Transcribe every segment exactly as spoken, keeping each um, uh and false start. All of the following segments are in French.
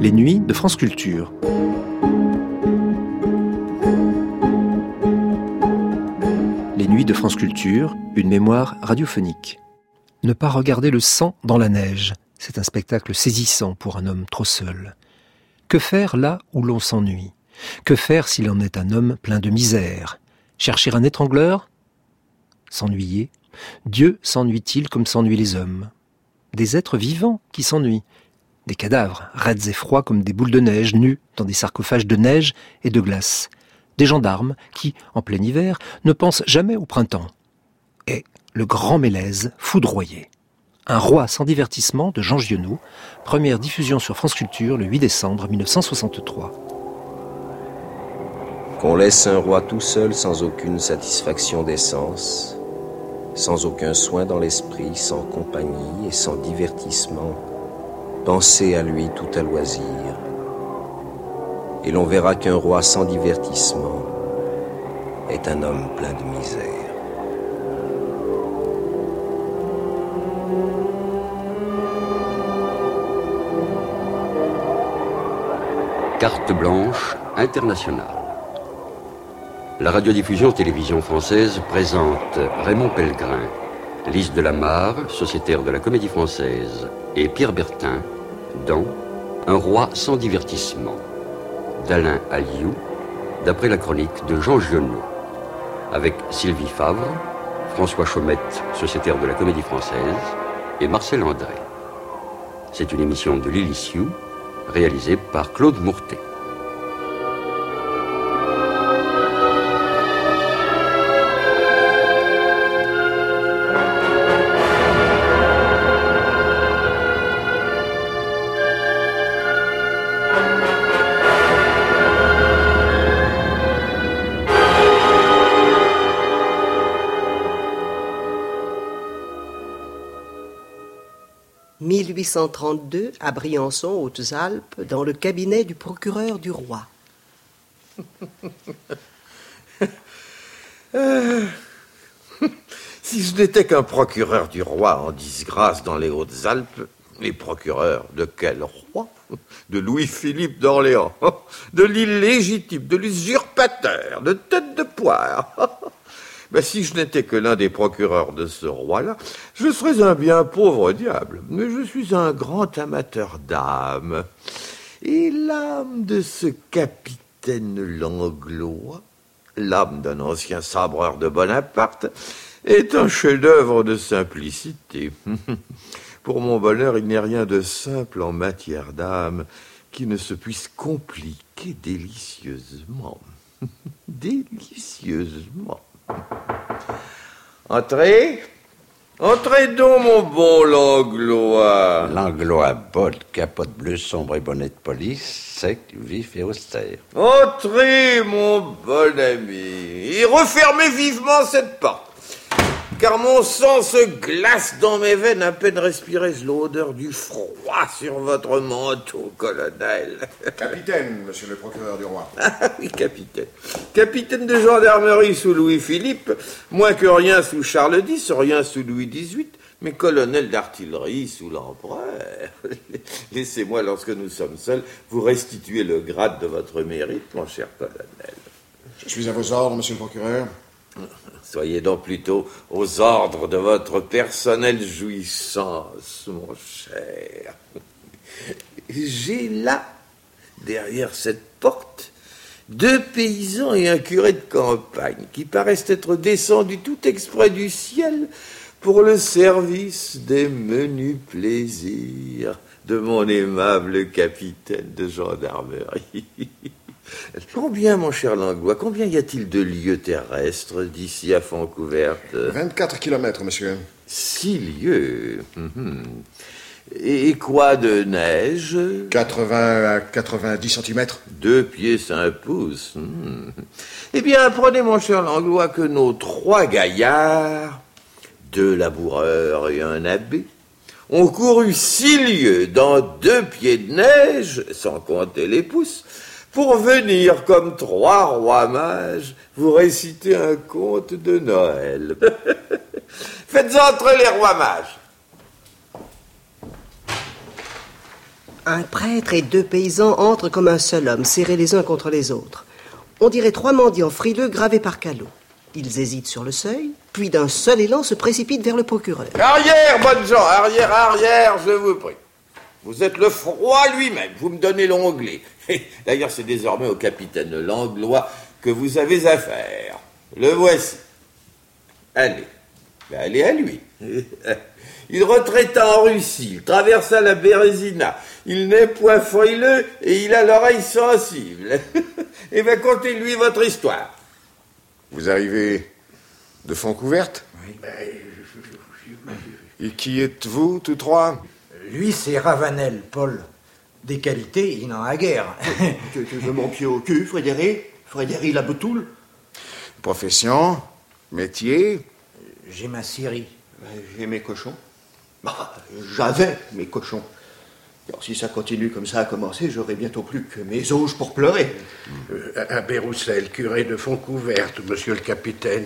les nuits de France Culture. Les nuits de France Culture, une mémoire radiophonique. Ne pas regarder le sang dans la neige, c'est un spectacle saisissant pour un homme trop seul. Que faire là où l'on s'ennuie ? Que faire s'il en est un homme plein de misère ? Chercher un étrangleur ? S'ennuyer ? Dieu s'ennuie-t-il comme s'ennuient les hommes ? Des êtres vivants qui s'ennuient. Des cadavres, raides et froids comme des boules de neige, nus dans des sarcophages de neige et de glace. Des gendarmes qui, en plein hiver, ne pensent jamais au printemps. Et le grand Mélèze foudroyé. Un roi sans divertissement de Jean Giono, première diffusion sur France Culture le huit décembre mille neuf cent soixante-trois. Qu'on laisse un roi tout seul sans aucune satisfaction des sens, sans aucun soin dans l'esprit, sans compagnie et sans divertissement, penser à lui tout à loisir. Et l'on verra qu'un roi sans divertissement est un homme plein de misère. Carte blanche internationale. La radiodiffusion télévision française présente Raymond Pellegrin, Lys de la Mare, sociétaire de la Comédie Française, et Pierre Bertin dans Un roi sans divertissement, d'Alain Alliou, d'après la chronique de Jean Giono, avec Sylvie Favre, François Chaumette, sociétaire de la Comédie Française, et Marcel André. C'est une émission de Lily Sioux, réalisée par Claude Mourtet. mille huit cent trente-deux, à Briançon, Hautes-Alpes, dans le cabinet du procureur du roi. euh, si je n'étais qu'un procureur du roi en disgrâce dans les Hautes-Alpes, les procureurs de quel roi ? De Louis-Philippe d'Orléans, de l'illégitime, de l'usurpateur, de tête de poire. Ben, si je n'étais que l'un des procureurs de ce roi-là, je serais un bien pauvre diable. Mais je suis un grand amateur d'âme. Et l'âme de ce capitaine Langlois, l'âme d'un ancien sabreur de Bonaparte, est un chef-d'œuvre de simplicité. Pour mon bonheur, il n'est rien de simple en matière d'âme qui ne se puisse compliquer délicieusement. Délicieusement. Entrez, entrez donc, mon bon Langlois. Langlois, bottes, capote bleue sombre et bonnet de police, sec, vif et austère. Entrez, mon bon ami, et refermez vivement cette porte, car mon sang se glace dans mes veines, à peine respirais-je l'odeur du froid sur votre manteau, colonel. Capitaine, monsieur le procureur du roi. Ah oui, capitaine. Capitaine de gendarmerie sous Louis-Philippe, moins que rien sous Charles dix, rien sous Louis dix-huit, mais colonel d'artillerie sous l'empereur. Laissez-moi, lorsque nous sommes seuls, vous restituer le grade de votre mérite, mon cher colonel. Je suis à vos ordres, monsieur le procureur. Soyez donc plutôt aux ordres de votre personnelle jouissance, mon cher. J'ai là, derrière cette porte, deux paysans et un curé de campagne qui paraissent être descendus tout exprès du ciel pour le service des menus plaisirs de mon aimable capitaine de gendarmerie. Combien, mon cher Langlois, combien y a-t-il de lieues terrestres d'ici à Fontcouverte ? vingt-quatre kilomètres, monsieur. Six lieues. Mmh. Et quoi de neige ? quatre-vingts à quatre-vingt-dix centimètres. Deux pieds, cinq pouces. Mmh. Eh bien, apprenez, mon cher Langlois, que nos trois gaillards, deux laboureurs et un abbé, ont couru six lieues dans deux pieds de neige, sans compter les pouces, pour venir, comme trois rois mages, vous réciter un conte de Noël. Faites entrer les rois mages. Un prêtre et deux paysans entrent comme un seul homme, serrés les uns contre les autres. On dirait trois mendiants frileux gravés par Callot. Ils hésitent sur le seuil, puis d'un seul élan se précipitent vers le procureur. Arrière, bonnes gens, arrière, arrière, je vous prie. Vous êtes le froid lui-même, vous me donnez l'onglet. D'ailleurs, c'est désormais au capitaine Langlois que vous avez affaire. Le voici. Allez, ben allez à lui. Il retraita en Russie, il traversa la Bérésina, il n'est point frileux et il a l'oreille sensible. Et ben contez-lui votre histoire. Vous arrivez de Fontcouverte? Oui. Et qui êtes-vous, tous trois? Lui, c'est Ravanel, Paul. Des qualités, il n'en a guère. Tu, tu veux mon pied au cul, Frédéric? Frédéric Labetoule? Profession? Métier? J'ai ma scierie. J'ai mes cochons. Bah, j'avais mes cochons. Alors, si ça continue comme ça à commencer, j'aurai bientôt plus que mes auges pour pleurer. Euh, Abbé Roussel, curé de Fontcouverte, monsieur le capitaine.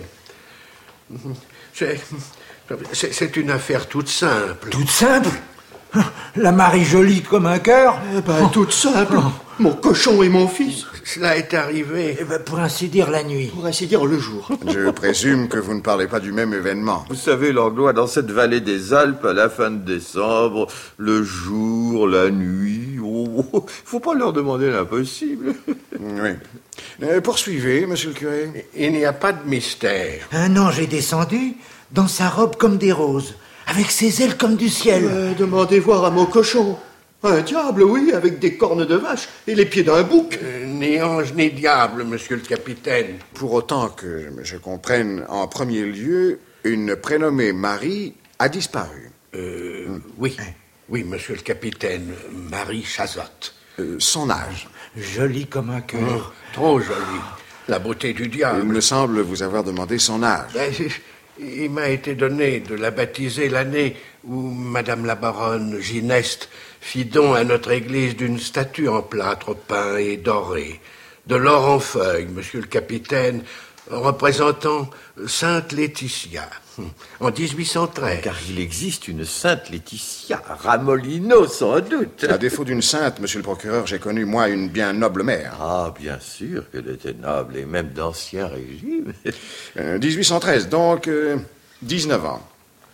C'est, c'est, c'est une affaire toute simple. Toute simple? La Marie jolie comme un cœur? Eh ben, toute simple. Mon cochon et mon fils. Cela est arrivé. Eh ben, pour ainsi dire, la nuit. Pour ainsi dire, le jour. Je présume que vous ne parlez pas du même événement. Vous savez, Langlois, dans cette vallée des Alpes, à la fin de décembre, le jour, la nuit, oh, oh, faut pas leur demander l'impossible. Oui. Euh, poursuivez, monsieur le curé. Il n'y a pas de mystère. Un ange est descendu dans sa robe comme des roses, avec ses ailes comme du ciel. Euh, demandez voir à mon cochon. Un diable, oui, avec des cornes de vache et les pieds d'un bouc. Euh, ni ange ni diable, monsieur le capitaine. Pour autant que je comprenne, en premier lieu, une prénommée Marie a disparu. Euh, hum. Oui, oui, monsieur le capitaine, Marie Chazotte. Euh, son âge? Jolie comme un cœur. Hum, trop jolie. La beauté du diable. Il me semble vous avoir demandé son âge. Ben, il m'a été donné de la baptiser l'année où Madame la baronne Gineste fit don à notre église d'une statue en plâtre peint et doré, de l'or en feuilles, monsieur le capitaine, représentant Sainte Laetitia, en dix-huit cent treize. Car il existe une Sainte Laetitia, Ramolino sans doute. À défaut d'une sainte, monsieur le procureur, j'ai connu, moi, une bien noble mère. Ah, bien sûr qu'elle était noble, et même d'ancien régime. Euh, dix-huit cent treize, donc euh, dix-neuf ans.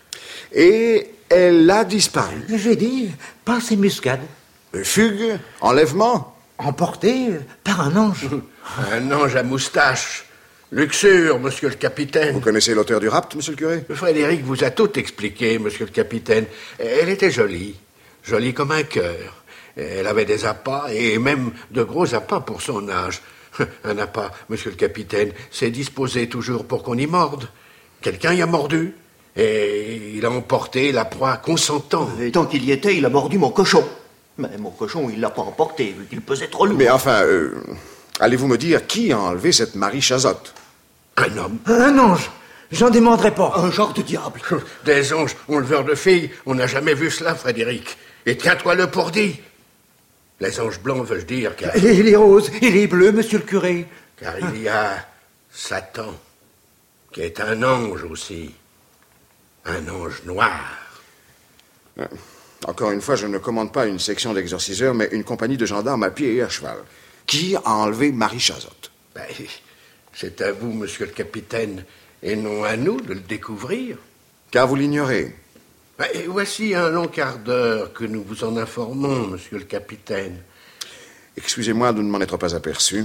Et elle a disparu. J'ai dit, par ses muscades. Euh, fugue? Enlèvement? Emporté par un ange. Un ange à moustache. Luxure, monsieur le capitaine. Vous connaissez l'auteur du rapt, monsieur le curé? Frédéric vous a tout expliqué, monsieur le capitaine. Elle était jolie, jolie comme un cœur. Elle avait des appâts, et même de gros appâts pour son âge. Un appât, monsieur le capitaine, c'est disposé toujours pour qu'on y morde. Quelqu'un y a mordu, et il a emporté la proie consentant. Et tant qu'il y était, il a mordu mon cochon. Mais mon cochon, il l'a pas emporté, vu qu'il pesait trop lourd. Mais enfin, euh, allez-vous me dire qui a enlevé cette Marie Chazotte? Un homme. Un ange. J'en démenterai pas. Un genre de diable. Des anges enleveurs de filles, on n'a jamais vu cela, Frédéric. Et tiens-toi-le pour dit. Les anges blancs veulent dire car... Et les roses, et les bleus, monsieur le curé. Car il y a Satan, qui est un ange aussi. Un ange noir. Encore une fois, je ne commande pas une section d'exorciseurs, mais une compagnie de gendarmes à pied et à cheval. Qui a enlevé Marie Chazotte? Ben, c'est à vous, monsieur le capitaine, et non à nous de le découvrir. Car vous l'ignorez. Ben, voici un long quart d'heure que nous vous en informons, monsieur le capitaine. Excusez-moi de ne m'en être pas aperçu.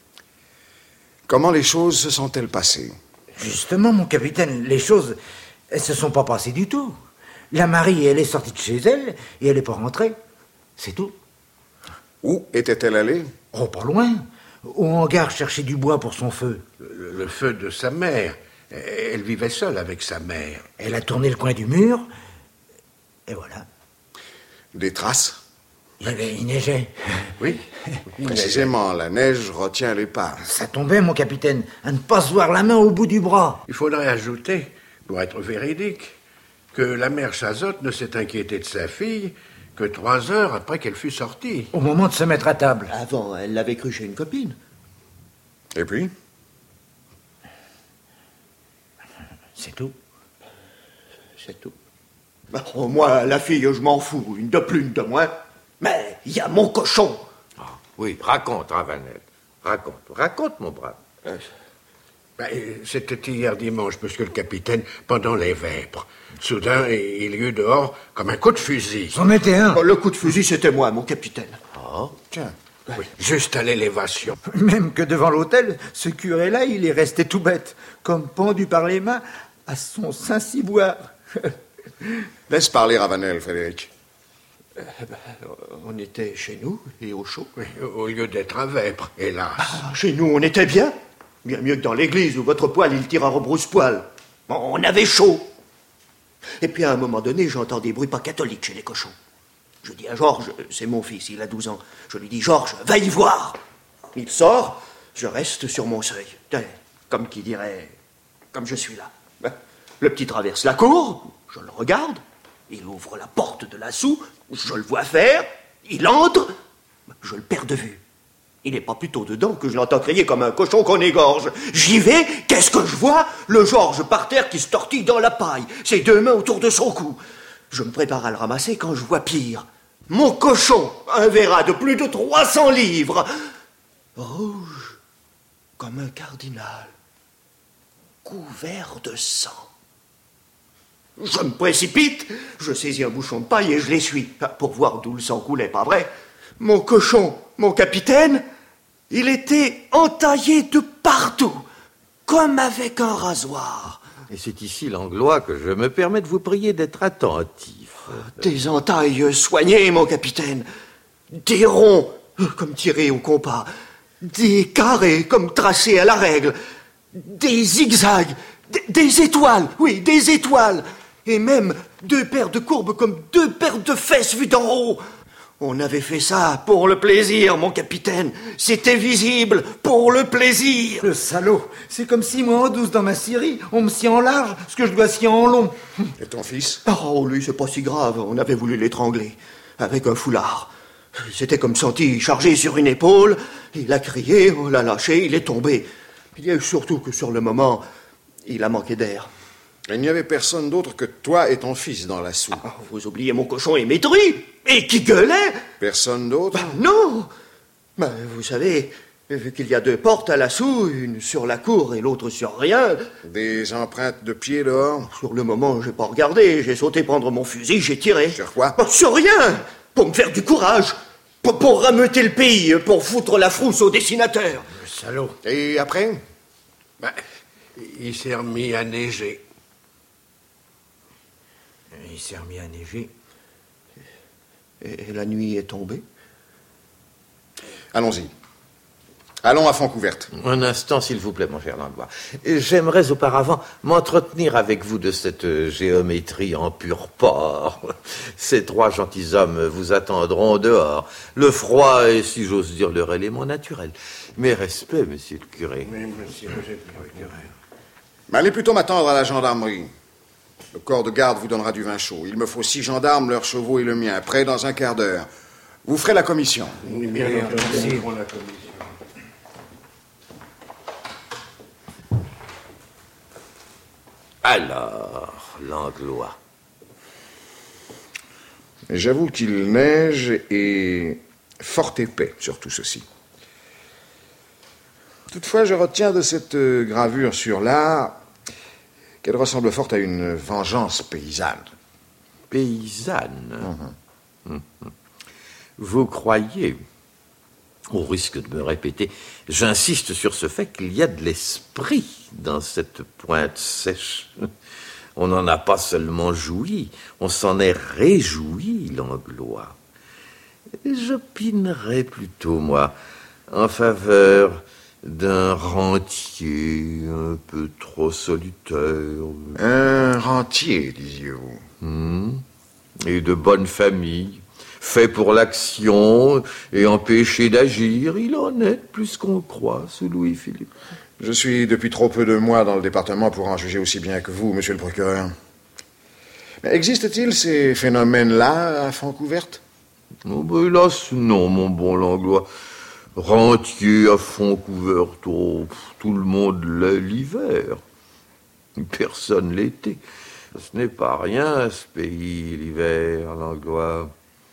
Comment les choses se sont-elles passées? Justement, mon capitaine, les choses, elles se sont pas passées du tout. La Marie, elle est sortie de chez elle, et elle n'est pas rentrée. C'est tout. Où était-elle allée? Oh, pas loin. Au hangar chercher du bois pour son feu. Le, le feu de sa mère. Elle vivait seule avec sa mère. Elle a tourné le coin du mur, et voilà. Des traces? Il, avait, il neigeait. Oui. Précisément, la neige retient les pas. Ça tombait, mon capitaine, à ne pas se voir la main au bout du bras. Il faudrait ajouter, pour être véridique, que la mère Chazotte ne s'est inquiétée de sa fille que trois heures après qu'elle fût sortie. Au moment de se mettre à table. Avant, elle l'avait cru chez une copine. Et puis? C'est tout. C'est tout. Bah, moi, la fille, je m'en fous. Une de plus, une de moins. Mais il y a mon cochon. Ah, oui, raconte, Ravanel. Raconte, raconte, mon brave. Euh, ben, c'était hier dimanche, monsieur le capitaine, pendant les vêpres. Soudain, il y eut dehors comme un coup de fusil. C'en était un. Oh, le coup de fusil, c'était moi, mon capitaine. Oh, tiens. Oui, juste à l'élévation. Même que devant l'hôtel, ce curé-là, il est resté tout bête, comme pendu par les mains à son Saint-Ciboire. Laisse parler Ravanel, Frédéric. Euh, ben, on était chez nous et au chaud. Oui, au lieu d'être à vêpres, hélas. Ah, chez nous, on était bien. Bien mieux que dans l'église où votre poil, il tire à rebrousse-poil. On avait chaud. Et puis à un moment donné, j'entends des bruits pas catholiques chez les cochons. Je dis à Georges, c'est mon fils, il a douze ans. Je lui dis, Georges, va y voir. Il sort, je reste sur mon seuil. Comme qui dirait, comme je suis là. Le petit traverse la cour, je le regarde. Il ouvre la porte de la soue, je le vois faire. Il entre, je le perds de vue. Il n'est pas plutôt dedans que je l'entends crier comme un cochon qu'on égorge. J'y vais, qu'est-ce que je vois? Le Georges par terre qui se tortille dans la paille, ses deux mains autour de son cou. Je me prépare à le ramasser quand je vois pire. Mon cochon, un verra de plus de trois cents livres, rouge comme un cardinal, couvert de sang. Je me précipite, je saisis un bouchon de paille et je l'essuie, pour voir d'où le sang coulait, pas vrai? Mon cochon, mon capitaine, il était entaillé de partout, comme avec un rasoir. Et c'est ici, Langlois, que je me permets de vous prier d'être attentif. Des entailles soignées, mon capitaine. Des ronds, comme tirés au compas. Des carrés, comme tracés à la règle. Des zigzags. Des, des étoiles, oui, des étoiles. Et même deux paires de courbes comme deux paires de fesses vues d'en haut. On avait fait ça pour le plaisir, mon capitaine. C'était visible, pour le plaisir. Le salaud, c'est comme si moi en douce dans ma scierie, on me scie en large, ce que je dois scier en long. Et ton fils? Oh, lui, c'est pas si grave. On avait voulu l'étrangler, avec un foulard. Il s'était comme senti chargé sur une épaule. Il a crié, on l'a lâché, il est tombé. Il y a eu surtout que sur le moment, il a manqué d'air. Il n'y avait personne d'autre que toi et ton fils dans la soupe. Ah, vous oubliez mon cochon et mes truies. Et qui gueulait? Personne d'autre? Ben non. Ben, vous savez, vu qu'il y a deux portes à la soue, une sur la cour et l'autre sur rien. Des empreintes de pieds dehors? Sur le moment, j'ai pas regardé. J'ai sauté prendre mon fusil, j'ai tiré. Sur quoi? Ben, sur rien. Pour me faire du courage. Pour, pour rameuter le pays, pour foutre la frousse au dessinateur. Le salaud. Et après? Ben, il s'est remis à neiger. Il s'est remis à neiger. Et, et la nuit est tombée. Allons-y. Allons à fond couverte. Un instant, s'il vous plaît, mon cher Langlois. J'aimerais auparavant m'entretenir avec vous de cette géométrie en pur porc. Ces trois gentilshommes vous attendront dehors. Le froid est, si j'ose dire, leur élément naturel. Mes respects, monsieur le curé. Oui, monsieur, j'ai le curé. Mais allez plutôt m'attendre à la gendarmerie. Le corps de garde vous donnera du vin chaud. Il me faut six gendarmes, leurs chevaux et le mien, prêts dans un quart d'heure. Vous ferez la commission. Oui, bien entendu, nous ferons la commission. Alors, Langlois. J'avoue qu'il neige et fort épais sur tout ceci. Toutefois, je retiens de cette gravure sur l'art qu'elle ressemble fort à une vengeance paysanne. Paysanne? Mmh. Mmh. Vous croyez, au risque de me répéter, j'insiste sur ce fait qu'il y a de l'esprit dans cette pointe sèche. On n'en a pas seulement joui, on s'en est réjoui, Langlois. J'opinerais plutôt, moi, en faveur d'un rentier un peu trop solitaire. Un rentier, disiez-vous? Mmh. Et de bonne famille, fait pour l'action et empêché d'agir. Il en est plus qu'on croit, ce Louis-Philippe. Je suis depuis trop peu de mois dans le département pour en juger aussi bien que vous, monsieur le procureur. Mais existe-t-il ces phénomènes-là à Foncouverte? Oh, ben, hélas, non, mon bon Langlois. Rentier à Foncouverte, oh, tout le monde l'est l'hiver. Personne l'été. Ce n'est pas rien, ce pays, l'hiver, Langlois.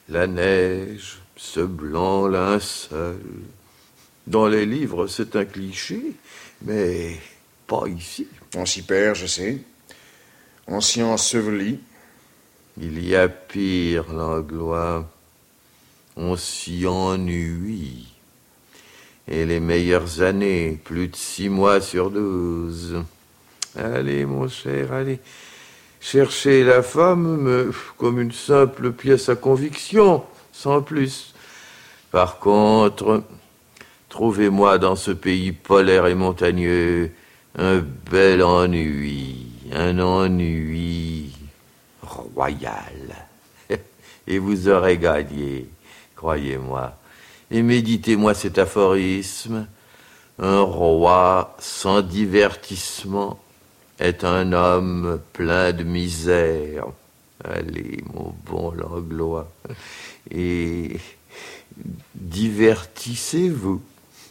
la neige, ce blanc linceul. Dans les livres, c'est un cliché, mais pas ici. On s'y perd, je sais. On s'y ensevelit. Il y a pire, Langlois. On s'y ennuie. Et les meilleures années, plus de six mois sur douze. Allez, mon cher, allez. Cherchez la femme, mais comme une simple pièce à conviction, sans plus. Par contre, trouvez-moi dans ce pays polaire et montagneux un bel ennui, un ennui royal. Et vous aurez gagné, croyez-moi. Et méditez-moi cet aphorisme. Un roi sans divertissement est un homme plein de misère. Allez, mon bon Langlois, et divertissez-vous.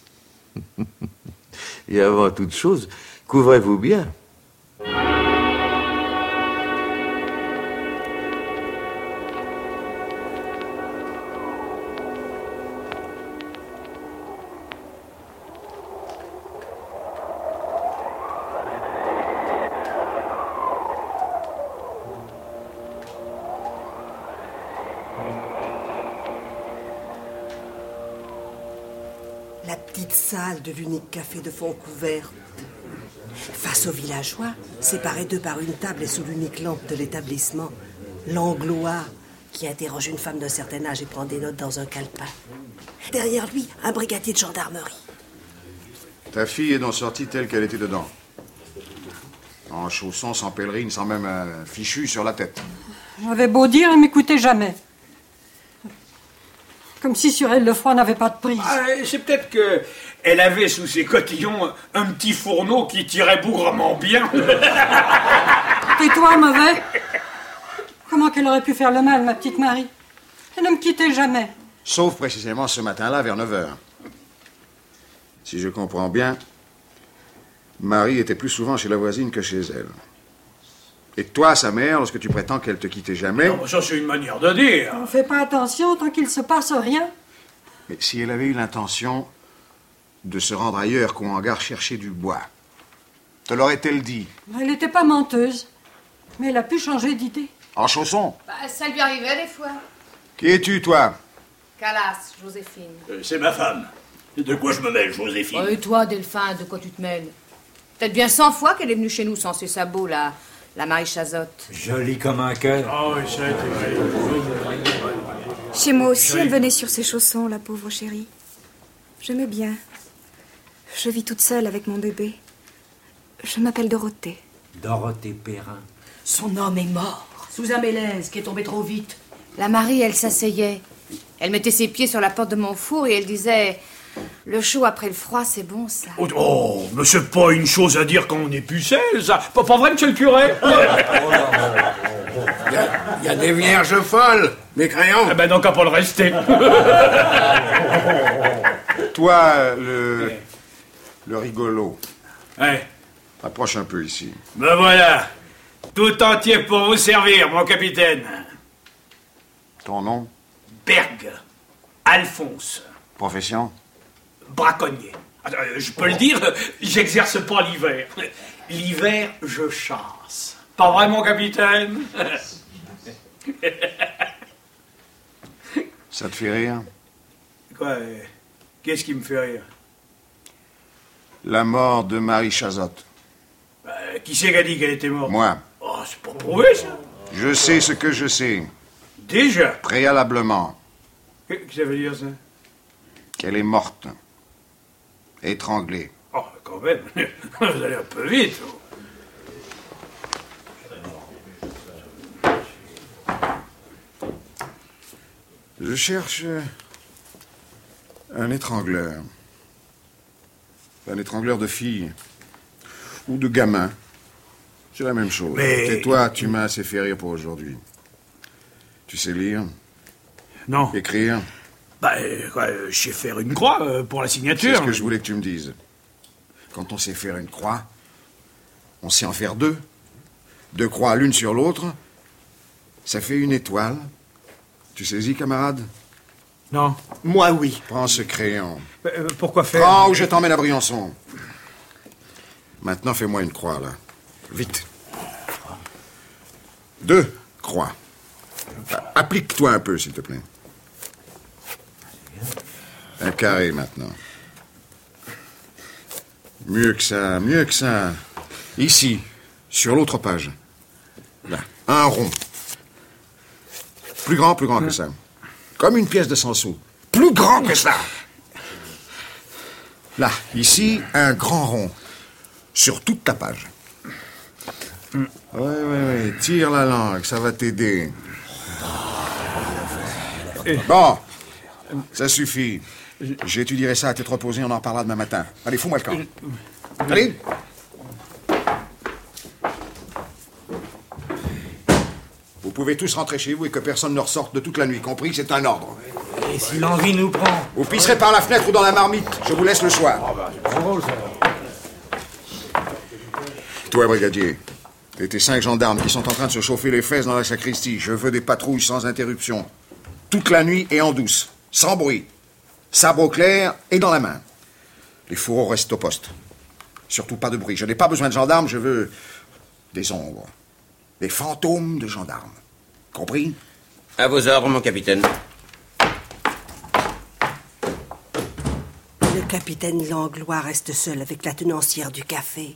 Et avant toute chose, couvrez-vous bien. La petite salle de l'unique café de Fontcouverte. Face aux villageois, séparés d'eux par une table et sous l'unique lampe de l'établissement, Langlois, qui interroge une femme d'un certain âge et prend des notes dans un calepin. Derrière lui, un brigadier de gendarmerie. Ta fille est donc sortie telle qu'elle était dedans. En chaussons, sans pèlerine, sans même un fichu sur la tête. J'avais beau dire, elle m'écoutait jamais. Comme si sur elle le froid n'avait pas de prise. Ah, c'est peut-être que elle avait sous ses cotillons un petit fourneau qui tirait bougrement bien. Et toi, mauvais? Comment qu'elle aurait pu faire le mal, ma petite Marie? Elle ne me quittait jamais. Sauf précisément ce matin-là, vers neuf heures. Si je comprends bien, Marie était plus souvent chez la voisine que chez elle. Et toi, sa mère, lorsque tu prétends qu'elle te quittait jamais... Non, ça, c'est une manière de dire. On fait pas attention tant qu'il se passe rien. Mais si elle avait eu l'intention de se rendre ailleurs qu'au hangar chercher du bois, te l'aurait-elle dit? Elle n'était pas menteuse, mais elle a pu changer d'idée. En chaussons? Bah, ça lui arrivait des fois. Qui es-tu, toi? Calas, Joséphine. Euh, c'est ma femme. De quoi je me mêle, Joséphine? Oh, et toi, Delphin, de quoi tu te mêles? Peut-être bien cent fois qu'elle est venue chez nous sans ses sabots, là. La Marie Chazotte. Jolie comme un cœur. Ah oui, ça a été vrai. Chez moi aussi, elle venait sur ses chaussons, la pauvre chérie. J'aimais bien. Je vis toute seule avec mon bébé. Je m'appelle Dorothée. Dorothée Perrin. Son homme est mort, sous un mélèze qui est tombé trop vite. La Marie, elle s'asseyait. Elle mettait ses pieds sur la porte de mon four et elle disait... Le chaud après le froid, c'est bon, ça. Oh, oh, mais c'est pas une chose à dire quand on est pucelle, ça. Pas, pas vrai, monsieur le curé? Il y, a, y a des vierges folles, mes crayons. Eh ben, donc, à pas le rester. Toi, le... le rigolo. Ouais. Approche un peu ici. Ben voilà. Tout entier pour vous servir, mon capitaine. Ton nom? Berg. Alphonse. Profession? Braconnier. Je peux le dire, j'exerce pas l'hiver. L'hiver, je chasse. Pas vrai, mon capitaine? Ça te fait rire? Quoi? Qu'est-ce qui me fait rire? La mort de Marie Chazotte. Euh, qui c'est qui a dit qu'elle était morte? Moi. Oh, c'est pas prouvé, ça. Je sais ce que je sais. Déjà? Préalablement. Qu'est-ce que ça veut dire, ça? Qu'elle est morte. Étranglée. Oh, quand même. Vous allez un peu vite. Je cherche un étrangleur. Un étrangleur de filles. Ou de gamins. C'est la même chose. Mais... Et toi, tu m'as assez fait rire pour aujourd'hui. Tu sais lire? Non. Écrire? Bah, euh, quoi, euh, je sais faire une croix euh, pour la signature. C'est ce que je voulais que tu me dises. Quand on sait faire une croix, on sait en faire deux. Deux croix l'une sur l'autre, ça fait une étoile. Tu saisis, camarade? Non. Moi, oui. Prends ce crayon. Euh, pourquoi faire? Prends ou je t'emmène à Briançon. Maintenant, fais-moi une croix, là. Vite. Deux croix. Applique-toi un peu, s'il te plaît. Un carré, maintenant. Mieux que ça, mieux que ça. Ici, sur l'autre page. Là, un rond. Plus grand, plus grand que ça. Comme une pièce de cent sous. Plus grand que ça. Là, ici, un grand rond. Sur toute ta page. Oui, oui, oui. Tire la langue, ça va t'aider. Bon, ça suffit. J'étudierai ça à tête reposée, on en parlera demain matin. Allez, fous-moi le camp. Allez. Vous pouvez tous rentrer chez vous et que personne ne ressorte de toute la nuit, compris? C'est un ordre. Et si l'envie nous prend? Vous pisserez par la fenêtre ou dans la marmite. Je vous laisse le choix. Toi, brigadier, et tes cinq gendarmes qui sont en train de se chauffer les fesses dans la sacristie. Je veux des patrouilles sans interruption. Toute la nuit et en douce. Sans bruit. Sabre au clair et dans la main. Les fourreaux restent au poste. Surtout pas de bruit. Je n'ai pas besoin de gendarmes, je veux des ombres. Des fantômes de gendarmes. Compris? À vos ordres, mon capitaine. Le capitaine Langlois reste seul avec la tenancière du café.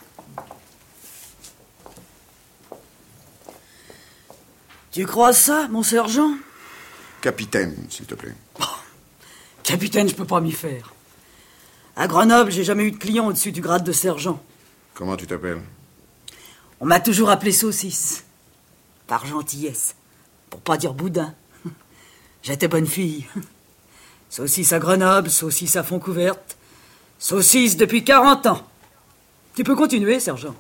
Tu crois ça, mon sergent? Capitaine, s'il te plaît. Oh, capitaine, je peux pas m'y faire. À Grenoble, j'ai jamais eu de client au-dessus du grade de sergent. Comment tu t'appelles? On m'a toujours appelé Saucisse. Par gentillesse. Pour pas dire boudin. J'étais bonne fille. Saucisse à Grenoble, saucisse à Fontcouverte. Saucisse depuis quarante ans. Tu peux continuer, sergent.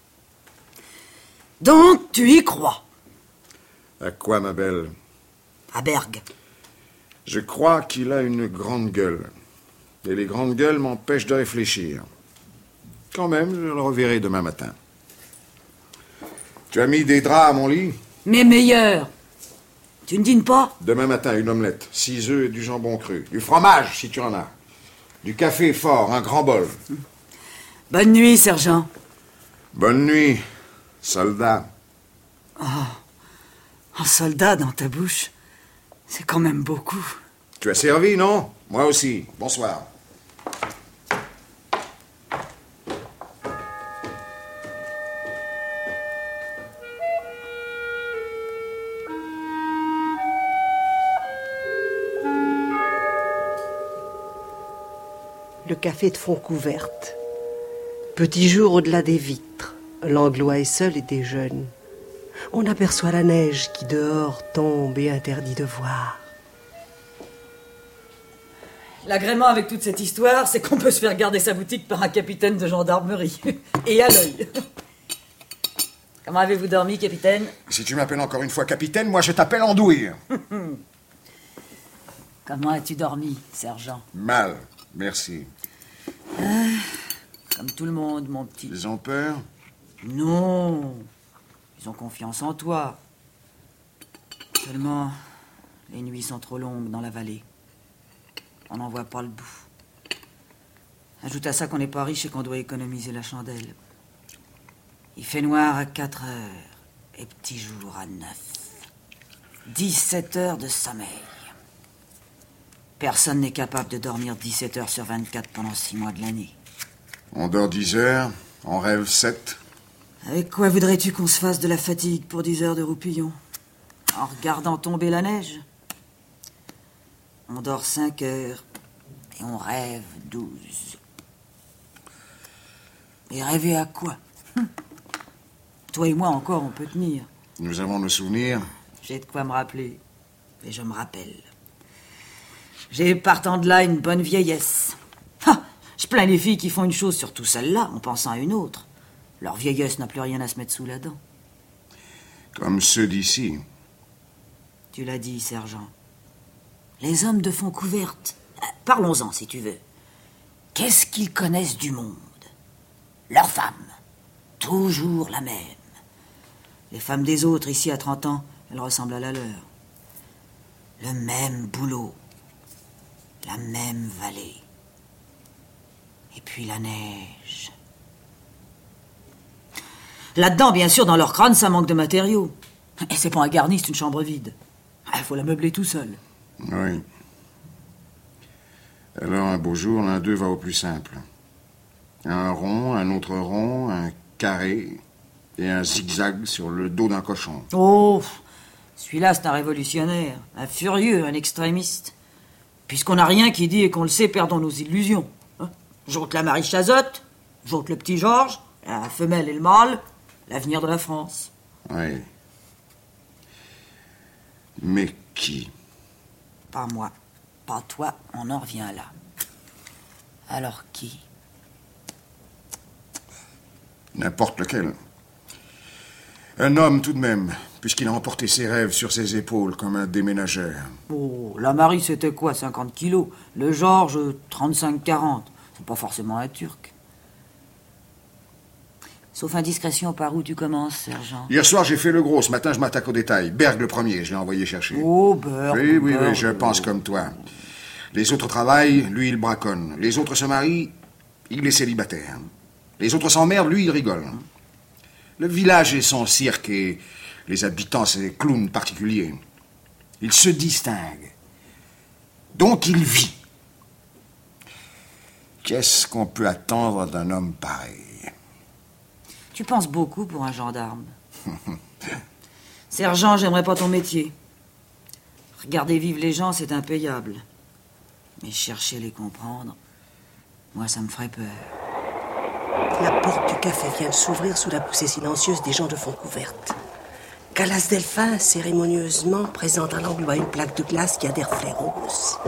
Donc, tu y crois? À quoi, ma belle? À Bergue. Je crois qu'il a une grande gueule. Et les grandes gueules m'empêchent de réfléchir. Quand même, je le reverrai demain matin. Tu as mis des draps à mon lit? Mais meilleurs. Tu ne dînes pas? Demain matin, une omelette, six œufs et du jambon cru. Du fromage, si tu en as. Du café fort, un grand bol. Bonne nuit, sergent. Bonne nuit, soldat. Oh, un soldat dans ta bouche, c'est quand même beaucoup. Tu as servi, non? Moi aussi. Bonsoir. Le café de Fontcouverte. Petit jour au-delà des vitres. Langlois est seul et déjeune. On aperçoit la neige qui dehors tombe et interdit de voir. L'agrément avec toute cette histoire, c'est qu'on peut se faire garder sa boutique par un capitaine de gendarmerie. Et à l'œil. Comment avez-vous dormi, capitaine? Si tu m'appelles encore une fois capitaine, moi je t'appelle andouille. Comment as-tu dormi, sergent? Mal, merci. Ah, comme tout le monde, mon petit. Ils ont peur? Non. Ils ont confiance en toi. Seulement, les nuits sont trop longues dans la vallée. On n'en voit pas le bout. Ajoute à ça qu'on n'est pas riche et qu'on doit économiser la chandelle. Il fait noir à quatre heures et petit jour à neuf. dix-sept heures de sommeil. Personne n'est capable de dormir dix-sept heures sur vingt-quatre pendant six mois de l'année. On dort dix heures, on rêve sept. Avec quoi voudrais-tu qu'on se fasse de la fatigue pour dix heures de roupillon? En regardant tomber la neige? On dort cinq heures et on rêve douze. Et rêver à quoi? hum. Toi et moi encore, on peut tenir. Nous avons nos souvenirs. J'ai de quoi me rappeler. Et je me rappelle. J'ai partant de là une bonne vieillesse. Ah, je plains les filles qui font une chose, surtout celle-là, en pensant à une autre. Leur vieillesse n'a plus rien à se mettre sous la dent. Comme ceux d'ici. Tu l'as dit, sergent. Les hommes de Fontcouverte, parlons-en si tu veux. Qu'est-ce qu'ils connaissent du monde? Leurs femmes. Toujours la même. Les femmes des autres, ici à trente ans, elles ressemblent à la leur. Le même boulot. La même vallée. Et puis la neige. Là-dedans, bien sûr, dans leur crâne, ça manque de matériaux. Et c'est pas un garni, c'est une chambre vide. Il faut la meubler tout seul. Oui. Alors, un beau jour, l'un d'eux va au plus simple. Un rond, un autre rond, un carré et un zigzag sur le dos d'un cochon. Oh, celui-là, c'est un révolutionnaire, un furieux, un extrémiste. Puisqu'on n'a rien qui dit et qu'on le sait, perdons nos illusions. Hein, j'ôte la Marie Chazotte, j'ôte le petit Georges, la femelle et le mâle, l'avenir de la France. Oui. Mais qui? Pas moi, pas toi, on en revient là. Alors qui? N'importe lequel. Un homme tout de même, puisqu'il a emporté ses rêves sur ses épaules comme un déménageur. Oh, la Marie, c'était quoi, cinquante kilos? Le Georges, trente-cinq quarante. C'est pas forcément un Turc. Sauf indiscrétion, par où tu commences, sergent? Hier soir, j'ai fait le gros. Ce matin, je m'attaque au détail. Berg le premier, je l'ai envoyé chercher. Oh, Berg. Oui, oui, Berg, oui, je pense comme toi. Les autres travaillent, lui, il braconne. Les autres se marient, il est célibataire. Les autres s'emmerdent, lui, il rigole. Le village est son cirque et les habitants, ses clowns particuliers. Il se distingue. Donc il vit. Qu'est-ce qu'on peut attendre d'un homme pareil? Tu penses beaucoup pour un gendarme. Sergent, j'aimerais pas ton métier. Regarder vivre les gens, c'est impayable. Mais chercher les comprendre, moi, ça me ferait peur. La porte du café vient de s'ouvrir sous la poussée silencieuse des gens de Fontcouverte. Calas Delphin, cérémonieusement, présente à l'anglois une plaque de glace qui a des reflets roses.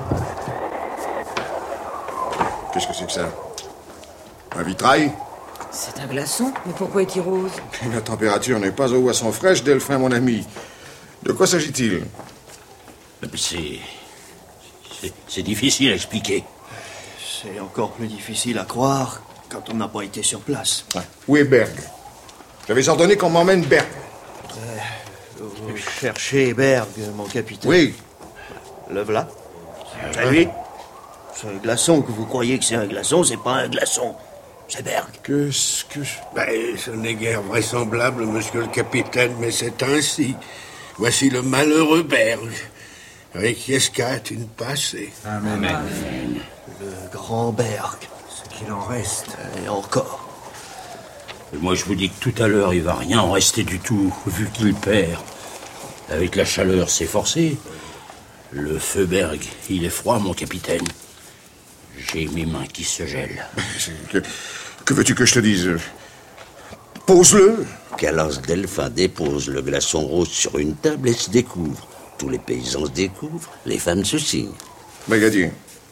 Qu'est-ce que c'est que ça? Un vitrail? C'est un glaçon, mais pourquoi est-il rose? La température n'est pas aux boissons fraîches, Delphin, mon ami. De quoi s'agit-il? C'est... c'est... c'est difficile à expliquer. C'est encore plus difficile à croire quand on n'a pas été sur place. Ouais. Où est Berg? J'avais ordonné qu'on m'emmène Berg. Euh, vous cherchez Berg, mon capitaine? Oui. Le voilà. C'est lui. C'est un glaçon que vous croyez que c'est un glaçon, c'est pas un glaçon. C'est Berg. Qu'est-ce que... Ben, ce n'est guère vraisemblable, monsieur le capitaine, mais c'est ainsi. Voici le malheureux Berg, avec Yescat une passée. Amen. Amen. Le grand Berg. Ce qu'il en reste. Et encore. Et moi, je vous dis que tout à l'heure, il va rien en rester du tout, vu qu'il perd. Avec la chaleur, c'est forcé. Le feu Berg, il est froid, mon capitaine. J'ai mes mains qui se gèlent. Que, que veux-tu que je te dise? Pose-le. Calas Delphin dépose le glaçon rose sur une table et se découvre. Tous les paysans se découvrent, les femmes se signent. Brigadier.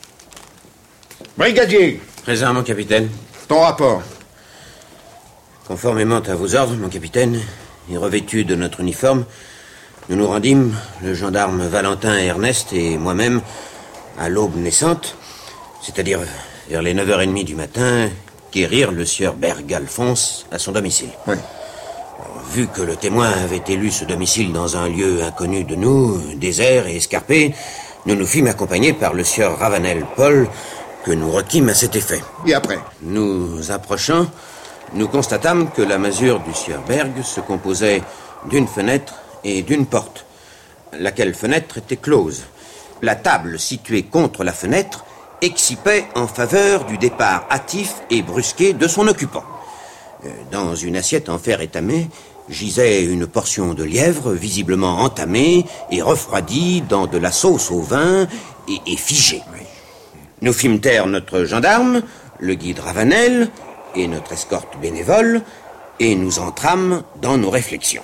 Brigadier. Présent, mon capitaine. Ton rapport. Conformément à vos ordres, mon capitaine, et revêtus de notre uniforme, nous nous rendîmes, le gendarme Valentin et Ernest et moi-même, à l'aube naissante, c'est-à-dire vers les neuf heures trente du matin, quérir le sieur Berg Alphonse à son domicile. Oui. Alors, vu que le témoin avait élu ce domicile dans un lieu inconnu de nous, désert et escarpé, nous nous fîmes accompagner par le sieur Ravanel Paul, que nous requîmes à cet effet. Et après? Nous approchant, nous constatâmes que la masure du sieur Berg se composait d'une fenêtre et d'une porte. Laquelle fenêtre était close. La table située contre la fenêtre excipait en faveur du départ hâtif et brusqué de son occupant. Dans une assiette en fer étamé gisait une portion de lièvre visiblement entamée et refroidie dans de la sauce au vin et, et figée. Nous fîmes taire notre gendarme, le guide Ravanel et notre escorte bénévole, et nous entrâmes dans nos réflexions.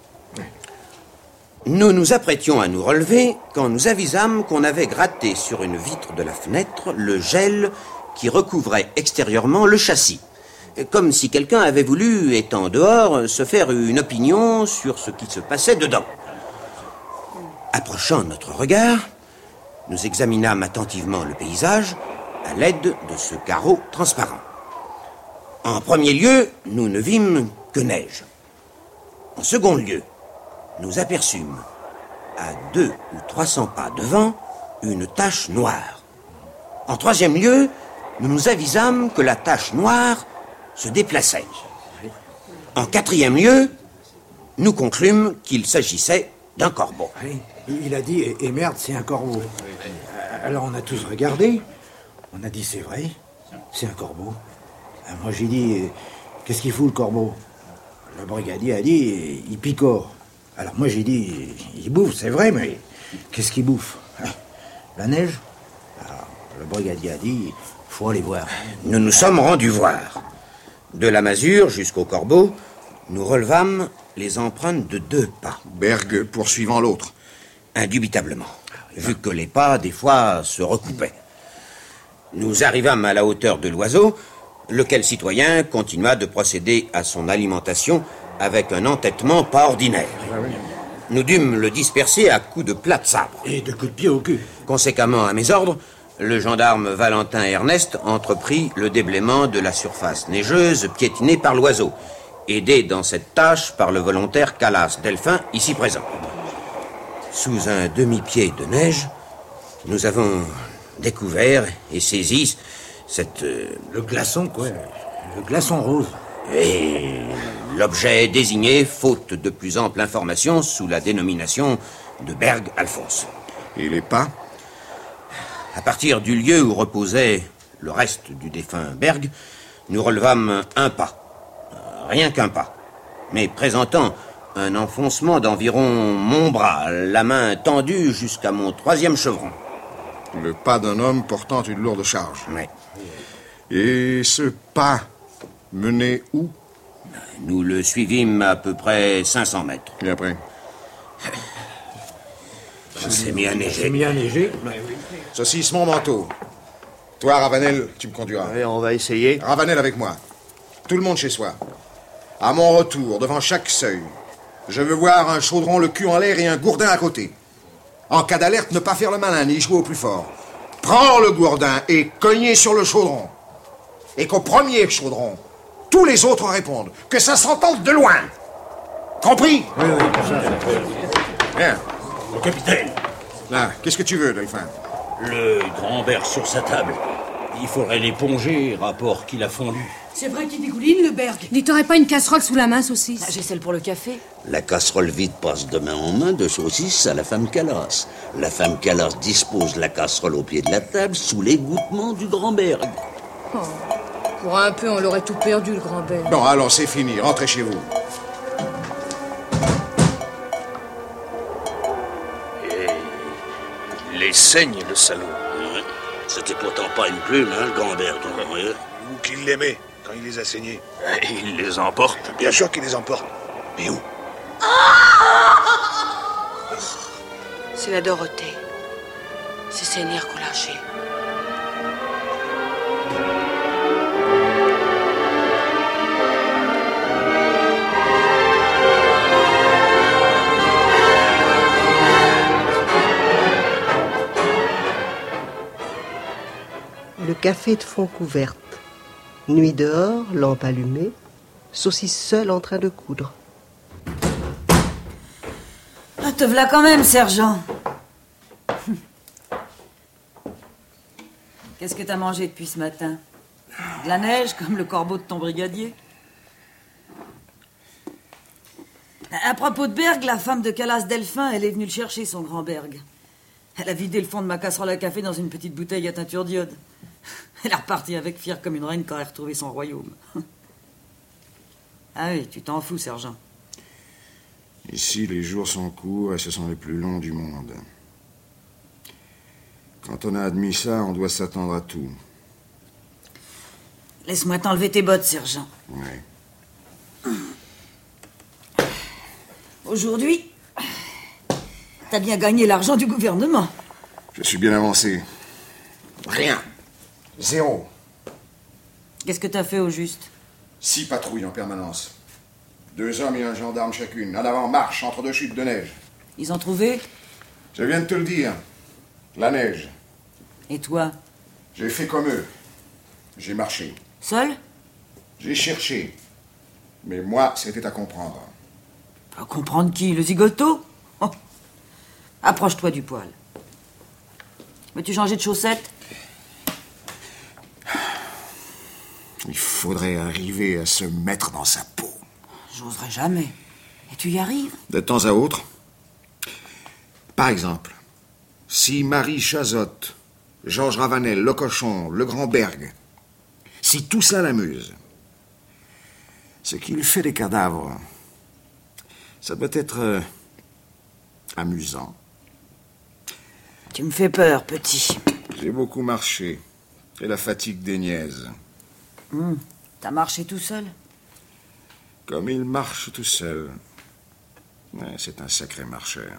Nous nous apprêtions à nous relever quand nous avisâmes qu'on avait gratté sur une vitre de la fenêtre le gel qui recouvrait extérieurement le châssis, comme si quelqu'un avait voulu, étant dehors, se faire une opinion sur ce qui se passait dedans. Approchant notre regard, nous examinâmes attentivement le paysage à l'aide de ce carreau transparent. En premier lieu, nous ne vîmes que neige. En second lieu, nous aperçûmes, à deux ou trois cents pas devant, une tache noire. En troisième lieu, nous nous avisâmes que la tache noire se déplaçait. En quatrième lieu, nous conclûmes qu'il s'agissait d'un corbeau. Oui, il a dit, et merde, c'est un corbeau. Alors on a tous regardé, on a dit, c'est vrai, c'est un corbeau. Alors moi j'ai dit, qu'est-ce qu'il fout le corbeau? Le brigadier a dit, il picore. Alors moi j'ai dit, il bouffe, c'est vrai, mais qu'est-ce qu'il bouffe? La neige? Alors le brigadier a dit, faut aller voir. Nous nous sommes rendus voir. De la masure jusqu'au corbeau, nous relevâmes les empreintes de deux pas. Berg poursuivant l'autre. Indubitablement, vu que les pas, des fois, se recoupaient. Nous arrivâmes à la hauteur de l'oiseau, lequel citoyen continua de procéder à son alimentation avec un entêtement pas ordinaire. Nous dûmes le disperser à coups de plat de sabre. Et de coups de pied au cul. Conséquemment, à mes ordres, le gendarme Valentin Ernest entreprit le déblaiement de la surface neigeuse piétinée par l'oiseau, aidé dans cette tâche par le volontaire Calas Delphin, ici présent. Sous un demi-pied de neige, nous avons découvert et saisi cette... Euh, le glaçon, quoi. Le glaçon rose. Et l'objet désigné, faute de plus ample information, sous la dénomination de Berg Alphonse. Et les pas? À partir du lieu où reposait le reste du défunt Berg, nous relevâmes un pas. Rien qu'un pas. Mais présentant un enfoncement d'environ mon bras, la main tendue jusqu'à mon troisième chevron. Le pas d'un homme portant une lourde charge. Oui. Et ce pas menait où? Nous le suivîmes à peu près cinq cents mètres. Et après? Il s'est mis à neiger. s'est mis à neiger. Saucisse, mon manteau. Toi, Ravanel, tu me conduiras. Oui, on va essayer. Ravanel avec moi. Tout le monde chez soi. À mon retour, devant chaque seuil, je veux voir un chaudron le cul en l'air et un gourdin à côté. En cas d'alerte, ne pas faire le malin, ni jouer au plus fort. Prends le gourdin et cognez sur le chaudron. Et qu'au premier chaudron, tous les autres répondent. Que ça s'entende de loin. Compris? Oui, oui. Bien. Mon capitaine. Là, qu'est-ce que tu veux, Delphin? Le grand berg sur sa table. Il faudrait l'éponger, rapport qu'il a fondu. C'est vrai qu'il dégouline, le Berg. Dis, t'aurais pas une casserole sous la main, saucisse? Ah, j'ai celle pour le café. La casserole vide passe de main en main de saucisse à la femme Calas. La femme Calas dispose la casserole au pied de la table sous l'égouttement du grand Berg. Oh, pour un peu, on l'aurait tout perdu, le grand Berg. Bon, alors c'est fini. Rentrez chez vous. Et il les saigne, le salaud. Ouais. C'était pourtant pas une plume, hein, le grand Berg. Ouais. Ou qu'il l'aimait quand il les a saignés. Et il les emporte. Bien sûr qu'il les emporte. Mais où? C'est la Dorothée. C'est ses nerfs qu'on lâché. Le café de fond couverte. Nuit dehors, lampe allumée, saucisse seule en train de coudre. Ah, te v'là quand même, sergent. Qu'est-ce que t'as mangé depuis ce matin? De la neige, comme le corbeau de ton brigadier? À propos de Berg, la femme de Calas Delphin, elle est venue le chercher, son grand Berg. Elle a vidé le fond de ma casserole à café dans une petite bouteille à teinture d'iode. Elle est repartie avec, fière comme une reine, quand elle a retrouvé son royaume. Ah oui, tu t'en fous, sergent. Ici, les jours sont courts et ce sont les plus longs du monde. Quand on a admis ça, on doit s'attendre à tout. Laisse-moi t'enlever tes bottes, sergent. Oui. Aujourd'hui, t'as bien gagné l'argent du gouvernement. Je suis bien avancé. Rien. Zéro. Qu'est-ce que t'as fait au juste? Six patrouilles en permanence. Deux hommes et un gendarme chacune. En avant, marche entre deux chutes de neige. Ils ont trouvé? Je viens de te le dire. La neige. Et toi? J'ai fait comme eux. J'ai marché. Seul? J'ai cherché. Mais moi, c'était à comprendre. À comprendre qui? Le zigoto? Oh. Approche-toi du poêle. Veux-tu changer de chaussettes? Il faudrait arriver à se mettre dans sa peau. J'oserais jamais. Et tu y arrives? De temps à autre. Par exemple, si Marie Chazotte, Georges Ravanel, Le Cochon, Le Grand Berg, si tout ça l'amuse, ce qu'il fait des cadavres, ça doit être euh, amusant. Tu me fais peur, petit. J'ai beaucoup marché, et la fatigue déniaise. Mmh. T'as marché tout seul? Comme il marche tout seul. Ouais, c'est un sacré marcheur.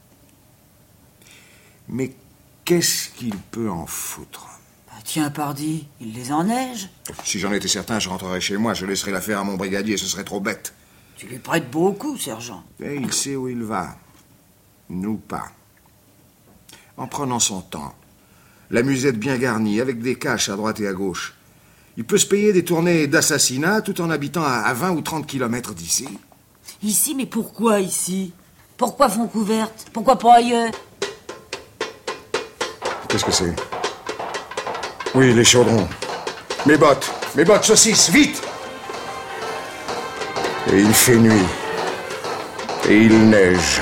Mais qu'est-ce qu'il peut en foutre? Bah, tiens, pardi, il les enneige. Si j'en étais certain, je rentrerais chez moi, je laisserais l'affaire à mon brigadier, ce serait trop bête. Tu lui prêtes beaucoup, sergent. Et il sait où il va. Nous pas. En prenant son temps, la musette bien garnie, avec des caches à droite et à gauche, il peut se payer des tournées d'assassinat tout en habitant à vingt ou trente kilomètres d'ici. Ici, mais pourquoi ici? Pourquoi Fontcouverte? Pourquoi pas ailleurs? Qu'est-ce que c'est? Oui, les chaudrons. Mes bottes, mes bottes saucisses, vite! Et il fait nuit. Et il neige.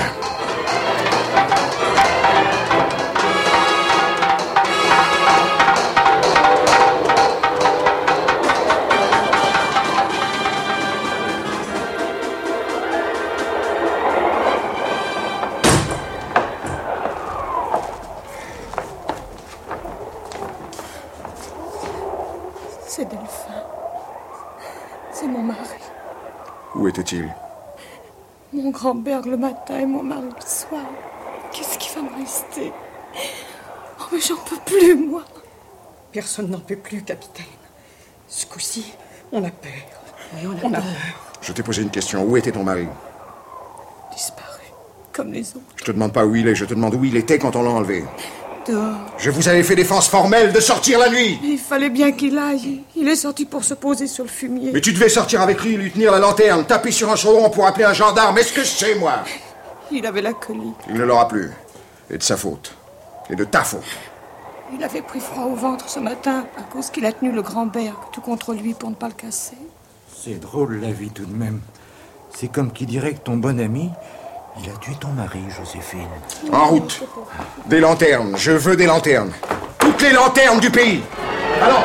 C'est Delphin. C'est mon mari. Où était-il? Mon grand-père le matin et mon mari le soir. Qu'est-ce qui va me rester? Oh, mais j'en peux plus, moi. Personne n'en peut plus, capitaine. Ce coup-ci, on a peur. Oui, on a On a peur. peur. Je t'ai posé une question. Où était ton mari? Disparu, comme les autres. Je te demande pas où il est, je te demande où il était quand on l'a enlevé. Dehors. Je vous avais fait défense formelle de sortir la nuit. Il fallait bien qu'il aille. Il est sorti pour se poser sur le fumier. Mais tu devais sortir avec lui, lui tenir la lanterne, taper sur un chaudron pour appeler un gendarme. Est-ce que c'est moi? Il avait la colie. Il ne l'aura plus. Et de sa faute. Et de ta faute. Il avait pris froid au ventre ce matin à cause qu'il a tenu le grand Berg tout contre lui pour ne pas le casser. C'est drôle la vie tout de même. C'est comme qui dirait que ton bon ami, il a tué ton mari, Joséphine. En route. Des lanternes. Je veux des lanternes. Toutes les lanternes du pays. Allons.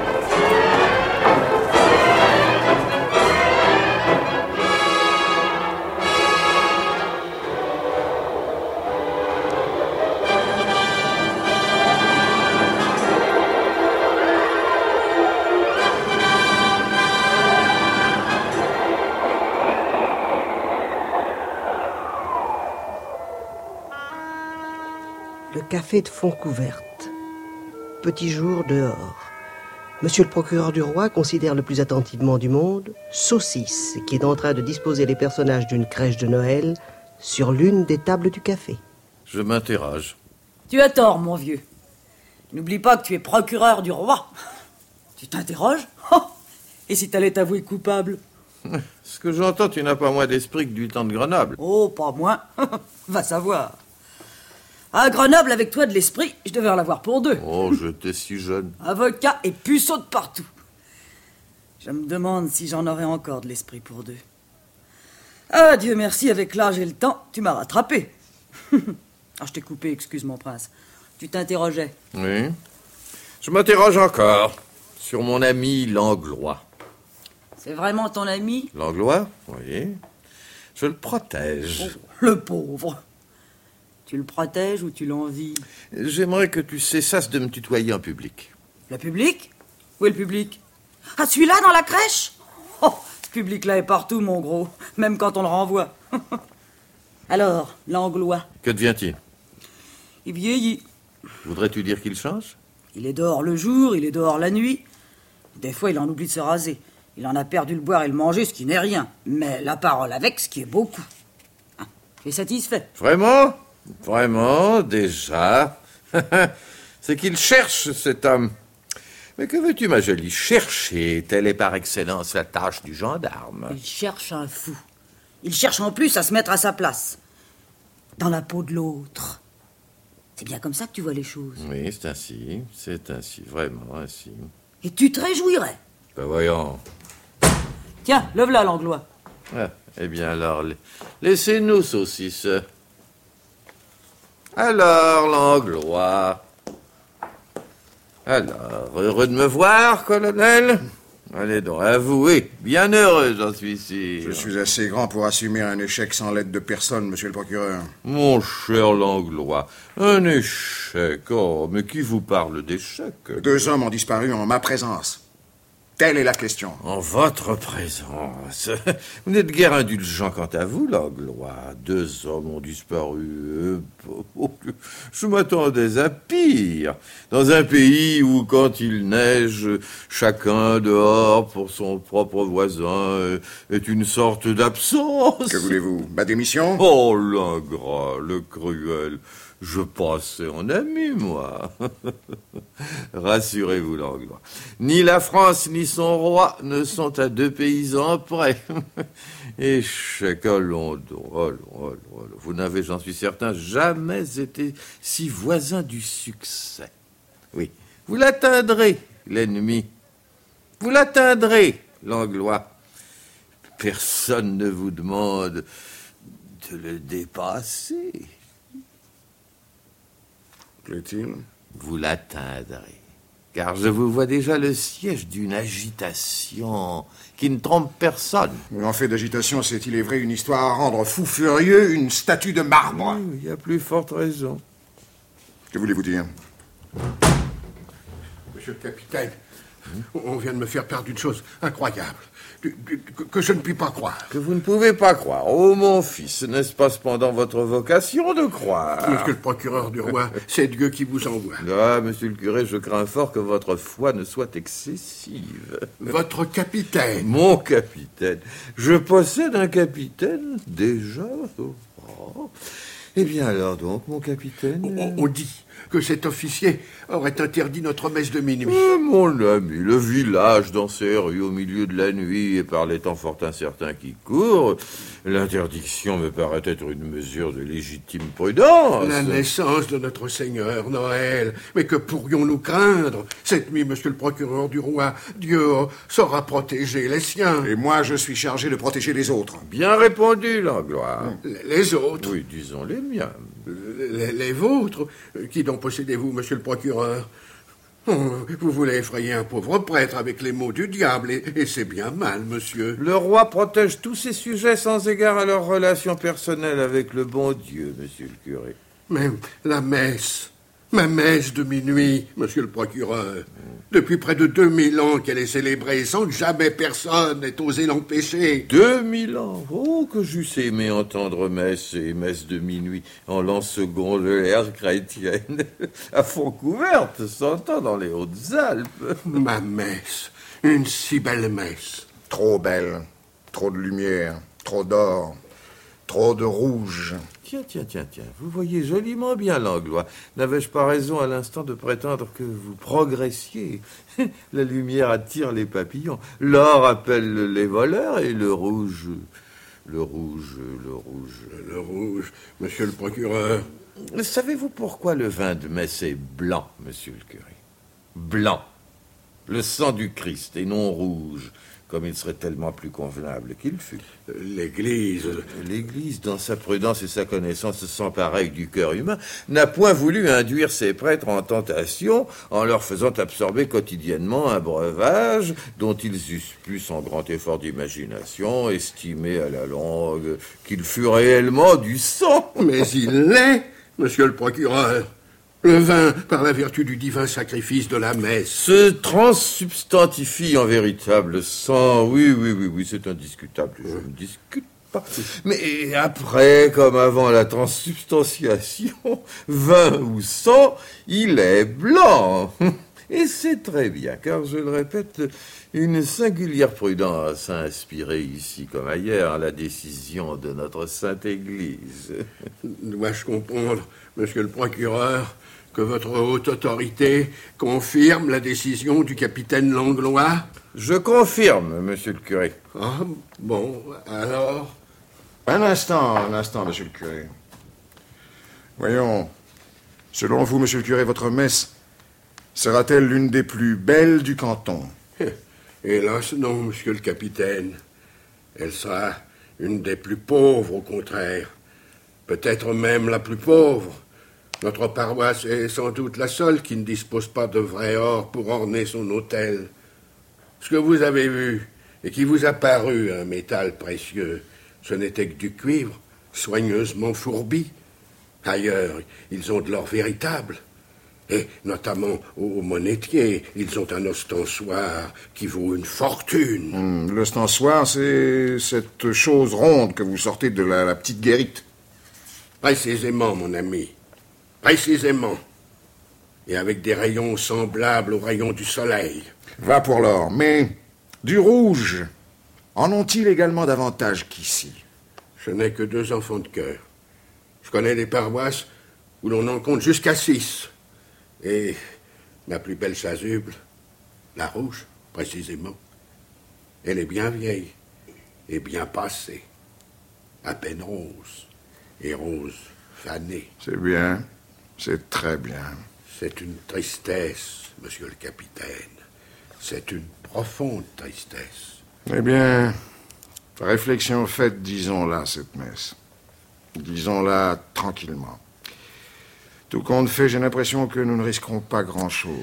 Le café de Fontcouverte. Petit jour dehors. Monsieur le procureur du roi considère le plus attentivement du monde Saucisse, qui est en train de disposer les personnages d'une crèche de Noël sur l'une des tables du café. Je m'interroge. Tu as tort, mon vieux. N'oublie pas que tu es procureur du roi. Tu t'interroges? Oh, et si t'allais t'avouer coupable? Ce que j'entends, tu n'as pas moins d'esprit que du temps de Grenoble. Oh, pas moins. Va savoir. À Grenoble, avec toi de l'esprit, je devais en avoir pour deux. Oh, j'étais si jeune. Avocat et puceau de partout. Je me demande si j'en aurais encore de l'esprit pour deux. Ah, Dieu merci, avec l'âge et le temps, tu m'as rattrapé. Ah, je t'ai coupé, excuse mon prince. Tu t'interrogeais. Oui. Je m'interroge encore sur mon ami Langlois. C'est vraiment ton ami? Langlois, oui. Je le protège. Oh, le pauvre. Tu le protèges ou tu l'envies? J'aimerais que tu cessasses de me tutoyer en public. Le public? Où est le public? Ah, celui-là, dans la crèche? Oh, ce public-là est partout, mon gros. Même quand on le renvoie. Alors, Langlois? Que devient-il? Il vieillit. Voudrais-tu dire qu'il change? Il est dehors le jour, il est dehors la nuit. Des fois, il en oublie de se raser. Il en a perdu le boire et le manger, ce qui n'est rien. Mais la parole avec, ce qui est beaucoup. Ah, tu es satisfait? Vraiment? Vraiment, déjà. C'est qu'il cherche, cet homme. Mais que veux-tu, ma jolie? Chercher, telle est par excellence la tâche du gendarme. Il cherche un fou. Il cherche en plus à se mettre à sa place. dans la peau de l'autre. C'est bien comme ça que tu vois les choses. Oui, c'est ainsi, c'est ainsi, vraiment ainsi. Et tu te réjouirais. Ben voyons. Tiens, lève-la, l'anglois. Ah, eh bien alors, laissez-nous, saucisse. Alors, l'anglois. Alors, heureux de me voir, colonel? Allez donc, avouez, bien heureux, j'en suis sûr. Je suis assez grand pour assumer un échec sans l'aide de personne, monsieur le procureur. Mon cher Langlois, un échec? Oh, mais qui vous parle d'échec? Deux hommes ont disparu en ma présence. Telle est la question. En votre présence? Vous n'êtes guère indulgent quant à vous, Langlois. Deux hommes ont disparu. Je m'attendais à pire. Dans un pays où, quand il neige, chacun dehors pour son propre voisin est une sorte d'absence. Que voulez-vous? Ma démission? Oh, l'ingrat, le cruel. Je passais en ami, moi. Rassurez-vous, Langlois. Ni la France ni son roi ne sont à deux paysans près. Échec, allons donc, allons, allons, allons. Vous n'avez, j'en suis certain, jamais été si voisin du succès. Oui, vous l'atteindrez, l'ennemi. Vous l'atteindrez, Langlois. Personne ne vous demande de le dépasser. Plaît-il? Vous l'atteindrez, car je vous vois déjà le siège d'une agitation qui ne trompe personne. En fait d'agitation, c'est, il est vrai, une histoire à rendre fou furieux une statue de marbre. Oui, il y a plus forte raison. Que voulez-vous dire? Monsieur le capitaine, on vient de me faire perdre une chose incroyable, que je ne puis pas croire. Que vous ne pouvez pas croire. Oh, mon fils, n'est-ce pas cependant votre vocation de croire? Monsieur le procureur du roi, c'est Dieu qui vous envoie. Ah, monsieur le curé, je crains fort que votre foi ne soit excessive. Votre capitaine? Mon capitaine? Je possède un capitaine, déjà? Oh. Eh bien alors donc, mon capitaine... On, on dit que cet officier aurait interdit notre messe de minuit. Oh, mon ami, le village dans ces rues au milieu de la nuit et par les temps fort incertains qui courent, l'interdiction me paraît être une mesure de légitime prudence. La naissance de notre Seigneur, Noël. Mais que pourrions-nous craindre? Cette nuit, monsieur le procureur du roi, Dieu saura protéger les siens. Et moi, je suis chargé de protéger les autres. Bien répondu, Langlois. Les autres? Oui, disons les miens. Les, les vôtres? Qui donc possédez-vous, monsieur le procureur? Oh, vous voulez effrayer un pauvre prêtre avec les mots du diable, et, et c'est bien mal, monsieur. Le roi protège tous ses sujets sans égard à leurs relations personnelles avec le bon Dieu, monsieur le curé. Mais la messe, ma messe de minuit, monsieur le procureur, depuis près de deux mille ans qu'elle est célébrée sans que jamais personne n'ait osé l'empêcher. Deux mille ans? Oh, que j'eusse aimé entendre messe et messe de minuit en l'an second de l'ère chrétienne, à fond couverte, s'entend dans les Hautes-Alpes. Ma messe, une si belle messe. Trop belle, trop de lumière, trop d'or, trop de rouge. Tiens, tiens, tiens, tiens, vous voyez joliment bien Langlois. N'avais-je pas raison à l'instant de prétendre que vous progressiez? La lumière attire les papillons, l'or appelle les voleurs et le rouge... Le rouge, le rouge... Le rouge, monsieur le procureur. Savez-vous pourquoi le vin de messe est blanc, monsieur le curé? Blanc. Le sang du Christ et non rouge, comme il serait tellement plus convenable qu'il fût. L'Église... L'Église, dans sa prudence et sa connaissance sans pareille du cœur humain, n'a point voulu induire ses prêtres en tentation en leur faisant absorber quotidiennement un breuvage dont ils eussent pu, sans grand effort d'imagination, estimer à la longue qu'il fût réellement du sang. Mais il l'est, monsieur le procureur. Le vin, par la vertu du divin sacrifice de la messe, se transsubstantifie en véritable sang. Oui, oui, oui, oui, c'est indiscutable. Je ne discute pas. Mais après, comme avant la transsubstantiation, vin ou sang, il est blanc. Et c'est très bien, car, je le répète, une singulière prudence a inspiré ici comme ailleurs la décision de notre Sainte Église. Dois-je comprendre, monsieur le procureur, que votre haute autorité confirme la décision du capitaine Langlois? Je confirme, monsieur le curé. Ah, bon, alors... Un instant, un instant, monsieur le curé. Voyons, selon vous, monsieur le curé, votre messe sera-t-elle l'une des plus belles du canton? Hélas, non, monsieur le capitaine. Elle sera une des plus pauvres, au contraire. Peut-être même la plus pauvre. Notre paroisse est sans doute la seule qui ne dispose pas de vrai or pour orner son autel. Ce que vous avez vu et qui vous a paru un métal précieux, ce n'était que du cuivre, soigneusement fourbi. Ailleurs, ils ont de l'or véritable. Et notamment aux monétiers, ils ont un ostensoir qui vaut une fortune. Hum, l'ostensoir, c'est cette chose ronde que vous sortez de la, la petite guérite. Précisément, mon ami. Précisément. Et avec des rayons semblables aux rayons du soleil. Va pour l'or, mais du rouge, en ont-ils également davantage qu'ici? Je n'ai que deux enfants de cœur. Je connais des paroisses où l'on en compte jusqu'à six. Et ma plus belle chasuble, la rouge, précisément, elle est bien vieille et bien passée, à peine rose, et rose fanée. C'est bien, c'est très bien. C'est une tristesse, monsieur le capitaine. C'est une profonde tristesse. Eh bien, réflexion faite, disons-la, cette messe. Disons-la tranquillement. Tout compte fait, j'ai l'impression que nous ne risquerons pas grand-chose.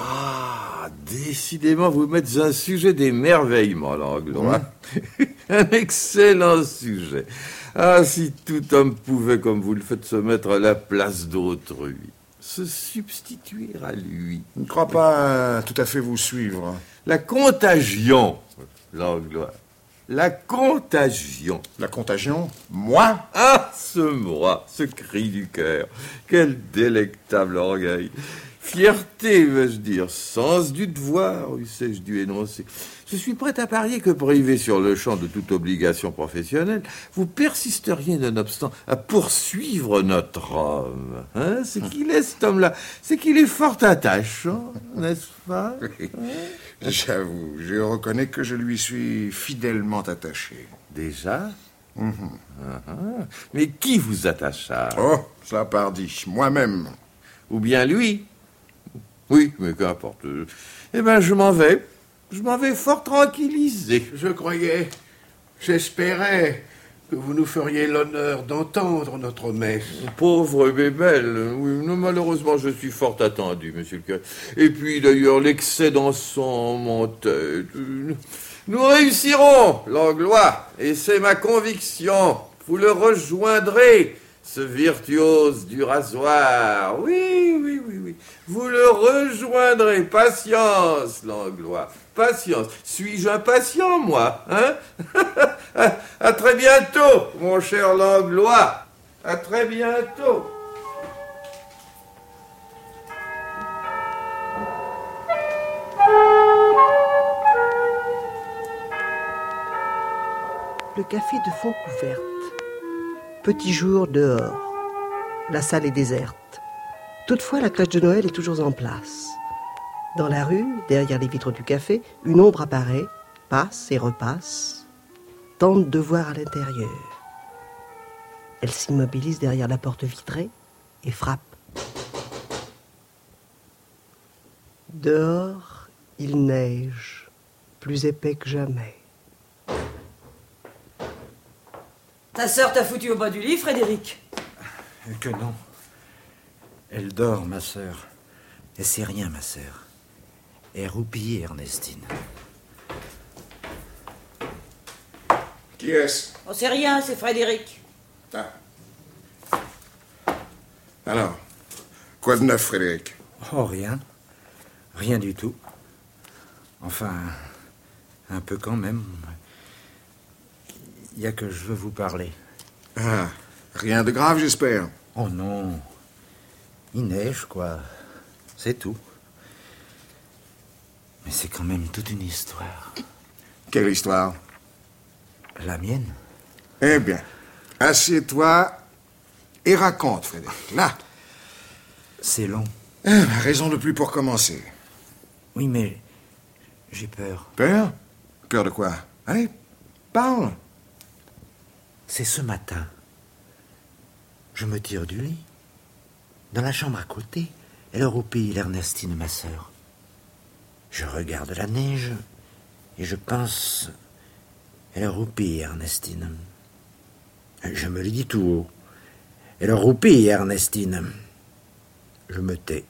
Ah, décidément, vous mettez un sujet d'émerveillement, Langlois. Mmh. Un excellent sujet. Ah, si tout homme pouvait, comme vous le faites, se mettre à la place d'autrui, se substituer à lui. Je ne crois pas tout à fait vous suivre. La contagion, Langlois. La contagion. La contagion? Moi? Ah, ce moi, ce cri du cœur. Quel délectable orgueil. Fierté, vais-je dire, sens du devoir, eussé-je dû énoncer. Je suis prêt à parier que, privé sur le champ de toute obligation professionnelle, vous persisteriez nonobstant à poursuivre notre homme. Hein? C'est qu'il est, cet homme-là. C'est qu'il est fort attachant, n'est-ce pas? J'avoue, je reconnais que je lui suis fidèlement attaché. Déjà? Mmh. Uh-huh. Mais qui vous attacha? Oh, ça pardi, moi-même. Ou bien lui? Oui, mais qu'importe. Eh bien, je m'en vais. Je m'en vais fort tranquillisé. Je croyais, j'espérais que vous nous feriez l'honneur d'entendre notre messe. Pauvre bébelle, oui, non, malheureusement, je suis fort attendu, monsieur le curé. Et puis, d'ailleurs, l'excès d'encens m'entête. Nous réussirons, Langlois, et c'est ma conviction. Vous le rejoindrez, ce virtuose du rasoir. Oui, oui, oui, oui. Vous le rejoindrez. Patience, Langlois. Patience. Suis-je impatient, moi, hein? à, à très bientôt, mon cher Langlois. À très bientôt. Le café de Fontcouverte. Petit jour dehors. La salle est déserte. Toutefois, la cloche de Noël est toujours en place. Dans la rue, derrière les vitres du café, une ombre apparaît, passe et repasse, tente de voir à l'intérieur. Elle s'immobilise derrière la porte vitrée et frappe. Dehors, il neige, plus épais que jamais. Ta sœur t'a foutu au bas du lit, Frédéric? Que non. Elle dort, ma sœur. Et c'est rien, ma sœur. Et roupillée, Ernestine. Qui est-ce? Oh, c'est rien, c'est Frédéric. Ah. Alors, quoi de neuf, Frédéric? Oh, rien. Rien du tout. Enfin, un peu quand même. Il y a que je veux vous parler. Ah, rien de grave, j'espère. Oh non. Il neige, quoi. C'est tout. Mais c'est quand même toute une histoire. Quelle histoire? La mienne. Eh bien, assieds-toi et raconte, Frédéric. Là. C'est long. Eh ben, raison de plus pour commencer. Oui, mais j'ai peur. Peur? Peur de quoi? Allez, parle. C'est ce matin. Je me tire du lit. Dans la chambre à côté, elle roupille l'Ernestine, ma sœur. Je regarde la neige et je pense... Elle roupille Ernestine. Je me le dis tout haut. Elle roupille Ernestine. Je me tais.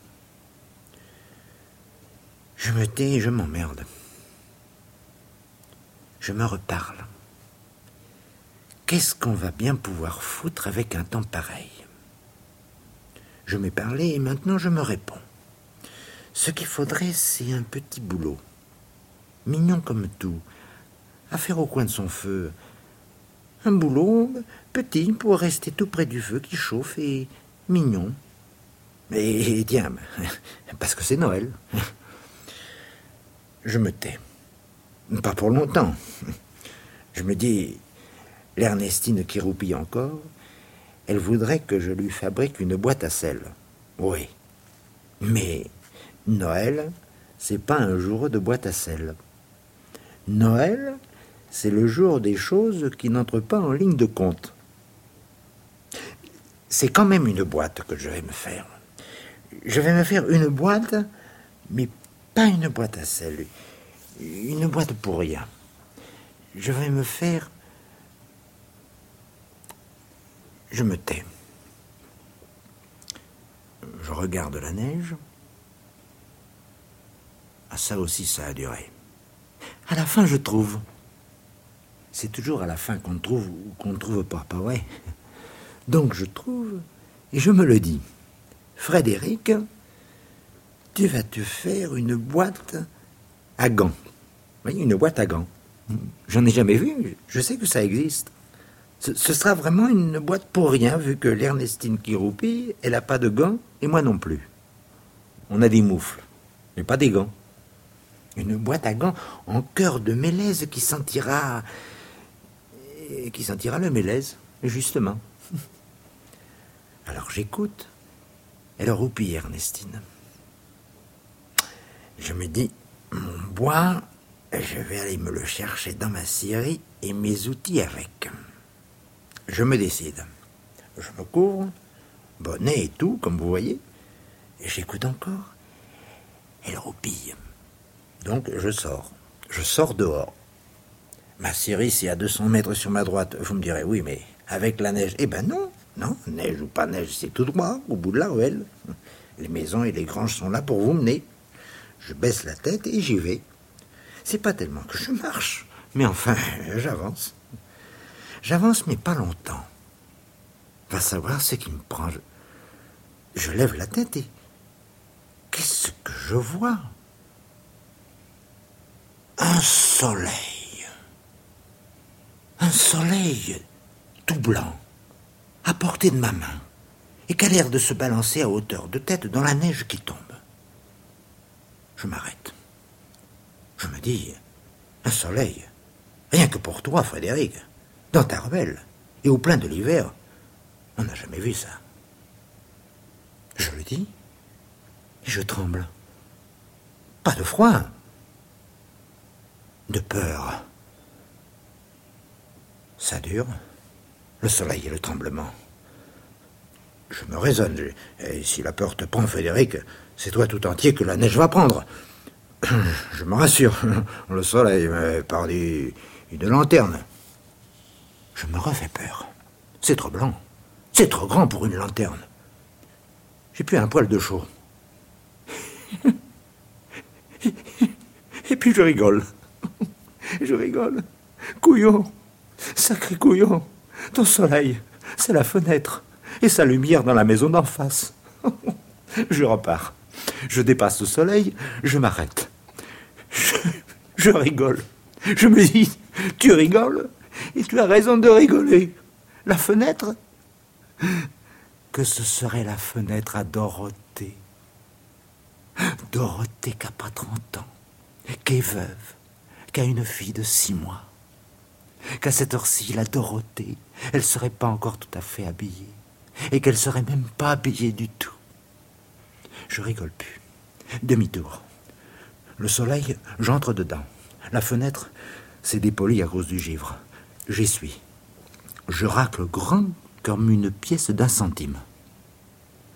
Je me tais et je m'emmerde. Je me reparle. Qu'est-ce qu'on va bien pouvoir foutre avec un temps pareil? Je m'ai parlé et maintenant je me réponds. Ce qu'il faudrait, c'est un petit boulot. Mignon comme tout. À faire au coin de son feu. Un boulot petit pour rester tout près du feu qui chauffe et mignon. Et, et tiens, parce que c'est Noël. Je me tais. Pas pour longtemps. Je me dis, l'Ernestine qui roupille encore, elle voudrait que je lui fabrique une boîte à sel. Oui. Mais Noël, c'est pas un jour de boîte à sel. Noël, c'est le jour des choses qui n'entrent pas en ligne de compte. C'est quand même une boîte que je vais me faire. Je vais me faire une boîte, mais pas une boîte à sel. Une boîte pour rien. Je vais me faire... Je me tais. Je regarde la neige. Ah, ça aussi, ça a duré. À la fin, je trouve. C'est toujours à la fin qu'on trouve ou qu'on ne trouve pas, pas vrai? Donc je trouve, et je me le dis. Frédéric, tu vas te faire une boîte à gants. Oui, une boîte à gants. J'en ai jamais vu, je sais que ça existe. Ce, ce sera vraiment une boîte pour rien, vu que l'Ernestine qui roupille, elle n'a pas de gants, et moi non plus. On a des moufles, mais pas des gants. Une boîte à gants en cœur de mélèze qui sentira... qui sentira le mélèze, justement. Alors j'écoute. Elle roupille Ernestine. Je me dis, mon bois, je vais aller me le chercher dans ma scierie et mes outils avec. Je me décide. Je me couvre, bonnet et tout, comme vous voyez, et j'écoute encore. Elle roupille. Donc je sors. Je sors dehors. Ma scierie, c'est à deux cents mètres sur ma droite. Vous me direz, oui, mais avec la neige. Eh ben non, non, neige ou pas neige, c'est tout droit, au bout de la ruelle. Les maisons et les granges sont là pour vous mener. Je baisse la tête et j'y vais. C'est pas tellement que je marche, mais enfin, j'avance. J'avance, mais pas longtemps. Va savoir ce qui me prend. Je, je lève la tête et... Qu'est-ce que je vois? Un soleil. Un soleil tout blanc, à portée de ma main, et qui a l'air de se balancer à hauteur de tête dans la neige qui tombe. Je m'arrête. Je me dis, un soleil, rien que pour toi, Frédéric, dans ta ruelle, et au plein de l'hiver, on n'a jamais vu ça. Je le dis, et je tremble. Pas de froid, de peur. Ça dure, le soleil et le tremblement. Je me raisonne, et si la peur te prend, Frédéric, c'est toi tout entier que la neige va prendre. Je me rassure, le soleil m'a parlé une lanterne. Je me refais peur. C'est trop blanc, c'est trop grand pour une lanterne. J'ai plus un poil de chaud. Et puis je rigole. Je rigole. Couillon, sacré couillon, ton soleil, c'est la fenêtre, et sa lumière dans la maison d'en face. Je repars. Je dépasse le soleil, je m'arrête. Je, je rigole. Je me dis, tu rigoles, et tu as raison de rigoler. La fenêtre, que ce serait la fenêtre à Dorothée. Dorothée qui n'a pas trente ans, qui est veuve, qui a une fille de six mois. Qu'à cette heure-ci, la Dorothée, elle serait pas encore tout à fait habillée, et qu'elle serait même pas habillée du tout. Je rigole plus. Demi-tour. Le soleil, j'entre dedans. La fenêtre, c'est dépoli à cause du givre. J'y suis. Je racle grand comme une pièce d'un centime.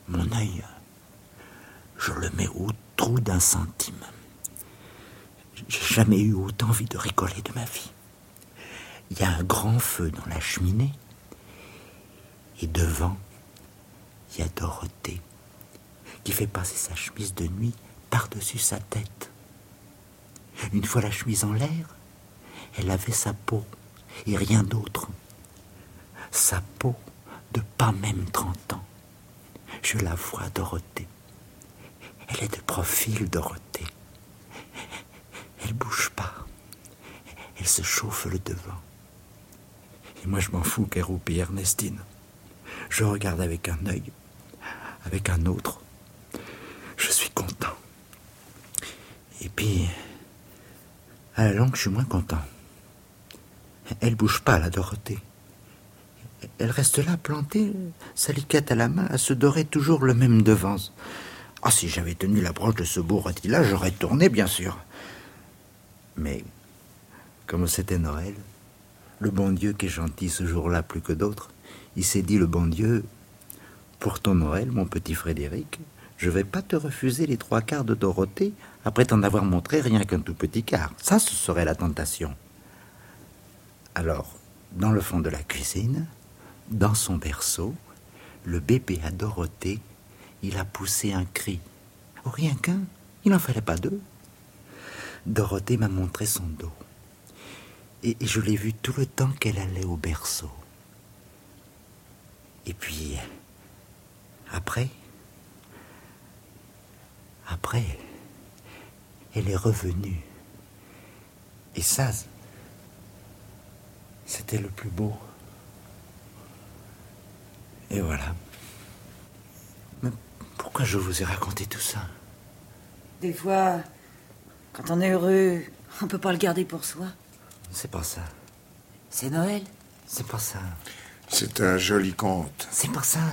Mon œil, je le mets au trou d'un centime. J'ai jamais eu autant envie de rigoler de ma vie. Il y a un grand feu dans la cheminée. Et devant, il y a Dorothée qui fait passer sa chemise de nuit par-dessus sa tête. Une fois la chemise en l'air, elle avait sa peau et rien d'autre. Sa peau de pas même trente ans. Je la vois, Dorothée. Elle est de profil, Dorothée. Elle bouge pas. Elle se chauffe le devant. Et moi, je m'en fous qu'elle roupille Ernestine. Je regarde avec un œil, avec un autre. Je suis content. Et puis, à la longue, je suis moins content. Elle bouge pas, la Dorothée. Elle reste là, plantée, sa liquette à la main, à se dorer toujours le même devant. Ah, si j'avais tenu la broche de ce beau rôti-là, j'aurais tourné, bien sûr. Mais, comme c'était Noël, le bon Dieu qui est gentil ce jour-là plus que d'autres, il s'est dit, le bon Dieu, pour ton Noël, mon petit Frédéric, je vais pas te refuser les trois quarts de Dorothée après t'en avoir montré rien qu'un tout petit quart. Ça, ce serait la tentation. Alors, dans le fond de la cuisine, dans son berceau, le bébé à Dorothée, il a poussé un cri. Oh, rien qu'un, il n'en fallait pas deux. Dorothée m'a montré son dos. Et, et je l'ai vu tout le temps qu'elle allait au berceau. Et puis, après, après, elle est revenue. Et ça, c'était le plus beau. Et voilà. Mais pourquoi je vous ai raconté tout ça? Des fois, quand on est heureux, on peut pas le garder pour soi. C'est pas ça. C'est Noël. C'est pas ça. C'est un joli conte. C'est pas ça.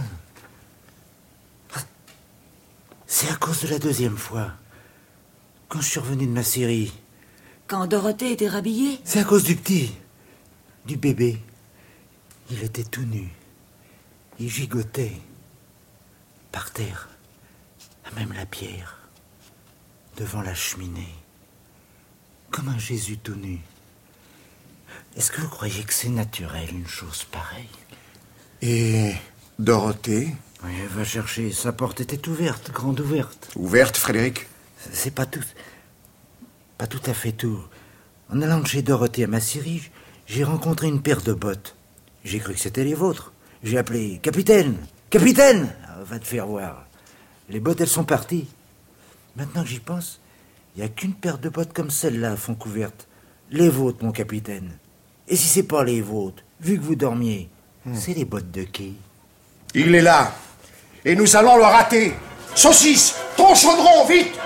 C'est à cause de la deuxième fois. Quand je suis revenu de ma Syrie. Quand Dorothée était rhabillée. C'est à cause du petit. Du bébé. Il était tout nu. Il gigotait. Par terre. À même la pierre. Devant la cheminée. Comme un Jésus tout nu. Est-ce que vous croyez que c'est naturel, une chose pareille? Et Dorothée? Oui, elle va chercher. Sa porte était ouverte, grande ouverte. Ouverte, Frédéric? C'est pas tout... Pas tout à fait tout. En allant chez Dorothée à ma Syrie, j'ai rencontré une paire de bottes. J'ai cru que c'était les vôtres. J'ai appelé « Capitaine! Capitaine !» ah, va te faire voir. Les bottes, elles sont parties. Maintenant que j'y pense, il n'y a qu'une paire de bottes comme celle-là à fond couverte. Les vôtres, mon capitaine. Et si c'est pas les vôtres, vu que vous dormiez, hmm. c'est les bottes de qui? Il est là. Et nous allons le rater. Saucisse, ton chaudron, vite!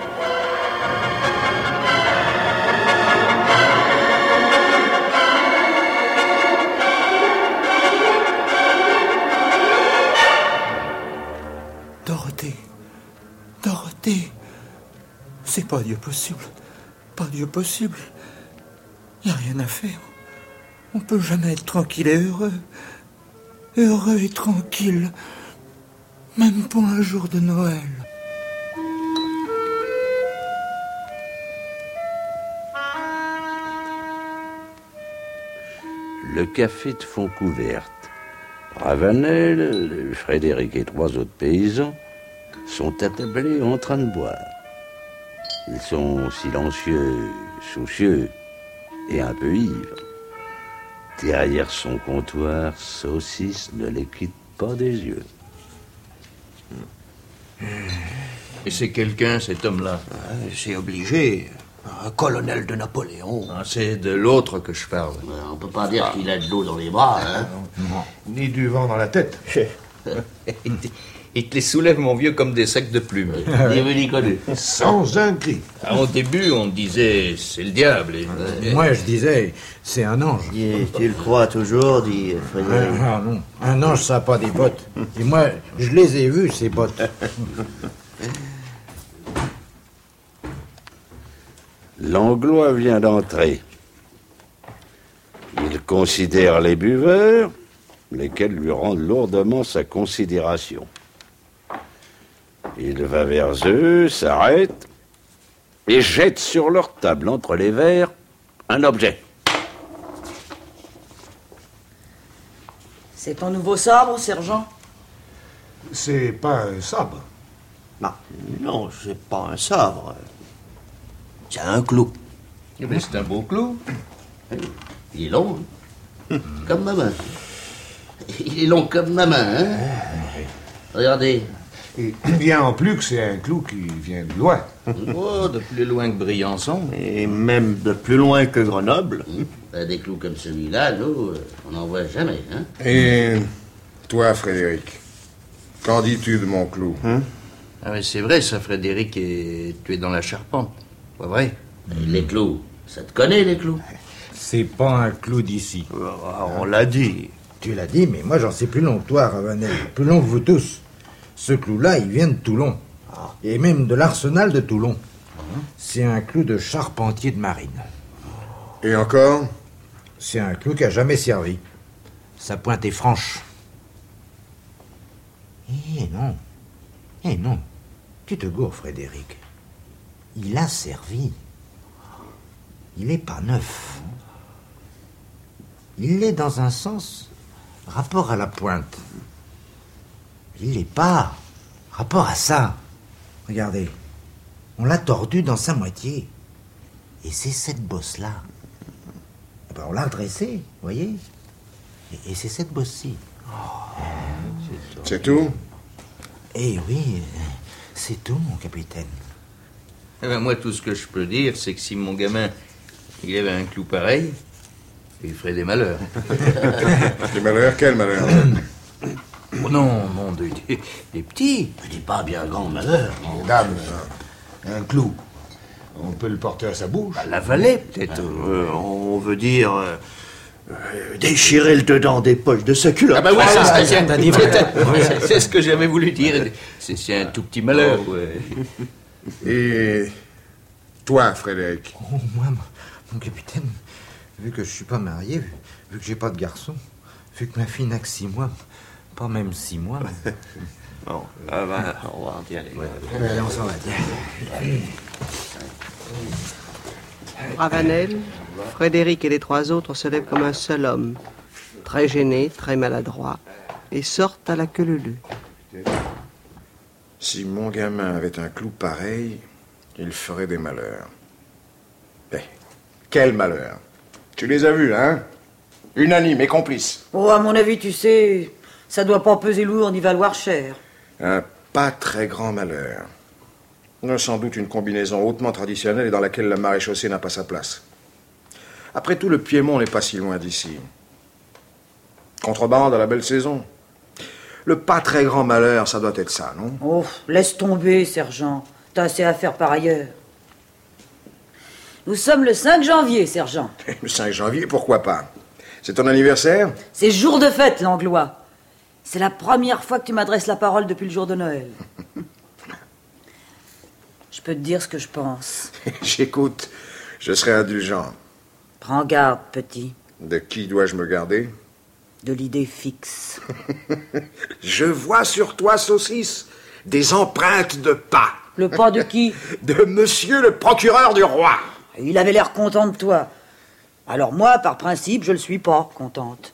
Dorothée, Dorothée, c'est pas Dieu possible, pas Dieu possible. Il n'y a rien à faire. On peut jamais être tranquille et heureux. Heureux et tranquille. Même pour un jour de Noël. Le café de Fontcouverte. Ravanel, Frédéric et trois autres paysans sont attablés en train de boire. Ils sont silencieux, soucieux et un peu ivres. Derrière son comptoir, Saucisse ne les quitte pas des yeux. Et c'est quelqu'un, cet homme-là? C'est obligé. Un colonel de Napoléon. Ah, c'est de l'autre que je parle. On peut pas dire qu'il a de l'eau dans les bras, hein? Non. Ni du vent dans la tête. Il te les soulève, mon vieux, comme des sacs de plumes. Sans un cri. Ah, au début, on disait, c'est le diable. Et... Et moi, je disais, c'est un ange. Et tu le crois toujours, dit Frédéric? Ah, ah non, un ange, ça n'a pas des bottes. Et moi, je les ai vues, ces bottes. Langlois vient d'entrer. Il considère les buveurs, lesquels lui rendent lourdement sa considération. Il va vers eux, s'arrête, et jette sur leur table entre les verres un objet. C'est ton nouveau sabre, sergent? C'est pas un sabre. Non, non, c'est pas un sabre. C'est un clou. Eh bien, c'est un beau clou. Il est long, hein? Comme ma main. Il est long comme ma main, hein? Regardez. Et bien en plus que c'est un clou qui vient de loin. Oh, de plus loin que Briançon. Et même de plus loin que Grenoble. Ben, des clous comme celui-là, nous, on n'en voit jamais, hein? Et toi, Frédéric, qu'en dis-tu de mon clou? Hein? Ah mais c'est vrai, ça, Frédéric, et tu es dans la charpente. Pas vrai? Les clous, ça te connaît, les clous? C'est pas un clou d'ici. On l'a dit. Tu l'as dit, mais moi j'en sais plus long que toi, Ravanel. Plus long que vous tous. Ce clou-là, il vient de Toulon. Et même de l'arsenal de Toulon. C'est un clou de charpentier de marine. Et encore? C'est un clou qui a jamais servi. Sa pointe est franche. Eh non. Eh non. Tu te gourres, Frédéric. Il a servi. Il est pas neuf. Il l'est dans un sens rapport à la pointe. Il l'est pas rapport à ça. Regardez. On l'a tordu dans sa moitié. Et c'est cette bosse-là. Eh ben, on l'a redressée, voyez. Et, et c'est cette bosse-ci. C'est tout? Eh oui, c'est tout, mon capitaine. Eh ben, moi, tout ce que je peux dire, c'est que si mon gamin, il avait un clou pareil, il ferait des malheurs. Des malheurs? Quel malheur? Oh non, non, des, des, des petits. Des pas bien grands malheurs. Dame, un clou. On peut le porter à sa bouche. Bah, l'avaler, peut-être. Euh, on veut dire... euh, euh, déchirer le dedans des poches de sa culotte. Ah bah ouais, ça serait bien. t'as dit vrai. C'est c'est ce que j'avais voulu dire. C'est c'est un tout petit malheur, ouais. Et toi, Frédéric? Oh, moi, mon capitaine, vu que je suis pas marié, vu, vu que j'ai pas de garçon, vu que ma fille n'a que six mois, pas même six mois. Bon, ah ben, on va y aller. Allez, on s'en va, tiens. Ravanel, Frédéric et les trois autres se lèvent comme un seul homme, très gênés, très maladroits, et sortent à la queue leu-leu. Si mon gamin avait un clou pareil, il ferait des malheurs. Eh, quel malheur! Tu les as vus, hein? Unanimes et complices. Oh, à mon avis, tu sais, ça doit pas peser lourd ni valoir cher. Un pas très grand malheur. Sans doute une combinaison hautement traditionnelle et dans laquelle la maréchaussée n'a pas sa place. Après tout, le Piémont n'est pas si loin d'ici. Contrebande à la belle saison. Le pas très grand malheur, ça doit être ça, non? Oh, laisse tomber, sergent. T'as assez à faire par ailleurs. Nous sommes le cinq janvier, sergent. Le cinq janvier, pourquoi pas? C'est ton anniversaire? C'est jour de fête, l'Anglois. C'est la première fois que tu m'adresses la parole depuis le jour de Noël. Je peux te dire ce que je pense. J'écoute. Je serai indulgent. Prends garde, petit. De qui dois-je me garder? De l'idée fixe. Je vois sur toi, saucisse, des empreintes de pas. Le pas de qui? De monsieur le procureur du roi. Il avait l'air content de toi. Alors moi, par principe, je le suis pas contente.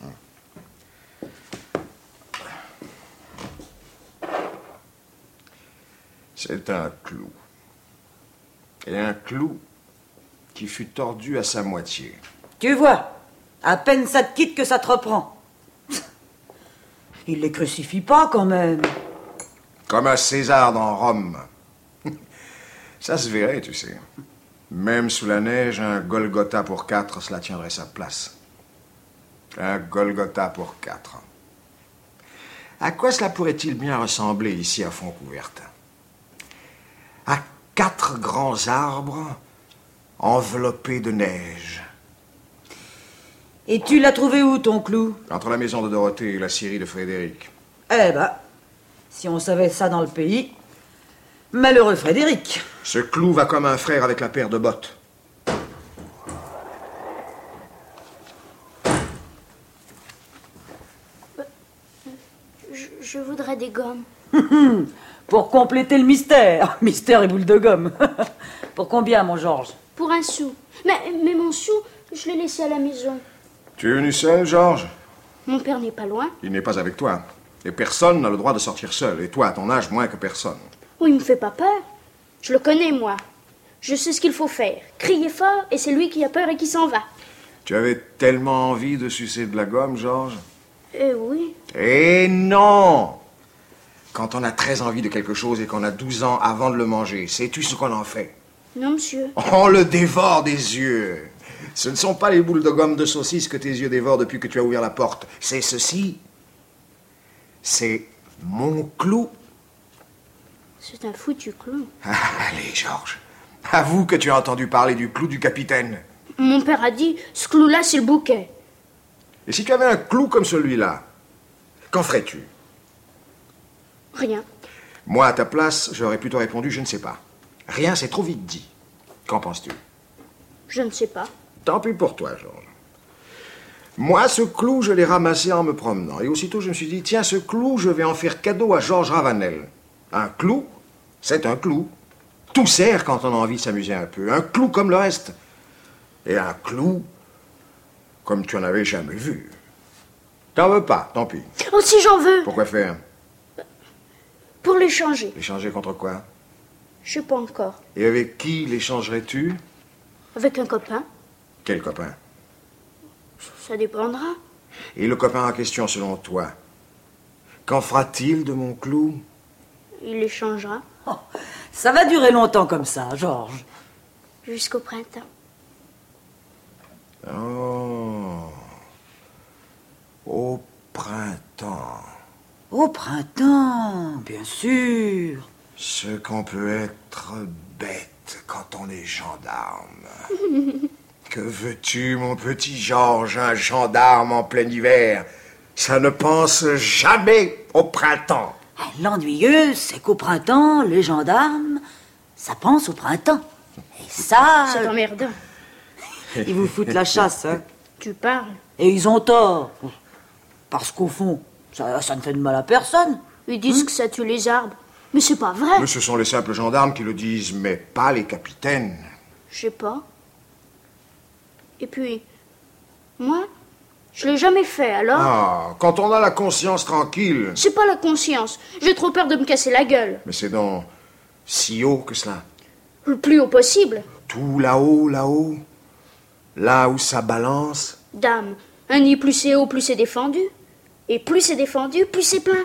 C'est un clou. Et un clou qui fut tordu à sa moitié. Tu vois, à peine ça te quitte que ça te reprend. Il les crucifie pas, quand même. Comme à César dans Rome. Ça se verrait, tu sais. Même sous la neige, un Golgotha pour quatre, cela tiendrait sa place. Un Golgotha pour quatre. À quoi cela pourrait-il bien ressembler ici à Fontcouverte? À quatre grands arbres enveloppés de neige. Et tu l'as trouvé où, ton clou? Entre la maison de Dorothée et la scierie de Frédéric. Eh ben, si on savait ça dans le pays, malheureux Frédéric. Ce clou va comme un frère avec la paire de bottes. Je, je voudrais des gommes. Pour compléter le mystère. Mystère et boule de gomme. Pour combien, mon Georges? Pour un sou. Mais, mais mon sou, je l'ai laissé à la maison. Tu es venu seul, Georges? Mon père n'est pas loin. Il n'est pas avec toi. Et personne n'a le droit de sortir seul. Et toi, à ton âge, moins que personne. Oh, il me fait pas peur. Je le connais, moi. Je sais ce qu'il faut faire. Crier fort, et c'est lui qui a peur et qui s'en va. Tu avais tellement envie de sucer de la gomme, Georges? Eh oui. Eh non! Quand on a très envie de quelque chose et qu'on a douze ans avant de le manger, sais-tu ce qu'on en fait? Non, monsieur. On le dévore des yeux. Ce ne sont pas les boules de gomme de saucisse que tes yeux dévorent depuis que tu as ouvert la porte. C'est ceci. C'est mon clou. C'est un foutu clou. Ah, allez, Georges. Avoue que tu as entendu parler du clou du capitaine. Mon père a dit, ce clou-là, c'est le bouquet. Et si tu avais un clou comme celui-là, qu'en ferais-tu? Rien. Moi, à ta place, j'aurais plutôt répondu, je ne sais pas. Rien, c'est trop vite dit. Qu'en penses-tu? Je ne sais pas. Tant pis pour toi, Georges. Moi, ce clou, je l'ai ramassé en me promenant. Et aussitôt, je me suis dit, tiens, ce clou, je vais en faire cadeau à Georges Ravanel. Un clou, c'est un clou. Tout sert quand on a envie de s'amuser un peu. Un clou comme le reste. Et un clou comme tu en avais jamais vu. T'en veux pas, tant pis. Oh, si j'en veux. Pourquoi faire? Pour l'échanger. L'échanger contre quoi? Je sais pas encore. Et avec qui l'échangerais-tu? Avec un copain. Quel copain? Ça dépendra. Et le copain en question, selon toi, qu'en fera-t-il de mon clou? Il l'échangera. Oh, ça va durer longtemps comme ça, Georges. Jusqu'au printemps. Oh. Au printemps. Au printemps, bien sûr. Ce qu'on peut être bête quand on est gendarme. Que veux-tu, mon petit Georges, un gendarme en plein hiver? Ça ne pense jamais au printemps. L'ennuyeux, c'est qu'au printemps, les gendarmes, ça pense au printemps. Et ça... C'est emmerdant. Ils vous foutent la chasse, hein. Tu parles. Et ils ont tort. Parce qu'au fond, ça, ça ne fait de mal à personne. Ils disent Hum que ça tue les arbres. Mais c'est pas vrai. Mais ce sont les simples gendarmes qui le disent, mais pas les capitaines. Je sais pas. Et puis, moi, je l'ai jamais fait, alors... Ah, quand on a la conscience tranquille. C'est pas la conscience. J'ai trop peur de me casser la gueule. Mais c'est donc si haut que cela. Le plus haut possible. Tout là-haut, là-haut. Là où ça balance. Dame, un nid plus c'est haut, plus c'est défendu. Et plus c'est défendu, plus c'est plein.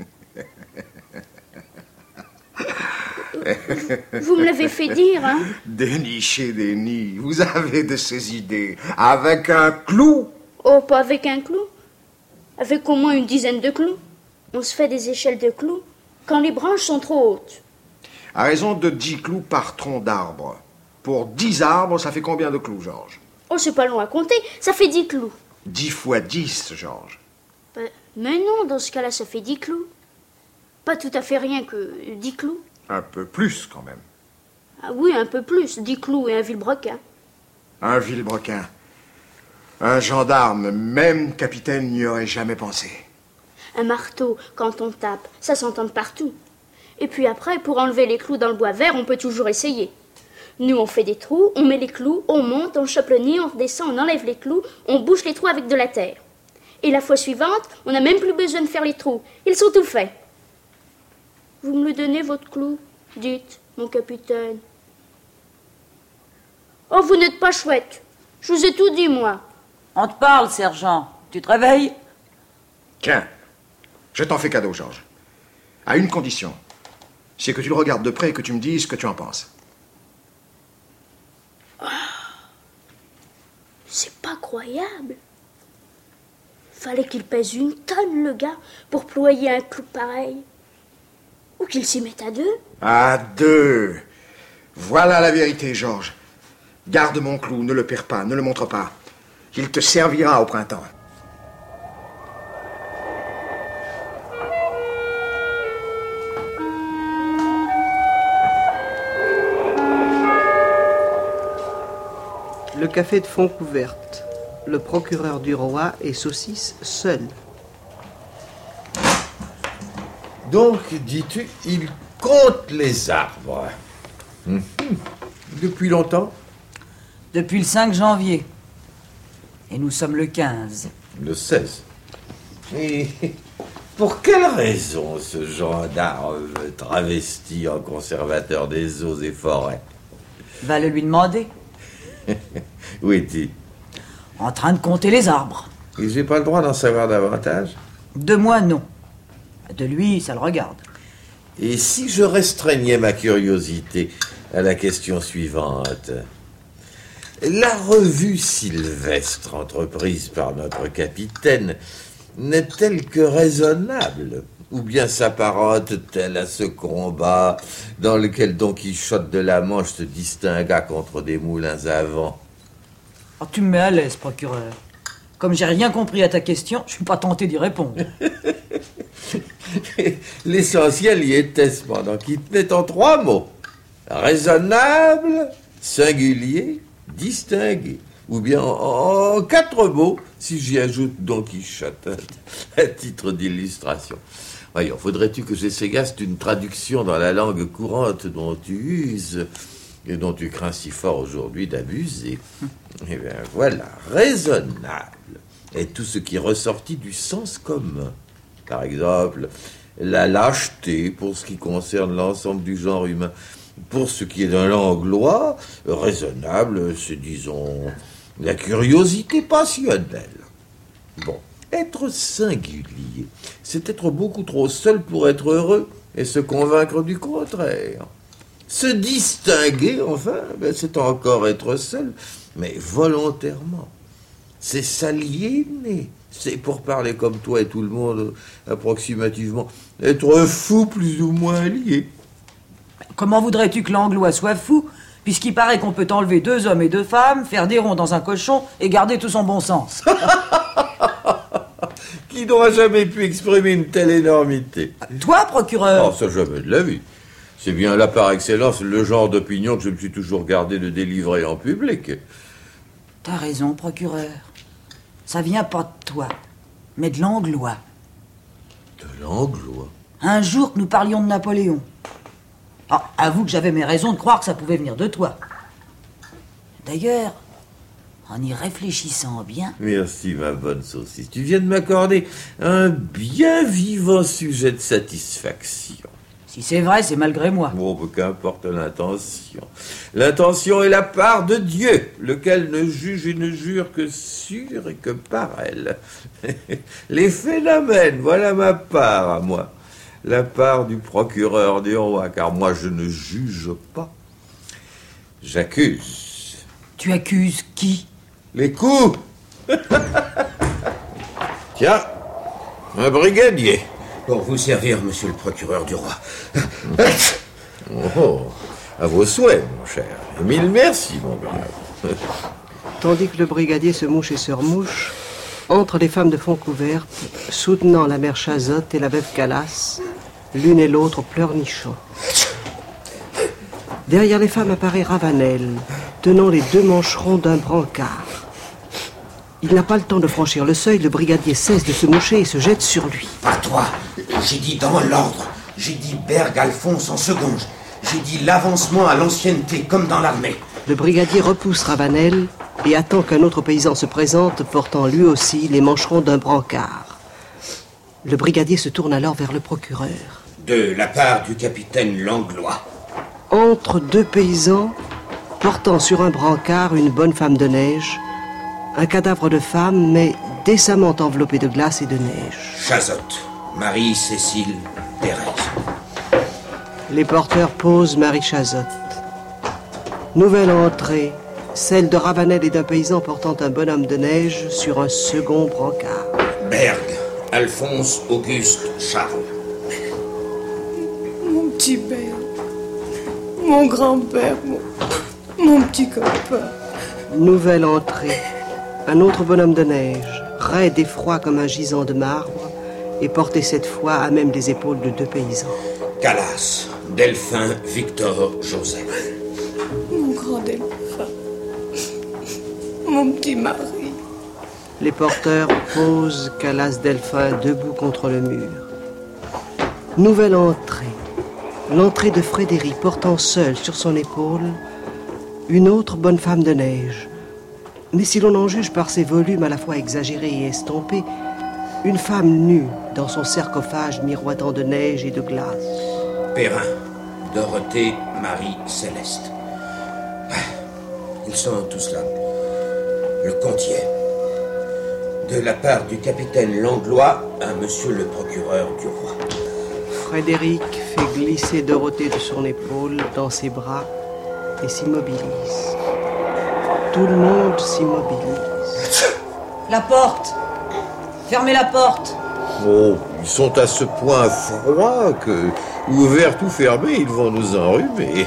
Vous me l'avez fait dire, hein? Dénicher des nids. Vous avez de ces idées. Avec un clou. Oh, pas avec un clou. Avec au moins une dizaine de clous. On se fait des échelles de clous quand les branches sont trop hautes. À raison de dix clous par tronc d'arbre. Pour dix arbres, ça fait combien de clous, Georges? Oh, c'est pas long à compter. Ça fait dix clous. Dix fois dix, Georges. Euh, mais non, dans ce cas-là, ça fait dix clous. Pas tout à fait rien que dix clous. Un peu plus, quand même. Ah oui, un peu plus. Dix clous et un vilebrequin. Un vilebrequin. Un gendarme, même capitaine, n'y aurait jamais pensé. Un marteau, quand on tape, ça s'entend de partout. Et puis après, pour enlever les clous dans le bois vert, on peut toujours essayer. Nous, on fait des trous, on met les clous, on monte, on chope le nid, on redescend, on enlève les clous, on bouche les trous avec de la terre. Et la fois suivante, on n'a même plus besoin de faire les trous. Ils sont tout faits. Vous me le donnez, votre clou? Dites, mon capitaine. Oh, vous n'êtes pas chouette. Je vous ai tout dit, moi. On te parle, sergent. Tu te réveilles? Tiens, je t'en fais cadeau, Georges. À une condition. C'est que tu le regardes de près et que tu me dises ce que tu en penses. Oh, c'est pas croyable. Fallait qu'il pèse une tonne, le gars, pour ployer un clou pareil. Ou qu'il s'y mette à deux. À deux. Voilà la vérité, Georges. Garde mon clou, ne le perds pas, ne le montre pas. Il te servira au printemps. Le café de Fontcouverte. Le procureur du roi et Saucisse seul. Donc, dis-tu, il Compte les arbres. Hum, hum. Depuis longtemps? Depuis le cinq janvier. Et nous sommes le quinze. Le seize. Et pour quelle raison ce gendarme travesti en conservateur des eaux et forêts? Va le lui demander. Où est-il? En train de compter les arbres. Et j'ai pas le droit d'en savoir davantage? De moi, non. De lui, ça le regarde. Et si je restreignais ma curiosité à la question suivante? La revue Sylvestre, entreprise par notre capitaine, n'est-elle que raisonnable? Ou bien s'apparente-t-elle à ce combat dans lequel Don Quichotte de la Manche se distingua contre des moulins à vent? Oh, tu me mets à l'aise, procureur. Comme j'ai rien compris à ta question, je suis pas tenté d'y répondre. L'essentiel y était cependant qu'il tenait en trois mots. Raisonnable, singulier, distingué. Ou bien en, en quatre mots, si j'y ajoute Don Quichotte, à titre d'illustration. Voyons, faudrait-tu que j'essayasse d'une traduction dans la langue courante dont tu uses et dont tu crains si fort aujourd'hui d'abuser? Eh bien voilà, raisonnable est tout ce qui est ressorti du sens commun. Par exemple, la lâcheté pour ce qui concerne l'ensemble du genre humain. Pour ce qui est d'un langlois, raisonnable, c'est, disons, la curiosité passionnelle. Bon, être singulier, c'est être beaucoup trop seul pour être heureux et se convaincre du contraire. Se distinguer, enfin, ben, c'est encore être seul, mais volontairement. C'est s'aliéner. C'est, pour parler comme toi et tout le monde, approximativement, être fou plus ou moins lié. Comment voudrais-tu que l'anglois soit fou, puisqu'il paraît qu'on peut enlever deux hommes et deux femmes, faire des ronds dans un cochon et garder tout son bon sens? Qui n'aura jamais pu exprimer une telle énormité? Toi, procureur? Oh, ça, jamais de la vie. C'est bien là, par excellence, le genre d'opinion que je me suis toujours gardé de délivrer en public. T'as raison, procureur. Ça vient pas de toi, mais de l'anglois. De l'anglois? Un jour que nous parlions de Napoléon. Ah, avoue que j'avais mes raisons de croire que ça pouvait venir de toi. D'ailleurs, en y réfléchissant bien... Merci, ma bonne saucisse. Tu viens de m'accorder un bien vivant sujet de satisfaction. Si c'est vrai, c'est malgré moi. Bon, qu'importe l'intention. L'intention est la part de Dieu, lequel ne juge et ne jure que sur et que par elle. Les phénomènes, voilà ma part à moi. La part du procureur du roi, car moi je ne juge pas. J'accuse. Tu accuses qui? Les coups. Tiens, un brigadier. Pour vous servir, monsieur le procureur du roi. Oh, à vos souhaits, mon cher. Et mille merci, mon brave. Tandis que le brigadier se mouche et se remouche, entrent les femmes de Fontcouverte, soutenant la mère Chazotte et la veuve Calas, l'une et l'autre pleurnichant. Derrière les femmes apparaît Ravanel, tenant les deux mancherons d'un brancard. Il n'a pas le temps de franchir le seuil, le brigadier cesse de se moucher et se jette sur lui. Pas toi. J'ai dit dans l'ordre. J'ai dit Berg Alphonse en seconde. J'ai dit l'avancement à l'ancienneté, comme dans l'armée. Le brigadier repousse Ravanel et attend qu'un autre paysan se présente, portant lui aussi les mancherons d'un brancard. Le brigadier se tourne alors vers le procureur. De la part du capitaine Langlois. Entre deux paysans, portant sur un brancard une bonne femme de neige, un cadavre de femme, mais décemment enveloppé de glace et de neige. Chazotte, Marie-Cécile, Thérèse. Les porteurs posent Marie Chazotte. Nouvelle entrée, celle de Ravanel et d'un paysan portant un bonhomme de neige sur un second brancard. Berg, Alphonse, Auguste, Charles. Mon petit père, mon grand-père, mon, mon petit copain. Nouvelle entrée, un autre bonhomme de neige, raide et froid comme un gisant de marbre, et porté cette fois à même les épaules de deux paysans. Calas, Delphin, Victor, Joseph. Mon grand Delphin, mon petit mari. Les porteurs posent Calas Delphin debout contre le mur. Nouvelle entrée. l'entrée de Frédéric portant seule sur son épaule une autre bonne femme de neige. Mais si l'on en juge par ses volumes à la fois exagérés et estompés, une femme nue dans son sarcophage miroitant de neige et de glace. Perrin, Dorothée, Marie, Céleste. Ils sont tous là. Le compte y est. De la part du capitaine Langlois à monsieur le procureur du roi. Frédéric fait glisser Dorothée de son épaule dans ses bras et s'immobilise. Tout le monde s'immobilise. La porte! Fermez la porte! Oh, ils sont à ce point froids que, ouverts ou fermés, ils vont nous enrhumer.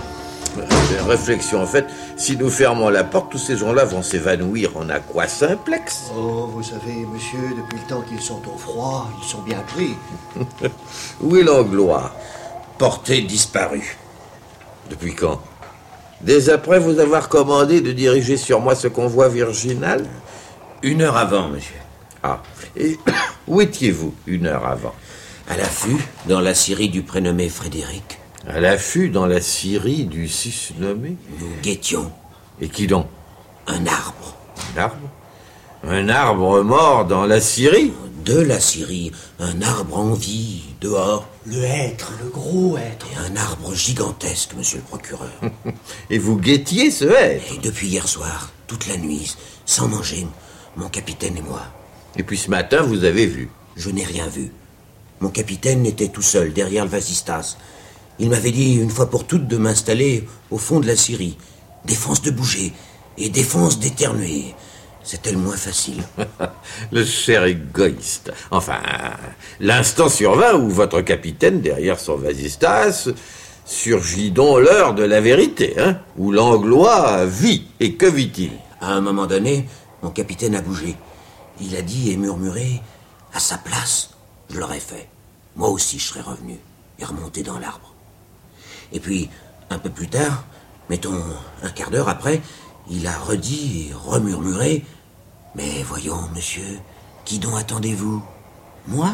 Réflexion, en fait, si nous fermons la porte, tous ces gens-là vont s'évanouir en aqua simplex. Oh, vous savez, monsieur, depuis le temps qu'ils sont au froid, ils sont bien pris. Où est Langlois? Portée disparue. Depuis quand? Dès après vous avoir commandé de diriger sur moi ce convoi virginal? Une heure avant, monsieur. Ah, et où étiez-vous une heure avant? À l'affût, dans la scierie du prénommé Frédéric. À l'affût dans la scierie du susnommé? Nous guettions. Et qui donc? Un arbre. Un arbre? Un arbre mort dans la scierie? De la scierie. Un arbre en vie, dehors. Le hêtre, le gros hêtre. Et un arbre gigantesque, monsieur le procureur. Et vous guettiez ce hêtre? Et depuis hier soir, toute la nuit, sans manger, mon capitaine et moi. Et puis ce matin, vous avez vu? Je n'ai rien vu. Mon capitaine était tout seul, derrière le vasistas. Il m'avait dit une fois pour toutes de m'installer au fond de la scierie. Défense de bouger et défense d'éternuer. C'était le moins facile. Le cher égoïste. Enfin, l'instant survint où votre capitaine, derrière son vasistas, surgit donc l'heure de la vérité, hein, où Langlois vit. Et que vit-il? À un moment donné, mon capitaine a bougé. Il a dit et murmuré, à sa place, je l'aurais fait. Moi aussi, je serais revenu et remonté dans l'arbre. Et puis, un peu plus tard, mettons un quart d'heure après, il a redit et remurmuré, mais voyons, monsieur, qui donc attendez-vous? Moi?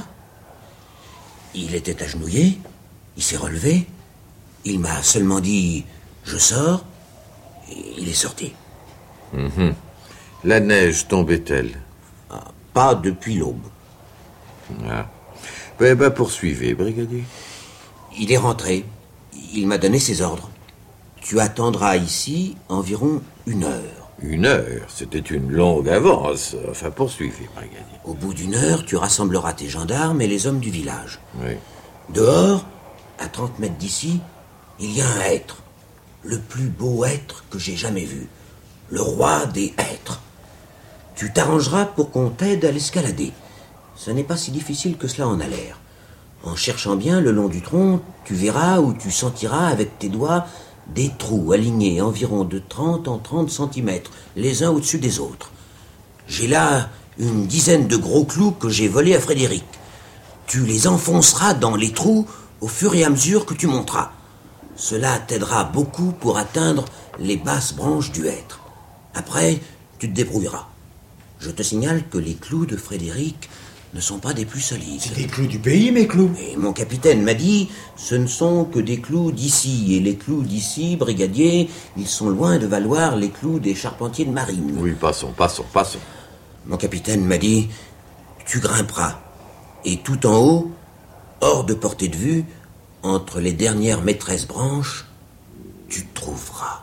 Il était agenouillé, il s'est relevé, il m'a seulement dit, je sors, et il est sorti. Mmh. La neige tombait-elle? Ah, pas depuis l'aube. Ah. Ben, ben, poursuivez, brigadier. Il est rentré. Il m'a donné ses ordres. Tu attendras ici environ une heure. Une heure? C'était une longue avance. Enfin, poursuivez, brigadier. Au bout d'une heure, tu rassembleras tes gendarmes et les hommes du village. Oui. Dehors, à trente mètres d'ici, il y a un hêtre. Le plus beau hêtre que j'ai jamais vu. Le roi des hêtres. Tu t'arrangeras pour qu'on t'aide à l'escalader. Ce n'est pas si difficile que cela en a l'air. En cherchant bien le long du tronc, tu verras ou tu sentiras avec tes doigts des trous alignés environ de trente en trente centimètres, les uns au-dessus des autres. J'ai là une dizaine de gros clous que j'ai volés à Frédéric. Tu les enfonceras dans les trous au fur et à mesure que tu monteras. Cela t'aidera beaucoup pour atteindre les basses branches du hêtre. Après, tu te débrouilleras. Je te signale que les clous de Frédéric ne sont pas des plus solides. C'est des clous du pays, mes clous. Et mon capitaine m'a dit, ce ne sont que des clous d'ici. Et les clous d'ici, brigadier, ils sont loin de valoir les clous des charpentiers de marine. Oui, passons, passons, passons. Mon capitaine m'a dit, tu grimperas. Et tout en haut, hors de portée de vue, entre les dernières maîtresses branches, tu trouveras.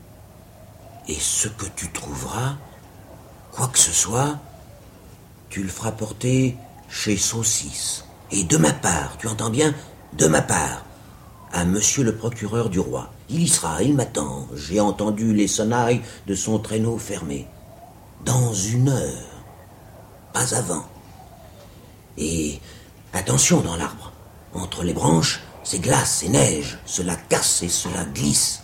Et ce que tu trouveras, quoi que ce soit, tu le feras porter chez Saucisse. Et de ma part, tu entends bien, de ma part, à monsieur le procureur du roi. Il y sera, il m'attend. J'ai entendu les sonnailles de son traîneau fermé. Dans une heure, pas avant. Et attention dans l'arbre. Entre les branches, c'est glace, c'est neige. Cela casse et cela glisse.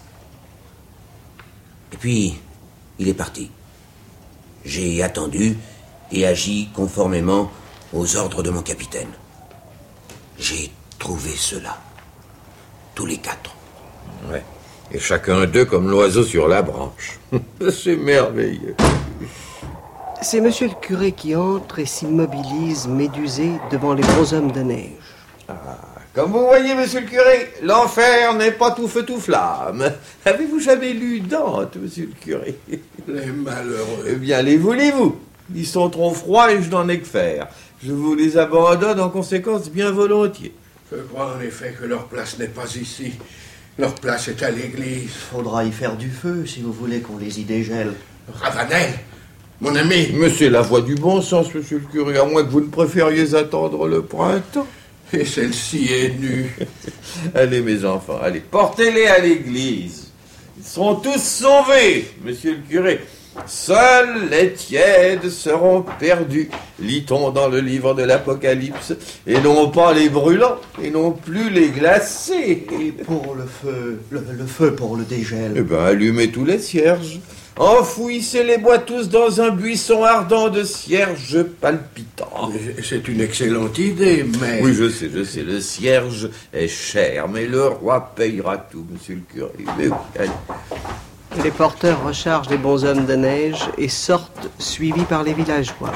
Et puis, il est parti. J'ai attendu et agi conformément aux ordres de mon capitaine. J'ai trouvé cela. Tous les quatre. Ouais. Et chacun d'eux comme l'oiseau sur la branche. C'est merveilleux. C'est monsieur le curé qui entre et s'immobilise médusé devant les gros hommes de neige. Ah, Comme vous voyez, monsieur le curé, l'enfer n'est pas tout feu tout flamme. Avez-vous jamais lu Dante, monsieur le curé? Les malheureux. Eh bien, les voulez-vous? Ils sont trop froids et je n'en ai que faire. Je vous les abandonne en conséquence bien volontiers. Je crois en effet que leur place n'est pas ici. Leur place est à l'église. Faudra y faire du feu si vous voulez qu'on les y dégèle. Ravanel, mon ami. Mais c'est la voie du bon sens, monsieur le curé, à moins que vous ne préfériez attendre le printemps. Et celle-ci est nue. Allez, mes enfants, allez, portez-les à l'église. Ils seront tous sauvés, monsieur le curé. Seuls les tièdes seront perdus, lit-on dans le livre de l'Apocalypse, et non pas les brûlants, et non plus les glacés. Et pour le feu, le, le feu pour le dégel. Eh bien, allumez tous les cierges. Enfouissez-les bois tous dans un buisson ardent de cierges palpitants. C'est une excellente idée, mais... Oui, je sais, je sais, le cierge est cher, mais le roi payera tout, monsieur le curé. Mais oui, allez. Les porteurs rechargent les bonshommes de neige et sortent, suivis par les villageois.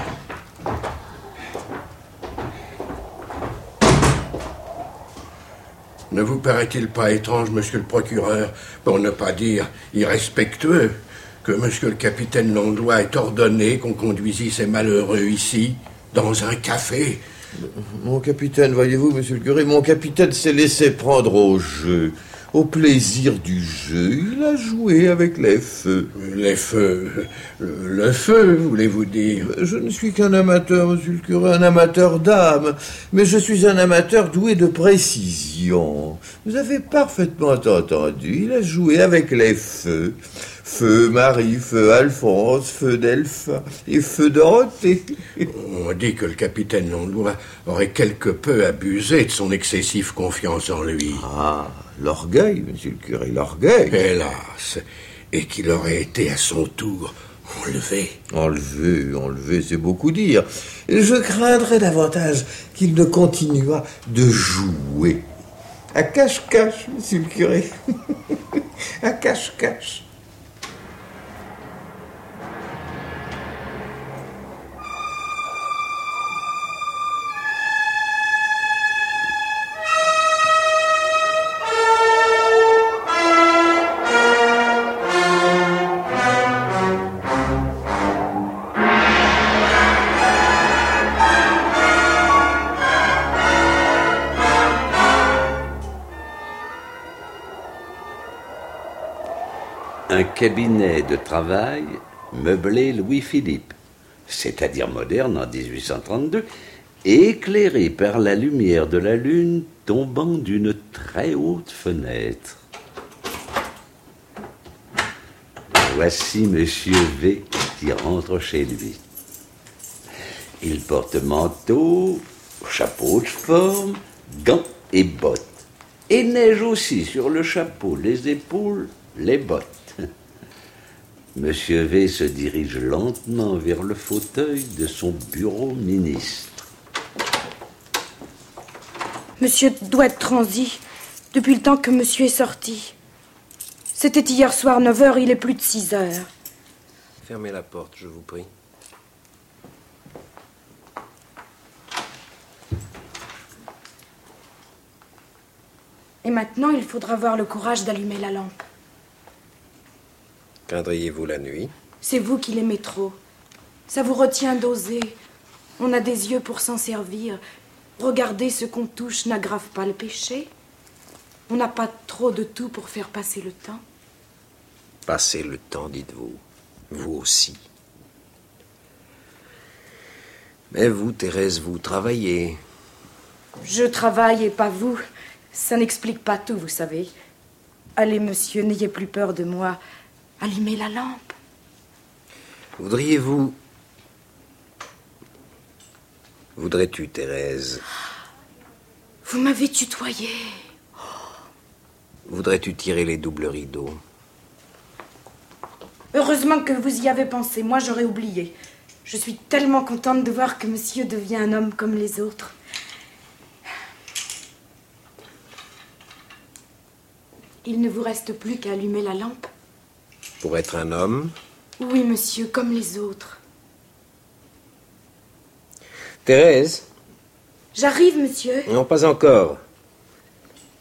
Ne vous paraît-il pas étrange, monsieur le procureur, pour ne pas dire irrespectueux, que monsieur le capitaine Langlois ait ordonné qu'on conduisit ces malheureux ici, dans un café? Mon capitaine, voyez-vous, monsieur le curé, mon capitaine s'est laissé prendre au jeu. Au plaisir du jeu, il a joué avec les feux. Les feux? Le, le feu, voulez-vous dire? Je ne suis qu'un amateur, monsieur le curé, un amateur d'âme, mais je suis un amateur doué de précision. Vous avez parfaitement entendu, il a joué avec les feux. Feu Marie, feu Alphonse, feu Delphin et feu Dorothée. On dit que le capitaine Langlois aurait quelque peu abusé de son excessive confiance en lui. Ah, l'orgueil, monsieur le curé, l'orgueil. Hélas, et qu'il aurait été à son tour enlevé. Enlevé, enlevé, c'est beaucoup dire. Et je craindrais davantage qu'il ne continuât de jouer. À cache-cache, monsieur le curé. À cache-cache. Un cabinet de travail meublé Louis-Philippe, c'est-à-dire moderne en dix-huit cent trente-deux, et éclairé par la lumière de la lune tombant d'une très haute fenêtre. Voici Monsieur V qui rentre chez lui. Il porte manteau, chapeau de forme, gants et bottes. Et neige aussi sur le chapeau, les épaules, les bottes. Monsieur V se dirige lentement vers le fauteuil de son bureau ministre. Monsieur doit être transi depuis le temps que monsieur est sorti. C'était hier soir neuf heures, il est plus de six heures. Fermez la porte, je vous prie. Et maintenant, il faudra avoir le courage d'allumer la lampe. Craindriez-vous la nuit? C'est vous qui l'aimez trop. Ça vous retient d'oser. On a des yeux pour s'en servir. Regarder ce qu'on touche n'aggrave pas le péché. On n'a pas trop de tout pour faire passer le temps. Passer le temps, dites-vous. Vous aussi. Mais vous, Thérèse, vous travaillez. Je travaille et pas vous. Ça n'explique pas tout, vous savez. Allez, monsieur, n'ayez plus peur de moi. Allumez la lampe. Voudriez-vous... Voudrais-tu, Thérèse... Vous m'avez tutoyé. Voudrais-tu tirer les doubles rideaux? Heureusement que vous y avez pensé. Moi, j'aurais oublié. Je suis tellement contente de voir que monsieur devient un homme comme les autres. Il ne vous reste plus qu'à allumer la lampe. Pour être un homme? Oui, monsieur, comme les autres. Thérèse? J'arrive, monsieur. Non, pas encore.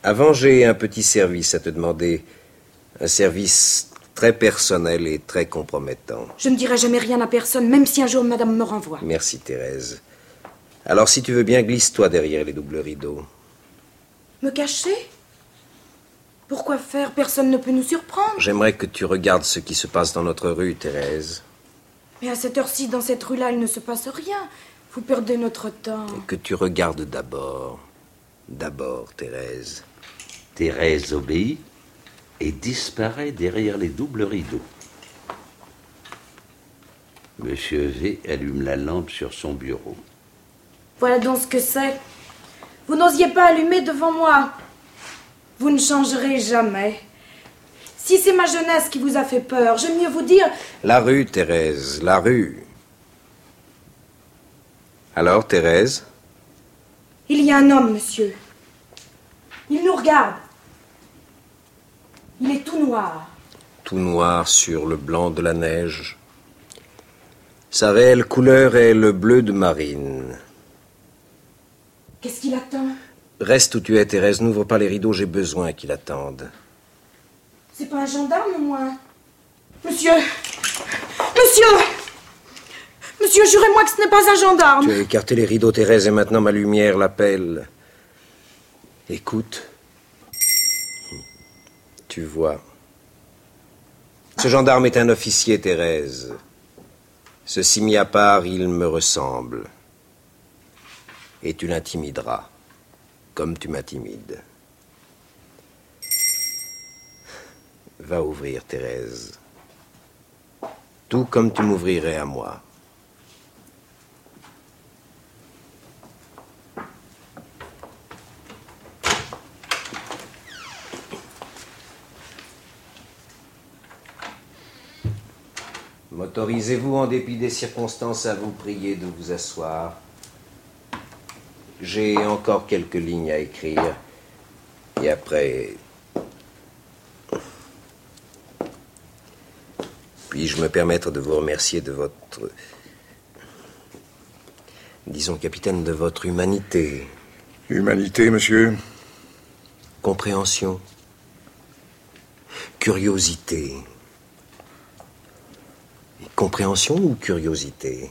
Avant, j'ai un petit service à te demander. Un service très personnel et très compromettant. Je ne dirai jamais rien à personne, même si un jour madame me renvoie. Merci, Thérèse. Alors, si tu veux bien, glisse-toi derrière les doubles rideaux. Me cacher? Pourquoi faire? Personne ne peut nous surprendre. J'aimerais que tu regardes ce qui se passe dans notre rue, Thérèse. Mais à cette heure-ci, dans cette rue-là, il ne se passe rien. Vous perdez notre temps. Et que tu regardes d'abord. D'abord, Thérèse. Thérèse obéit et disparaît derrière les doubles rideaux. Monsieur V allume la lampe sur son bureau. Voilà donc ce que c'est. Vous n'osiez pas allumer devant moi. Vous ne changerez jamais. Si c'est ma jeunesse qui vous a fait peur, j'aime mieux vous dire... La rue, Thérèse, la rue. Alors, Thérèse? Il y a un homme, monsieur. Il nous regarde. Il est tout noir. Tout noir sur le blanc de la neige. Sa réelle couleur est le bleu de marine. Qu'est-ce qu'il attend? Reste où tu es, Thérèse. N'ouvre pas les rideaux, j'ai besoin qu'il attende. C'est pas un gendarme, au moins. Monsieur! Monsieur! Monsieur, jurez-moi que ce n'est pas un gendarme. Tu as écarté les rideaux, Thérèse, et maintenant ma lumière l'appelle. Écoute. Tu vois. Ce gendarme est un officier, Thérèse. Ceci mis à part, il me ressemble. Et tu l'intimideras, comme tu m'intimides. Va ouvrir, Thérèse. Tout comme tu m'ouvrirais à moi. M'autorisez-vous, en dépit des circonstances, à vous prier de vous asseoir? J'ai encore quelques lignes à écrire. Et après... Puis-je me permettre de vous remercier de votre... Disons, capitaine, de votre humanité. Humanité, monsieur? Compréhension. Curiosité. Compréhension ou curiosité?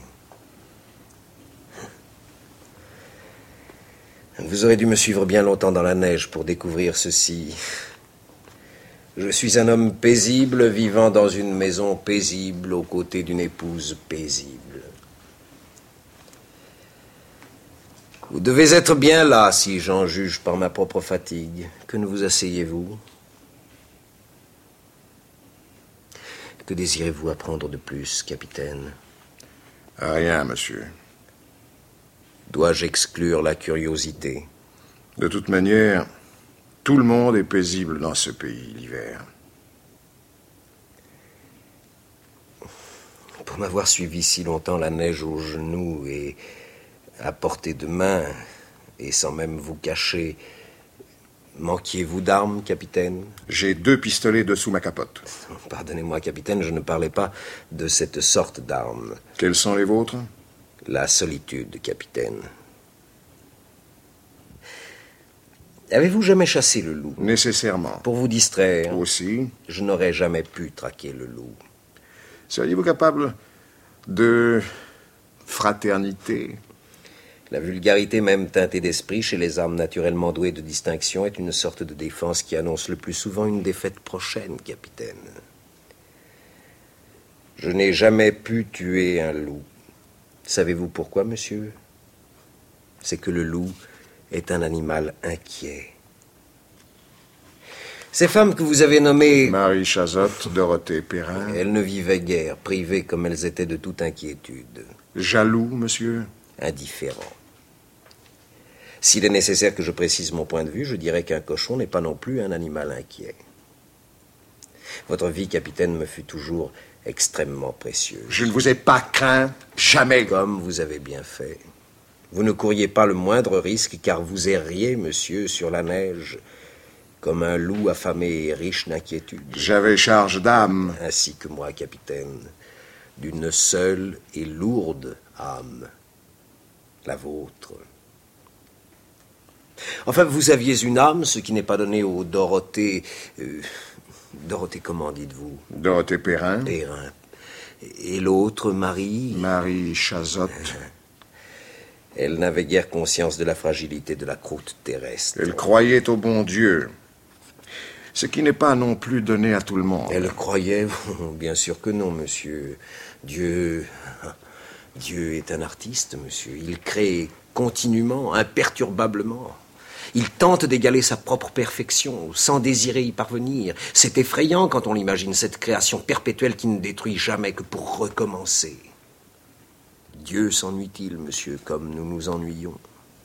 Vous aurez dû me suivre bien longtemps dans la neige pour découvrir ceci. Je suis un homme paisible vivant dans une maison paisible aux côtés d'une épouse paisible. Vous devez être bien là, si j'en juge par ma propre fatigue. Que ne vous asseyez-vous? Que désirez-vous apprendre de plus, capitaine? Rien, monsieur. Dois-je exclure la curiosité? De toute manière, tout le monde est paisible dans ce pays, l'hiver. Pour m'avoir suivi si longtemps la neige aux genoux et à portée de main, et sans même vous cacher, manquiez-vous d'armes, capitaine? J'ai deux pistolets dessous ma capote. Pardonnez-moi, capitaine, je ne parlais pas de cette sorte d'armes. Quelles sont les vôtres? La solitude, capitaine. Avez-vous jamais chassé le loup? Nécessairement. Pour vous distraire? Aussi. Je n'aurais jamais pu traquer le loup. Seriez-vous capable de fraternité? La vulgarité, même teintée d'esprit, chez les âmes naturellement douées de distinction, est une sorte de défense qui annonce le plus souvent une défaite prochaine, capitaine. Je n'ai jamais pu tuer un loup. Savez-vous pourquoi, monsieur? C'est que le loup est un animal inquiet. Ces femmes que vous avez nommées... Marie Chazotte, Dorothée Perrin... Elles ne vivaient guère, privées comme elles étaient de toute inquiétude. Jaloux, monsieur? Indifférent. S'il est nécessaire que je précise mon point de vue, je dirais qu'un cochon n'est pas non plus un animal inquiet. Votre vie, capitaine, me fut toujours extrêmement précieuse. Je ne vous ai pas craint, jamais. Comme vous avez bien fait. Vous ne couriez pas le moindre risque, car vous erriez, monsieur, sur la neige, comme un loup affamé et riche d'inquiétude. J'avais charge d'âme. Ainsi que moi, capitaine, d'une seule et lourde âme, la vôtre. Enfin, vous aviez une âme, ce qui n'est pas donné aux Dorothée... Euh, Dorothée, comment dites-vous? Dorothée Perrin. Perrin. Et l'autre, Marie? Marie Chazotte. Elle n'avait guère conscience de la fragilité de la croûte terrestre. Elle croyait au bon Dieu. Ce qui n'est pas non plus donné à tout le monde. Elle croyait? Bien sûr que non, monsieur. Dieu... Dieu est un artiste, monsieur. Il crée continuellement, imperturbablement. Il tente d'égaler sa propre perfection, sans désirer y parvenir. C'est effrayant quand on l'imagine, cette création perpétuelle qui ne détruit jamais que pour recommencer. Dieu s'ennuie-t-il, monsieur, comme nous nous ennuyons?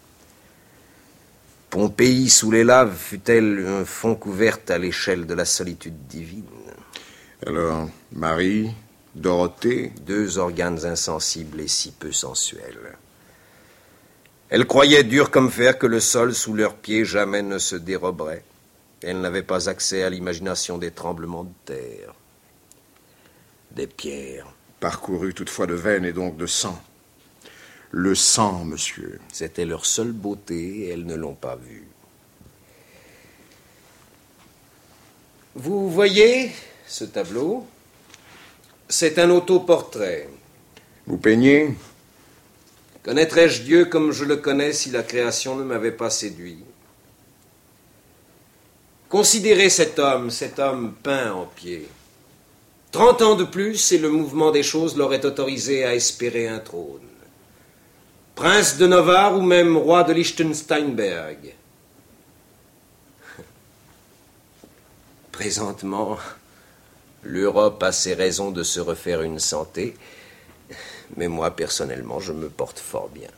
Pompéi sous les laves fut-elle un fond couverte à l'échelle de la solitude divine? Alors, Marie, Dorothée... Deux organes insensibles et si peu sensuels. Elle croyait dur comme fer que le sol sous leurs pieds jamais ne se déroberait. Elle n'avait pas accès à l'imagination des tremblements de terre, des pierres. Parcourue toutefois de veine et donc de sang. Le sang, monsieur. C'était leur seule beauté et elles ne l'ont pas vu. Vous voyez ce tableau? C'est un autoportrait. Vous peignez? Connaîtrais-je Dieu comme je le connais si la création ne m'avait pas séduit? Considérez cet homme, cet homme peint en pied. Trente ans de plus et le mouvement des choses l'aurait autorisé à espérer un trône. Prince de Navarre ou même roi de Liechtensteinberg. Présentement, l'Europe a ses raisons de se refaire une santé, mais moi, personnellement, je me porte fort bien.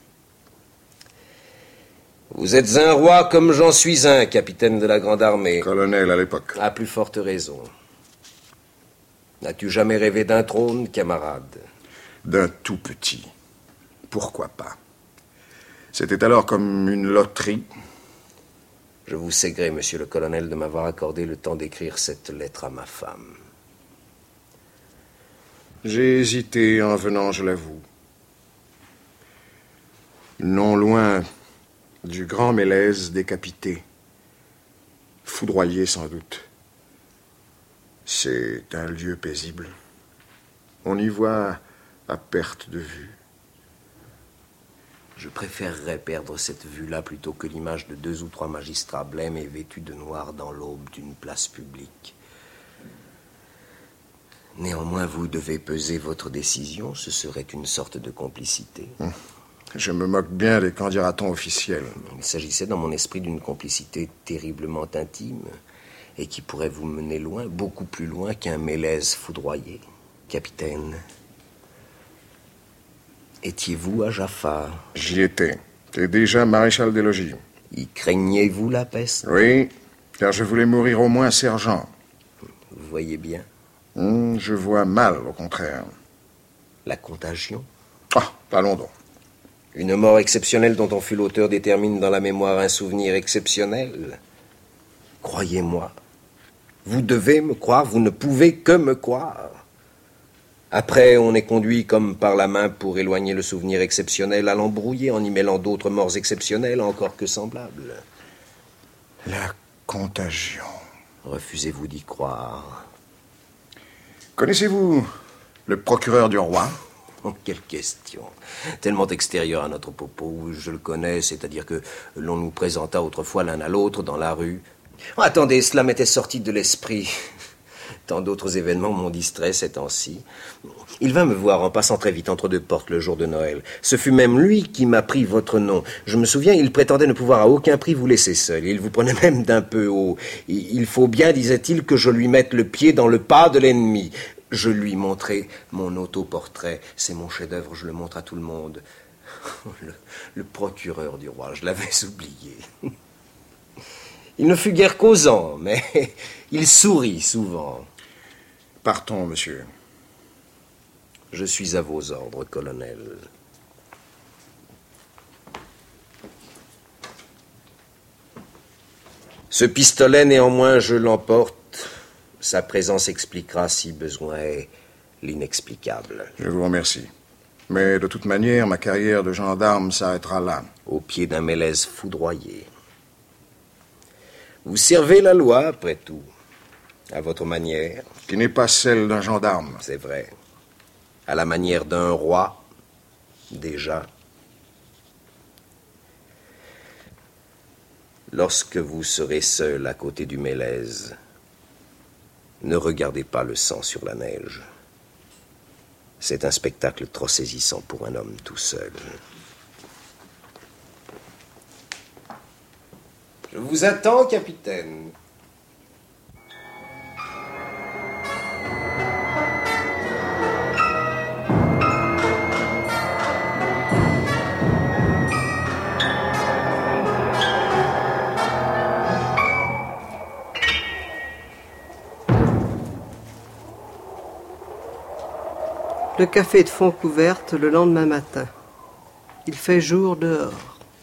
Vous êtes un roi comme j'en suis un, capitaine de la Grande Armée. Colonel à l'époque. À plus forte raison. N'as-tu jamais rêvé d'un trône, camarade? D'un tout petit. Pourquoi pas? C'était alors comme une loterie. Je vous sais gré, monsieur le colonel, de m'avoir accordé le temps d'écrire cette lettre à ma femme. J'ai hésité en venant, je l'avoue. Non loin du grand Mélèze décapité, foudroyé sans doute. C'est un lieu paisible. On y voit à perte de vue. Je préférerais perdre cette vue-là plutôt que l'image de deux ou trois magistrats blêmes et vêtus de noir dans l'aube d'une place publique. Néanmoins, vous devez peser votre décision. Ce serait une sorte de complicité. Je me moque bien des qu'en dira-t-on officiels. Il s'agissait dans mon esprit d'une complicité terriblement intime et qui pourrait vous mener loin, beaucoup plus loin qu'un Mélèze foudroyé. Capitaine, étiez-vous à Jaffa? J'y étais. J'étais déjà maréchal des logis. Y craignez-vous la peste? Oui, car je voulais mourir au moins sergent. Vous voyez bien? Hum, je vois mal, au contraire. La contagion? Ah, parlons donc. Une mort exceptionnelle dont on fut l'auteur détermine dans la mémoire un souvenir exceptionnel. Croyez-moi. Vous devez me croire, vous ne pouvez que me croire. Après, on est conduit comme par la main pour éloigner le souvenir exceptionnel à l'embrouiller en y mêlant d'autres morts exceptionnelles encore que semblables. La contagion. Refusez-vous d'y croire? Connaissez-vous le procureur du roi? Oh, quelle question. Tellement extérieure à notre propos. Je le connais, c'est-à-dire que l'on nous présenta autrefois l'un à l'autre dans la rue. Oh, attendez, cela m'était sorti de l'esprit. Tant d'autres événements m'ont distrait ces temps-ci. Il vint me voir en passant très vite entre deux portes le jour de Noël. Ce fut même lui qui m'a pris votre nom. Je me souviens, il prétendait ne pouvoir à aucun prix vous laisser seul. Il vous prenait même d'un peu haut. Il faut bien, disait-il, que je lui mette le pied dans le pas de l'ennemi. Je lui montrai mon autoportrait. C'est mon chef-d'œuvre, je le montre à tout le monde. Le, le procureur du roi, je l'avais oublié. Il ne fut guère causant, mais il sourit souvent. Partons, monsieur. Je suis à vos ordres, colonel. Ce pistolet, néanmoins, je l'emporte. Sa présence expliquera, si besoin est, l'inexplicable. Je vous remercie. Mais de toute manière, ma carrière de gendarme s'arrêtera là. Au pied d'un Mélèze foudroyé. Vous servez la loi, après tout, à votre manière. Qui n'est pas celle d'un gendarme. C'est vrai. À la manière d'un roi, déjà. Lorsque vous serez seul à côté du Mélèze, ne regardez pas le sang sur la neige. C'est un spectacle trop saisissant pour un homme tout seul. Je vous attends, capitaine. Le café de Fontcouverte le lendemain matin. Il fait jour dehors.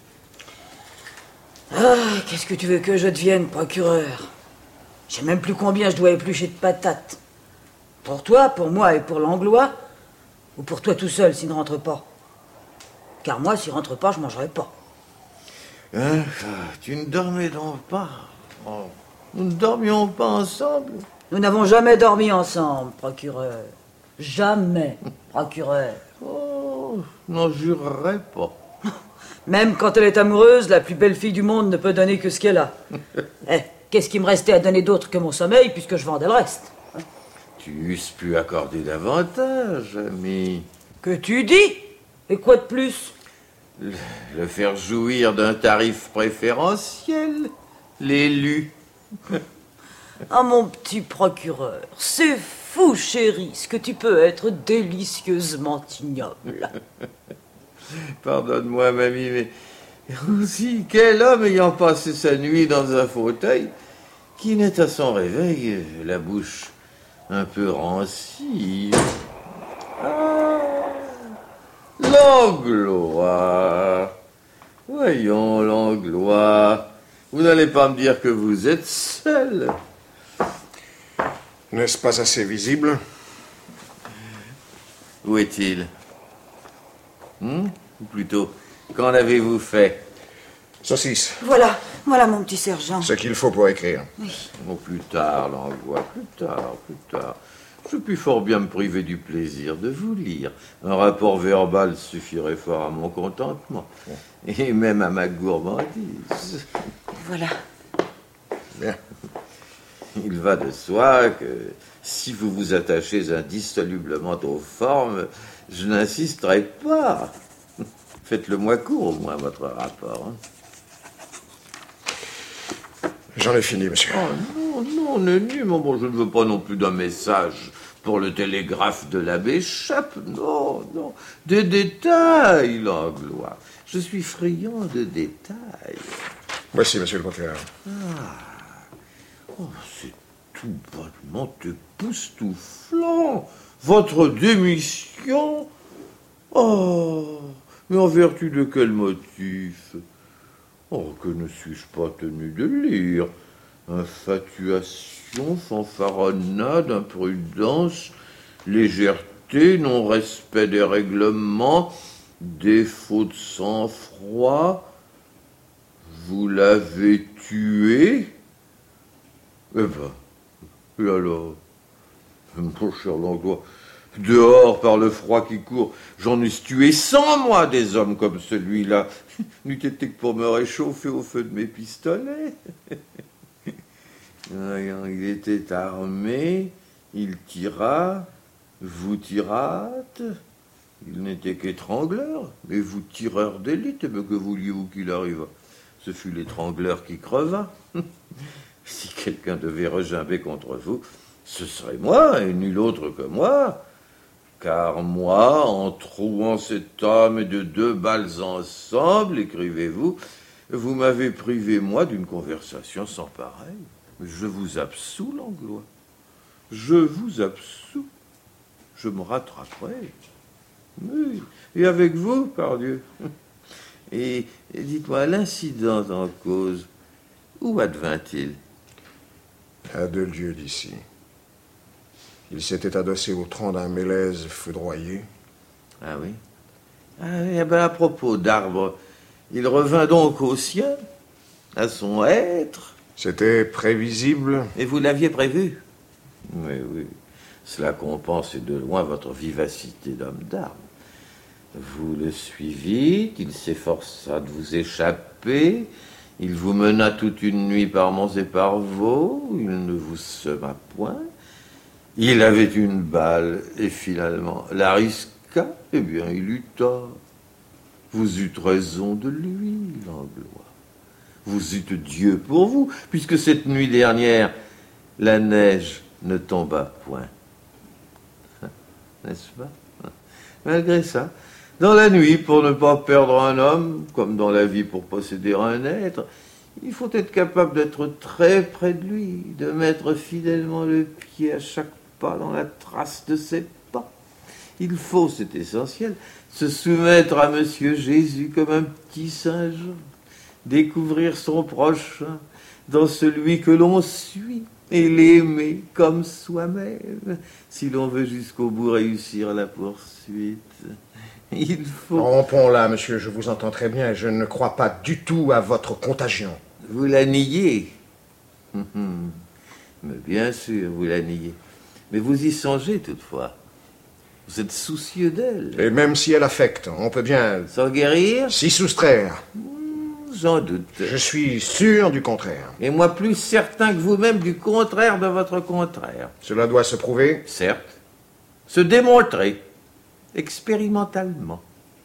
Ah, qu'est-ce que tu veux que je devienne, procureur? Je sais même plus combien je dois éplucher de patates. Pour toi, pour moi et pour Langlois, ou pour toi tout seul s'il ne rentre pas? Car moi, s'il rentre pas, je mangerai pas. Hein, tu ne dormais donc pas? Oh, nous ne dormions pas ensemble? Nous n'avons jamais dormi ensemble, procureur. Jamais, procureur. Oh, n'en jurerais pas. Même quand elle est amoureuse, la plus belle fille du monde ne peut donner que ce qu'elle a. Eh, qu'est-ce qui me restait à donner d'autre que mon sommeil, puisque je vendais le reste? Tu eusses pu accorder davantage, ami. Que tu dis? Et quoi de plus? Le, le faire jouir d'un tarif préférentiel, l'élu. Ah, mon petit procureur, c'est fou, chéri, ce que tu peux être délicieusement ignoble. Pardonne-moi, mamie, mais aussi, quel homme ayant passé sa nuit dans un fauteuil qui n'est à son réveil la bouche un peu rancie? Ah, Langlois. Voyons, Langlois. Vous n'allez pas me dire que vous êtes seul. N'est-ce pas assez visible? Où est-il? Hmm? Ou plutôt, qu'en avez-vous fait? Saucisse. Voilà, voilà mon petit sergent. Ce qu'il faut pour écrire. Oui. Oh, plus tard, Langlois, plus tard, plus tard. Je puis fort bien me priver du plaisir de vous lire. Un rapport verbal suffirait fort à mon contentement. Et même à ma gourmandise. Voilà. Bien. Il va de soi que si vous vous attachez indissolublement aux formes, je n'insisterai pas. Faites-le moi court, au moins, votre rapport. Hein. J'en ai fini, monsieur. Oh non, non, Nenni, bon, bon, je ne veux pas non plus d'un message pour le télégraphe de l'abbé Chape. Non, non. Des détails, Langlois. Je suis friand de détails. Voici, monsieur le procureur. Ah. Oh, c'est tout bonnement époustouflant. Votre démission. Oh, mais en vertu de quel motif? Oh, que ne suis-je pas tenu de lire? Infatuation, fanfaronnade, imprudence, légèreté, non-respect des règlements, défaut de sang-froid. Vous l'avez tué? Eh ben, et alors? Mon cher Langlois, dehors par le froid qui court, j'en eusse tué cent, moi, des hommes comme celui-là. N'eût été que pour me réchauffer au feu de mes pistolets. Il était armé, il tira, vous tirâtes. Il n'était qu'étrangleur, mais vous tireur d'élite, mais que vouliez-vous qu'il arrive? Ce fut l'étrangleur qui creva. Si quelqu'un devait regimber contre vous, ce serait moi, et nul autre que moi. Car moi, en trouant cet homme de deux balles ensemble, écrivez-vous, vous m'avez privé, moi, d'une conversation sans pareille. Je vous absous, Langlois. Je vous absous. Je me rattraperai. Oui, et avec vous, pardieu. Et, et dites-moi, l'incident en cause, où advint-il? À deux lieues d'ici. Il s'était adossé au tronc d'un mélèze foudroyé. Ah oui? Ah oui, eh ben, à propos d'arbres, il revint donc au sien, à son être. C'était prévisible. Et vous l'aviez prévu? Mais oui, cela compense de loin votre vivacité d'homme d'armes. Vous le suivîtes, il s'efforça de vous échapper, il vous mena toute une nuit par monts et par vaux, il ne vous sema point, il avait une balle, et finalement la risqua, eh bien il eut tort. Vous eûtes raison de lui, Langlois. Vous eûtes Dieu pour vous, puisque cette nuit dernière, la neige ne tomba point. N'est-ce pas? Malgré ça, dans la nuit, pour ne pas perdre un homme, comme dans la vie pour posséder un être, il faut être capable d'être très près de lui, de mettre fidèlement le pied à chaque pas dans la trace de ses pas. Il faut, c'est essentiel, se soumettre à Monsieur Jésus comme un petit Saint Jean, découvrir son prochain dans celui que l'on suit et l'aimer comme soi-même, si l'on veut jusqu'au bout réussir la poursuite. Il faut... Rompons là, monsieur, je vous entends très bien, je ne crois pas du tout à votre contagion. Vous la niez. Mais bien sûr, vous la niez. Mais vous y songez toutefois. Vous êtes soucieux d'elle. Et même si elle affecte, on peut bien... S'en guérir? S'y soustraire. J'en doute. Je suis sûr du contraire. Et moi plus certain que vous-même du contraire de votre contraire. Cela doit se prouver? Certes. Se démontrer. Expérimentalement.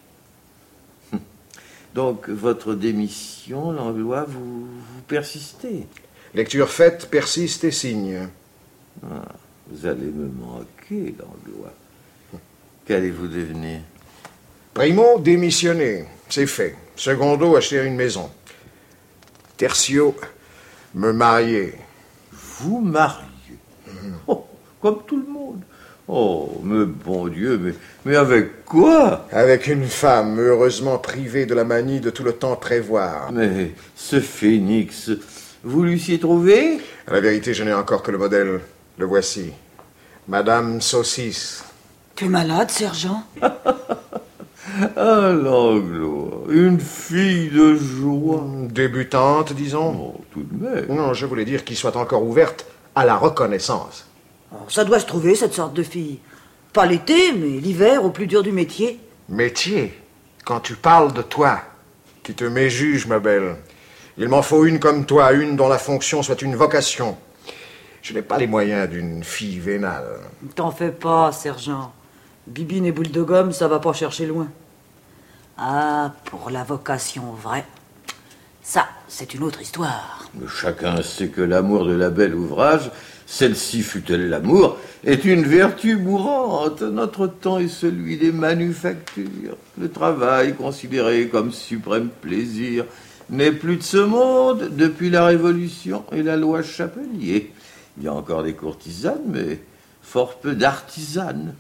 Donc, votre démission, Langlois, vous, vous persistez. Lecture faite, persiste et signe. Ah, vous allez me manquer, Langlois. Qu'allez-vous devenir? Primo, démissionner. C'est fait. Secondo, acheter une maison. Tertio, me marier. Vous marier? Mmh. Oh, comme tout le monde. Oh, mais bon Dieu, mais, mais avec quoi? Avec une femme heureusement privée de la manie de tout le temps prévoir. Mais ce phénix, vous l'eussiez trouvé? À la vérité, je n'ai encore que le modèle. Le voici. Madame Saucisse. Tu es malade, sergent? Ah, Langlois, une fille de joie. Débutante, disons? Oh, tout de même. Non, je voulais dire qu'il soit encore ouverte à la reconnaissance. Oh, ça doit se trouver, cette sorte de fille. Pas l'été, mais l'hiver, au plus dur du métier. Métier? Quand tu parles de toi, qui te méjuge, ma belle. Il m'en faut une comme toi, une dont la fonction soit une vocation. Je n'ai pas les moyens d'une fille vénale. T'en fais pas, sergent. Bibine et boule de gomme, ça va pas chercher loin. Ah, pour la vocation vraie, ça, c'est une autre histoire. Mais chacun sait que l'amour de la belle ouvrage, celle-ci fut-elle l'amour, est une vertu mourante. Notre temps est celui des manufactures. Le travail, considéré comme suprême plaisir, n'est plus de ce monde depuis la Révolution et la loi Chapelier. Il y a encore des courtisanes, mais fort peu d'artisanes.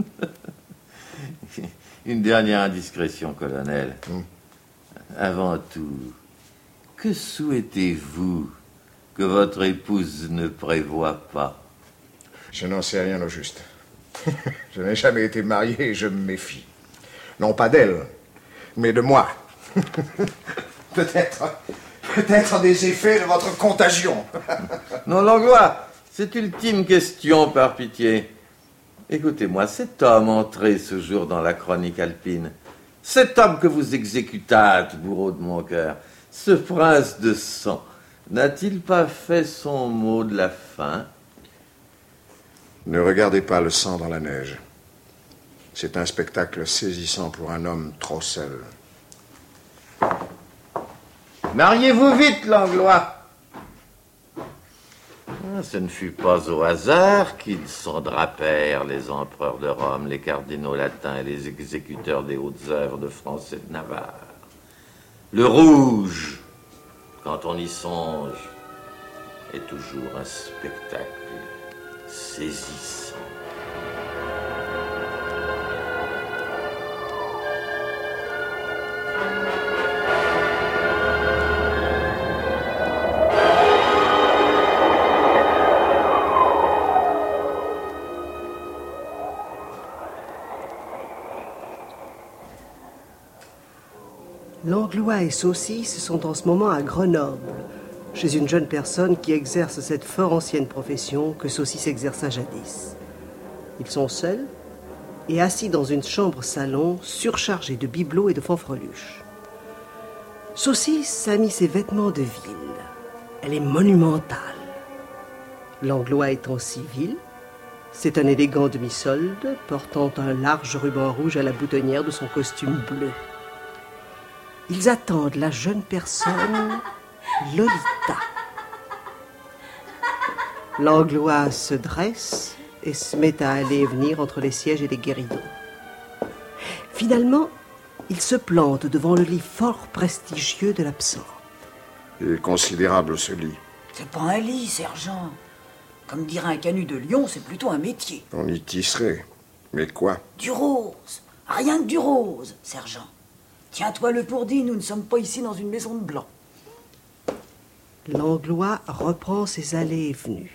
Une dernière indiscrétion, colonel. Mmh. Avant tout, que souhaitez-vous que votre épouse ne prévoit pas? Je n'en sais rien au juste. Je n'ai jamais été marié et je me méfie. Non pas d'elle, mais de moi. Peut-être, peut-être des effets de votre contagion. Non, Langlois, c'est ultime question, par pitié. Écoutez-moi, cet homme entré ce jour dans la chronique alpine, cet homme que vous exécutâtes, bourreau de mon cœur, ce prince de sang, n'a-t-il pas fait son mot de la fin? Ne regardez pas le sang dans la neige. C'est un spectacle saisissant pour un homme trop seul. Mariez-vous vite, Langlois. Ah, ce ne fut pas au hasard qu'ils s'endrapèrent, les empereurs de Rome, les cardinaux latins et les exécuteurs des hautes œuvres de France et de Navarre. Le rouge, quand on y songe, est toujours un spectacle saisissant. Langlois et Saucisse sont en ce moment à Grenoble, chez une jeune personne qui exerce cette fort ancienne profession que Saucisse exerça jadis. Ils sont seuls et assis dans une chambre-salon surchargée de bibelots et de fanfreluches. Saucisse a mis ses vêtements de ville. Elle est monumentale. Langlois est en civil. C'est un élégant demi-solde portant un large ruban rouge à la boutonnière de son costume bleu. Ils attendent la jeune personne, Lolita. Langlois se dresse et se met à aller et venir entre les sièges et les guéridons. Finalement, il se plante devant le lit fort prestigieux de l'absente. Il est considérable, ce lit. C'est pas un lit, sergent. Comme dirait un canut de lion, c'est plutôt un métier. On y tisserait. Mais quoi? Du rose. Rien que du rose, sergent. Tiens-toi le pour dit, nous ne sommes pas ici dans une maison de blanc. Langlois reprend ses allées et venues.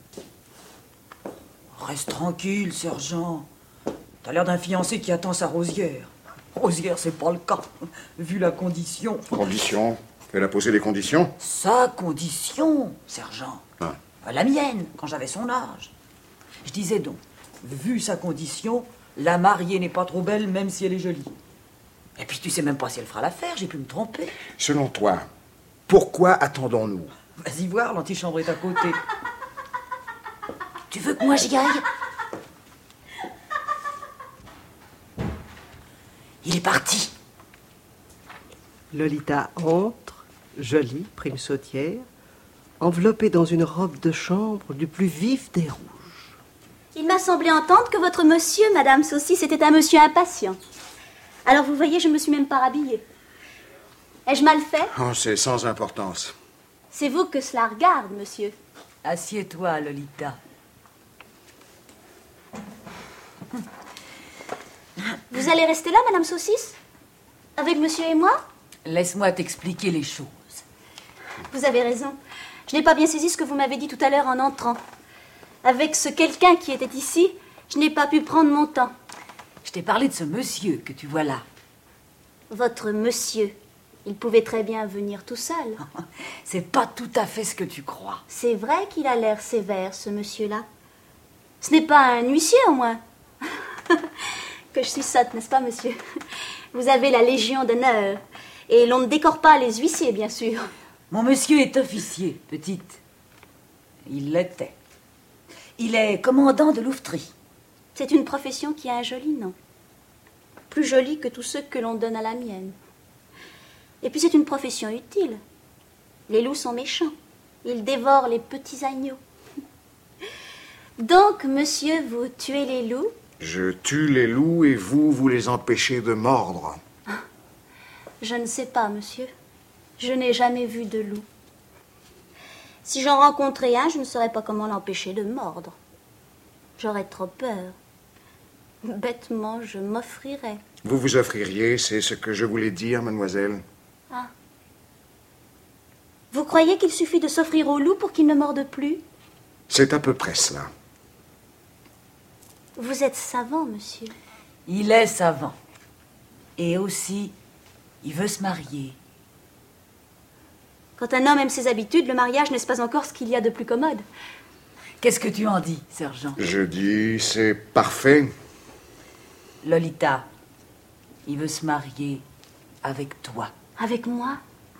Reste tranquille, sergent. T'as l'air d'un fiancé qui attend sa rosière. Rosière, c'est pas le cas, vu la condition. Condition? Elle a posé les conditions? Sa condition, sergent. Ah. La mienne, quand j'avais son âge. Je disais donc, vu sa condition, la mariée n'est pas trop belle, même si elle est jolie. Et puis tu sais même pas si elle fera l'affaire, j'ai pu me tromper. Selon toi, pourquoi attendons-nous? Vas-y voir, l'antichambre est à côté. Tu veux que moi j'y aille? Il est parti. Lolita entre, jolie, prime sautière, enveloppée dans une robe de chambre du plus vif des rouges. Il m'a semblé entendre que votre monsieur, Madame Saucisse, était un monsieur impatient. Alors vous voyez, je me suis même pas rhabillée. Ai-je mal fait? Oh, c'est sans importance. C'est vous que cela regarde, monsieur. Assieds-toi, Lolita. Vous allez rester là, Madame Saucisse? Avec monsieur et moi? Laisse-moi t'expliquer les choses. Vous avez raison. Je n'ai pas bien saisi ce que vous m'avez dit tout à l'heure en entrant. Avec ce quelqu'un qui était ici, je n'ai pas pu prendre mon temps. Je t'ai parlé de ce monsieur que tu vois là. Votre monsieur, il pouvait très bien venir tout seul. C'est pas tout à fait ce que tu crois. C'est vrai qu'il a l'air sévère, ce monsieur-là. Ce n'est pas un huissier, au moins. Que je suis sotte, n'est-ce pas, monsieur? Vous avez la Légion d'honneur. Et l'on ne décore pas les huissiers, bien sûr. Mon monsieur est officier, petite. Il l'était. Il est commandant de louveterie. C'est une profession qui a un joli nom. Plus joli que tous ceux que l'on donne à la mienne. Et puis c'est une profession utile. Les loups sont méchants. Ils dévorent les petits agneaux. Donc, monsieur, vous tuez les loups? Je tue les loups et vous, vous les empêchez de mordre. Je ne sais pas, monsieur. Je n'ai jamais vu de loup. Si j'en rencontrais un, je ne saurais pas comment l'empêcher de mordre. J'aurais trop peur. Bêtement, je m'offrirais. Vous vous offririez, c'est ce que je voulais dire, mademoiselle. Ah. Vous croyez qu'il suffit de s'offrir au loup pour qu'il ne morde plus? C'est à peu près cela. Vous êtes savant, monsieur. Il est savant. Et aussi, il veut se marier. Quand un homme aime ses habitudes, le mariage n'est-ce pas encore ce qu'il y a de plus commode? Qu'est-ce que tu en dis, sergent? Je dis, c'est parfait. Lolita, il veut se marier avec toi. Avec moi?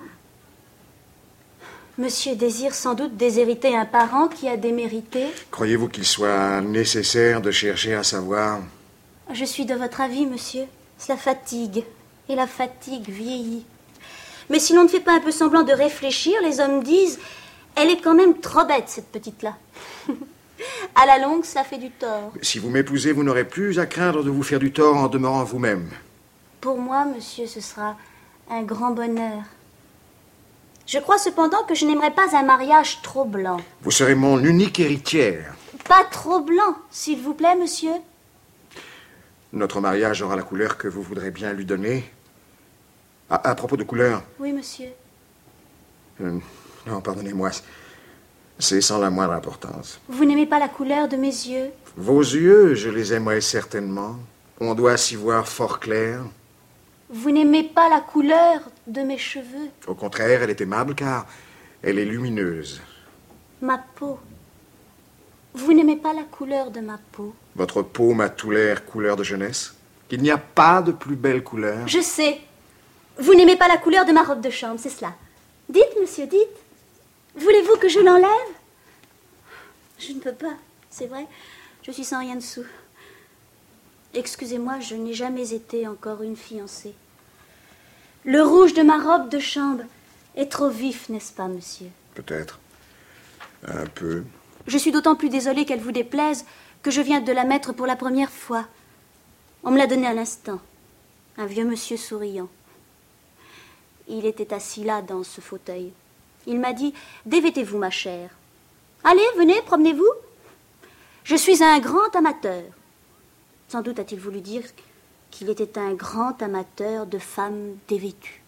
Monsieur désire sans doute déshériter un parent qui a démérité. Croyez-vous qu'il soit nécessaire de chercher à savoir? Je suis de votre avis, monsieur. Cela fatigue. Et la fatigue vieillit. Mais si l'on ne fait pas un peu semblant de réfléchir, les hommes disent « Elle est quand même trop bête, cette petite-là. » À la longue, cela fait du tort. Si vous m'épousez, vous n'aurez plus à craindre de vous faire du tort en demeurant vous-même. Pour moi, monsieur, ce sera un grand bonheur. Je crois cependant que je n'aimerais pas un mariage trop blanc. Vous serez mon unique héritière. Pas trop blanc, s'il vous plaît, monsieur. Notre mariage aura la couleur que vous voudrez bien lui donner. À, à propos de couleur... Oui, monsieur. Euh, non, pardonnez-moi. C'est sans la moindre importance. Vous n'aimez pas la couleur de mes yeux? Vos yeux, je les aimerais certainement. On doit s'y voir fort clair. Vous n'aimez pas la couleur de mes cheveux? Au contraire, elle est aimable, car Elle est lumineuse. Ma peau. Vous n'aimez pas la couleur de ma peau? Votre peau m'a tout l'air couleur de jeunesse. Il n'y a pas de plus belle couleur. Je sais. Vous n'aimez pas la couleur de ma robe de chambre, c'est cela. Dites, monsieur, dites. Voulez-vous que je l'enlève? Je ne peux pas, c'est vrai. Je suis sans rien dessous. Excusez-moi, je n'ai jamais été encore une fiancée. Le rouge de ma robe de chambre est trop vif, n'est-ce pas, monsieur? Peut-être. Un peu. Je suis d'autant plus désolée qu'elle vous déplaise que je viens de la mettre pour la première fois. On me l'a donnée à l'instant. Un vieux monsieur souriant. Il était assis là, dans ce fauteuil. Il m'a dit « Dévêtez-vous, ma chère. Allez, venez, promenez-vous. Je suis un grand amateur. » Sans doute a-t-il voulu dire qu'il était un grand amateur de femmes dévêtues.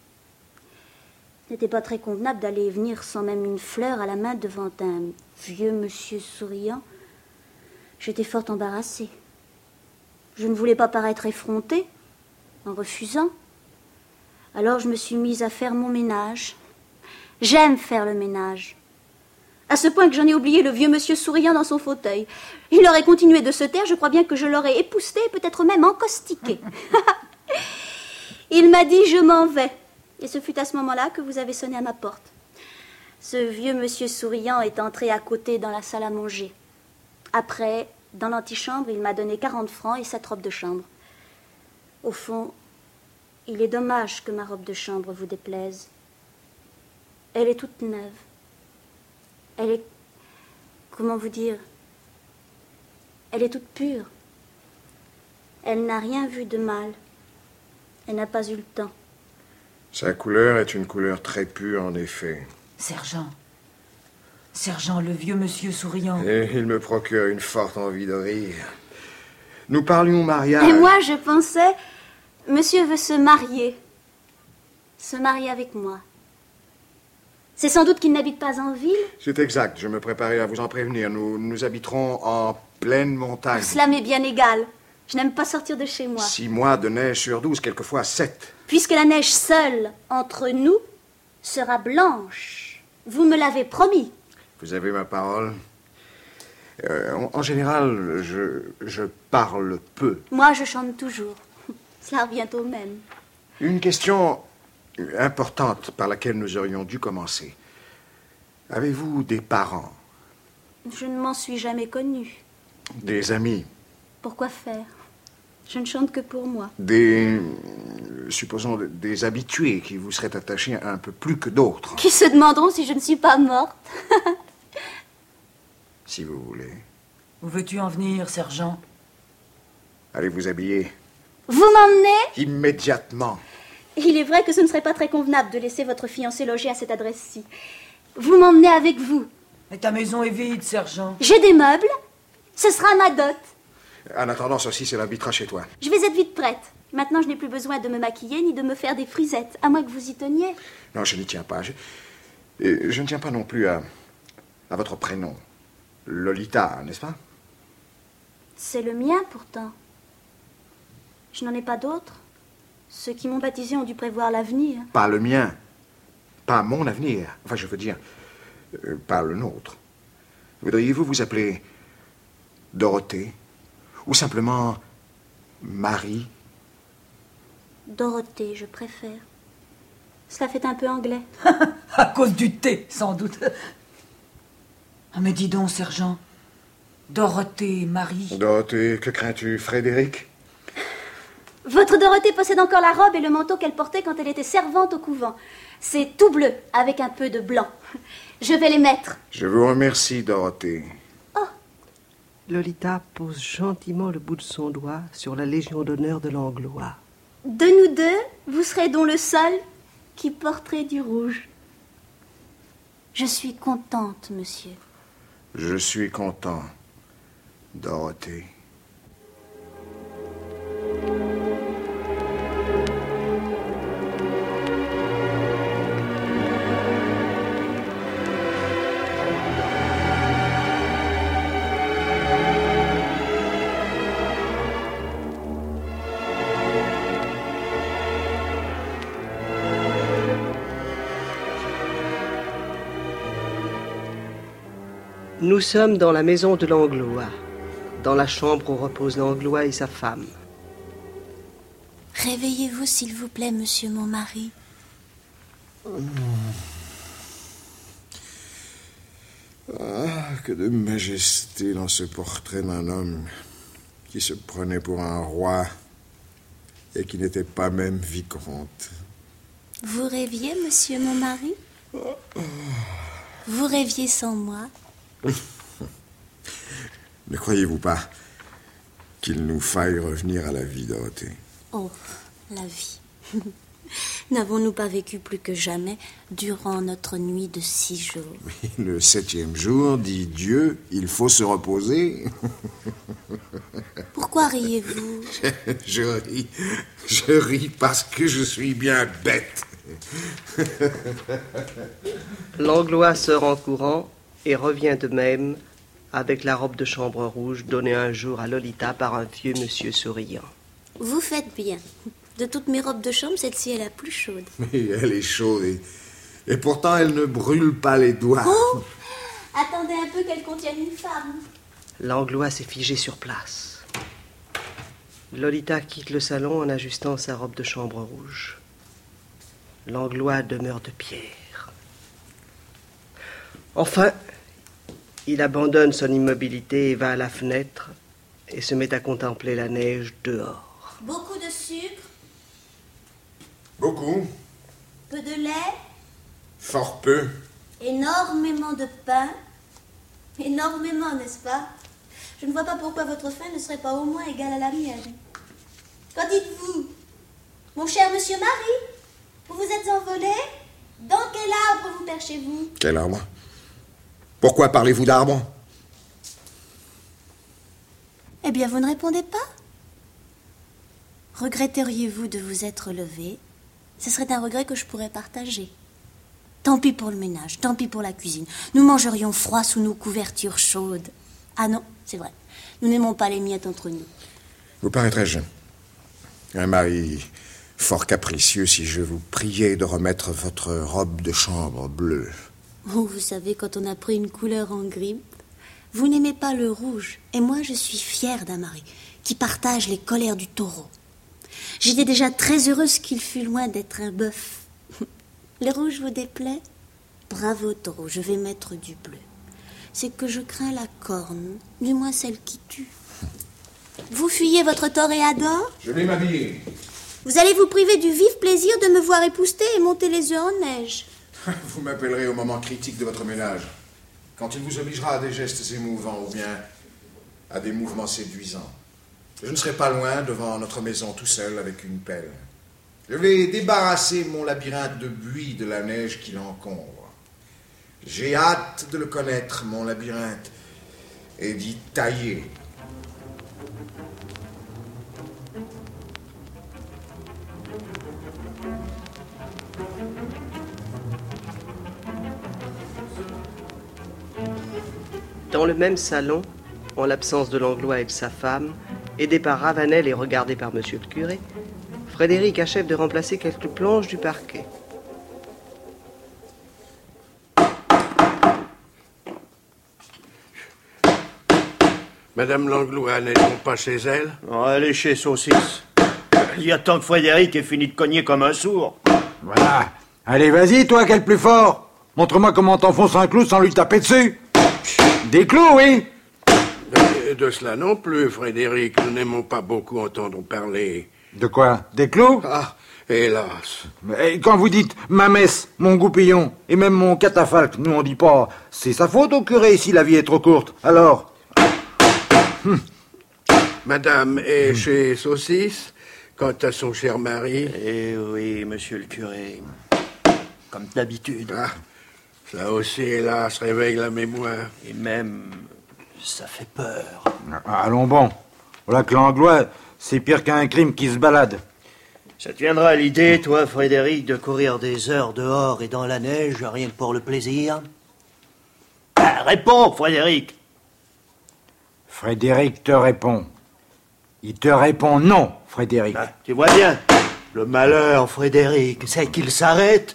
Ce n'était pas très convenable d'aller et venir sans même une fleur à la main devant un vieux monsieur souriant. J'étais fort embarrassée. Je ne voulais pas paraître effrontée en refusant. Alors je me suis mise à faire mon ménage. J'aime faire le ménage. À ce point que j'en ai oublié le vieux monsieur souriant dans son fauteuil. Il aurait continué de se taire, je crois bien que je l'aurais épousseté, peut-être même encaustiqué. Il m'a dit « Je m'en vais ». Et ce fut à ce moment-là que vous avez sonné à ma porte. Ce vieux monsieur souriant est entré à côté dans la salle à manger. Après, dans l'antichambre, il m'a donné quarante francs et cette robe de chambre. Au fond, il est dommage que ma robe de chambre vous déplaise. Elle est toute neuve. Elle est... comment vous dire? Elle est toute pure. Elle n'a rien vu de mal. Elle n'a pas eu le temps. Sa couleur est une couleur très pure, en effet. Sergent. Sergent, le vieux monsieur souriant. Et il me procure une forte envie de rire. Nous parlions mariage. Et moi, je pensais... Monsieur veut se marier. Se marier avec moi. C'est sans doute qu'il n'habite pas en ville. C'est exact, je me préparais à vous en prévenir. Nous, nous habiterons en pleine montagne. Cela m'est bien égal. Je n'aime pas sortir de chez moi. Six mois de neige sur douze, quelquefois sept. Puisque la neige seule, entre nous, sera blanche. Vous me l'avez promis. Vous avez ma parole. Euh, en, en général, je, je parle peu. Moi, je chante toujours. Cela revient au même. Une question importante par laquelle nous aurions dû commencer. Avez-vous des parents? Je ne m'en suis jamais connue. Des amis? Pourquoi faire? Je ne chante que pour moi. Des... supposons des habitués qui vous seraient attachés un peu plus que d'autres. Qui se demanderont si je ne suis pas morte. Si vous voulez. Où veux-tu en venir, sergent? Allez vous habiller. Vous m'emmenez? Immédiatement. Il est vrai que ce ne serait pas très convenable de laisser votre fiancé loger à cette adresse-ci. Vous m'emmenez avec vous. Mais ta maison est vide, sergent. J'ai des meubles. Ce sera ma dot. En attendant, ceci, c'est l'habitera chez toi. Je vais être vite prête. Maintenant, je n'ai plus besoin de me maquiller ni de me faire des frisettes, à moins que vous y teniez. Non, je n'y tiens pas. Je, je ne tiens pas non plus à, à votre prénom. Lolita, n'est-ce pas? C'est le mien, pourtant. Je n'en ai pas d'autres. Ceux qui m'ont baptisé ont dû prévoir l'avenir. Pas le mien. Pas mon avenir. Enfin, je veux dire, euh, pas le nôtre. Voudriez-vous vous appeler Dorothée? Ou simplement Marie? Dorothée, je préfère. Cela fait un peu anglais. À cause du thé, sans doute. Ah, mais dis donc, sergent. Dorothée, Marie. Dorothée, que crains-tu, Frédéric? Votre Dorothée possède encore la robe et le manteau qu'elle portait quand elle était servante au couvent. C'est tout bleu, avec un peu de blanc. Je vais les mettre. Je vous remercie, Dorothée. Lolita pose gentiment le bout de son doigt sur la Légion d'honneur de l'Anglois. De nous deux, vous serez donc le seul qui porterait du rouge. Je suis contente, monsieur. Je suis content, Dorothée. Nous sommes dans la maison de Langlois, dans la chambre où reposent Langlois et sa femme. Réveillez-vous, s'il vous plaît, monsieur mon mari. Ah, que de majesté dans ce portrait d'un homme qui se prenait pour un roi et qui n'était pas même vicomte. Vous rêviez, monsieur mon mari? Vous rêviez sans moi? Ne croyez-vous pas qu'il nous faille revenir à la vie, Dorothée? Oh, la vie. N'avons-nous pas vécu plus que jamais durant notre nuit de six jours? Oui, le septième jour, dit Dieu, il faut se reposer. Pourquoi riez-vous? je, je ris, je ris parce que je suis bien bête. Langlois sort en courant et revient de même avec la robe de chambre rouge donnée un jour à Lolita par un vieux monsieur souriant. Vous faites bien. De toutes mes robes de chambre, celle-ci est la plus chaude. Oui, elle est chaude et, et pourtant elle ne brûle pas les doigts. Oh! Attendez un peu qu'elle contienne une femme. Langlois s'est figé sur place. Lolita quitte le salon en ajustant sa robe de chambre rouge. Langlois demeure de pierre. Enfin, il abandonne son immobilité et va à la fenêtre et se met à contempler la neige dehors. Beaucoup de sucre? Beaucoup. Peu de lait? Fort peu. Énormément de pain? Énormément, n'est-ce pas? Je ne vois pas pourquoi votre faim ne serait pas au moins égale à la mienne. Qu'en dites-vous? Mon cher monsieur Marie, vous vous êtes envolé? Dans quel arbre vous perchez-vous? Quel arbre? Pourquoi parlez-vous d'arbre? Eh bien, vous ne répondez pas. Regretteriez-vous de vous être levé? Ce serait un regret que je pourrais partager. Tant pis pour le ménage, tant pis pour la cuisine. Nous mangerions froid sous nos couvertures chaudes. Ah non, c'est vrai. Nous n'aimons pas les miettes entre nous. Vous paraîtrais-je un mari fort capricieux si je vous priais de remettre votre robe de chambre bleue. Oh, vous savez, quand on a pris une couleur en grippe, vous n'aimez pas le rouge. Et moi, je suis fière d'un mari qui partage les colères du taureau. J'étais déjà très heureuse qu'il fût loin d'être un bœuf. Le rouge vous déplaît? Bravo, taureau, je vais mettre du bleu. C'est que je crains la corne, du moins celle qui tue. Vous fuyez votre toréador? Je vais m'habiller. Vous allez vous priver du vif plaisir de me voir épousseter et monter les œufs en neige. Vous m'appellerez au moment critique de votre ménage, quand il vous obligera à des gestes émouvants ou bien à des mouvements séduisants. Je ne serai pas loin devant notre maison tout seul avec une pelle. Je vais débarrasser mon labyrinthe de buis de la neige qui l'encombre. J'ai hâte de le connaître, mon labyrinthe, et d'y tailler. Dans le même salon, en l'absence de Langlois et de sa femme, aidé par Ravanel et regardé par monsieur le curé, Frédéric achève de remplacer quelques planches du parquet. Madame Langlois n'est donc pas chez elle? Oh, elle est chez Saucisse. Il y a tant que Frédéric est fini de cogner comme un sourd. Voilà. Allez, vas-y, toi, quel plus fort. Montre-moi comment t'enfonces un clou sans lui taper dessus. Des clous, oui. De, de cela non plus, Frédéric. Nous n'aimons pas beaucoup entendre parler. De quoi? Des clous? Ah, hélas. Et quand vous dites ma messe, mon goupillon et même mon catafalque, nous on dit pas c'est sa faute au curé si la vie est trop courte. Alors hum. Madame est hum. chez Saucisse, quant à son cher mari. Eh oui, monsieur le curé. Comme d'habitude. Ah, ça aussi, hélas, réveille la mémoire. Et même, ça fait peur. Allons bon. Voilà que Langlois, c'est pire qu'un crime qui se balade. Ça te viendra à l'idée, toi, Frédéric, de courir des heures dehors et dans la neige, rien que pour le plaisir? Ah, réponds, Frédéric. Frédéric te répond. Il te répond non, Frédéric. Ah, tu vois bien, le malheur, Frédéric, c'est qu'il s'arrête.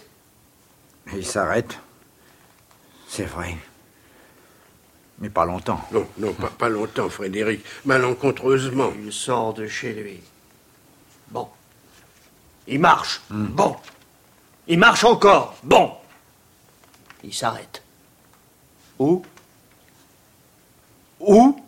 Il s'arrête. C'est vrai. Mais pas longtemps. Non, non, pas, pas longtemps, Frédéric. Malencontreusement. Il sort de chez lui. Bon. Il marche. Mm. Bon. Il marche encore. Bon. Il s'arrête. Où? Où?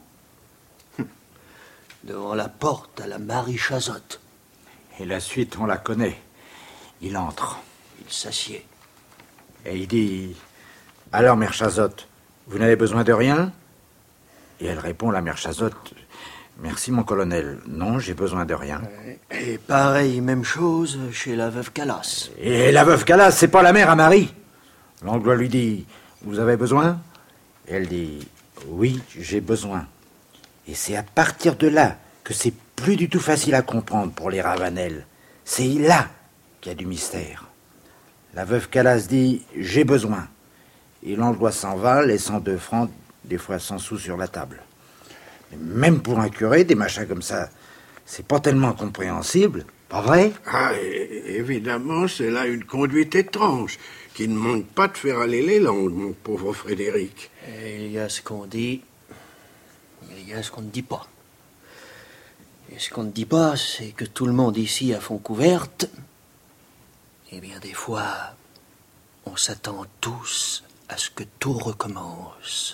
Devant la porte à la Marie Chazotte. Et la suite, on la connaît. Il entre. Il s'assied. Et il dit... Alors, mère Chazotte, vous n'avez besoin de rien? Et elle répond, la mère Chazotte... Merci, mon colonel. Non, j'ai besoin de rien. Et pareil, même chose chez la veuve Calas. Et la veuve Calas, c'est pas la mère à Marie. Langlois lui dit, vous avez besoin? Et elle dit, oui, j'ai besoin. Et c'est à partir de là que c'est plus du tout facile à comprendre pour les Ravanel. C'est là qu'il y a du mystère. La veuve Calas dit, j'ai besoin. Et Langlois s'en va, laissant deux francs, des fois cent sous sur la table. Même pour un curé, des machins comme ça, c'est pas tellement compréhensible, pas vrai? Ah, évidemment, c'est là une conduite étrange, qui ne manque pas de faire aller les langues, mon pauvre Frédéric. Et il y a ce qu'on dit, il y a ce qu'on ne dit pas. Et ce qu'on ne dit pas, c'est que tout le monde ici à Fontcouverte, eh bien, des fois, on s'attend tous à ce que tout recommence.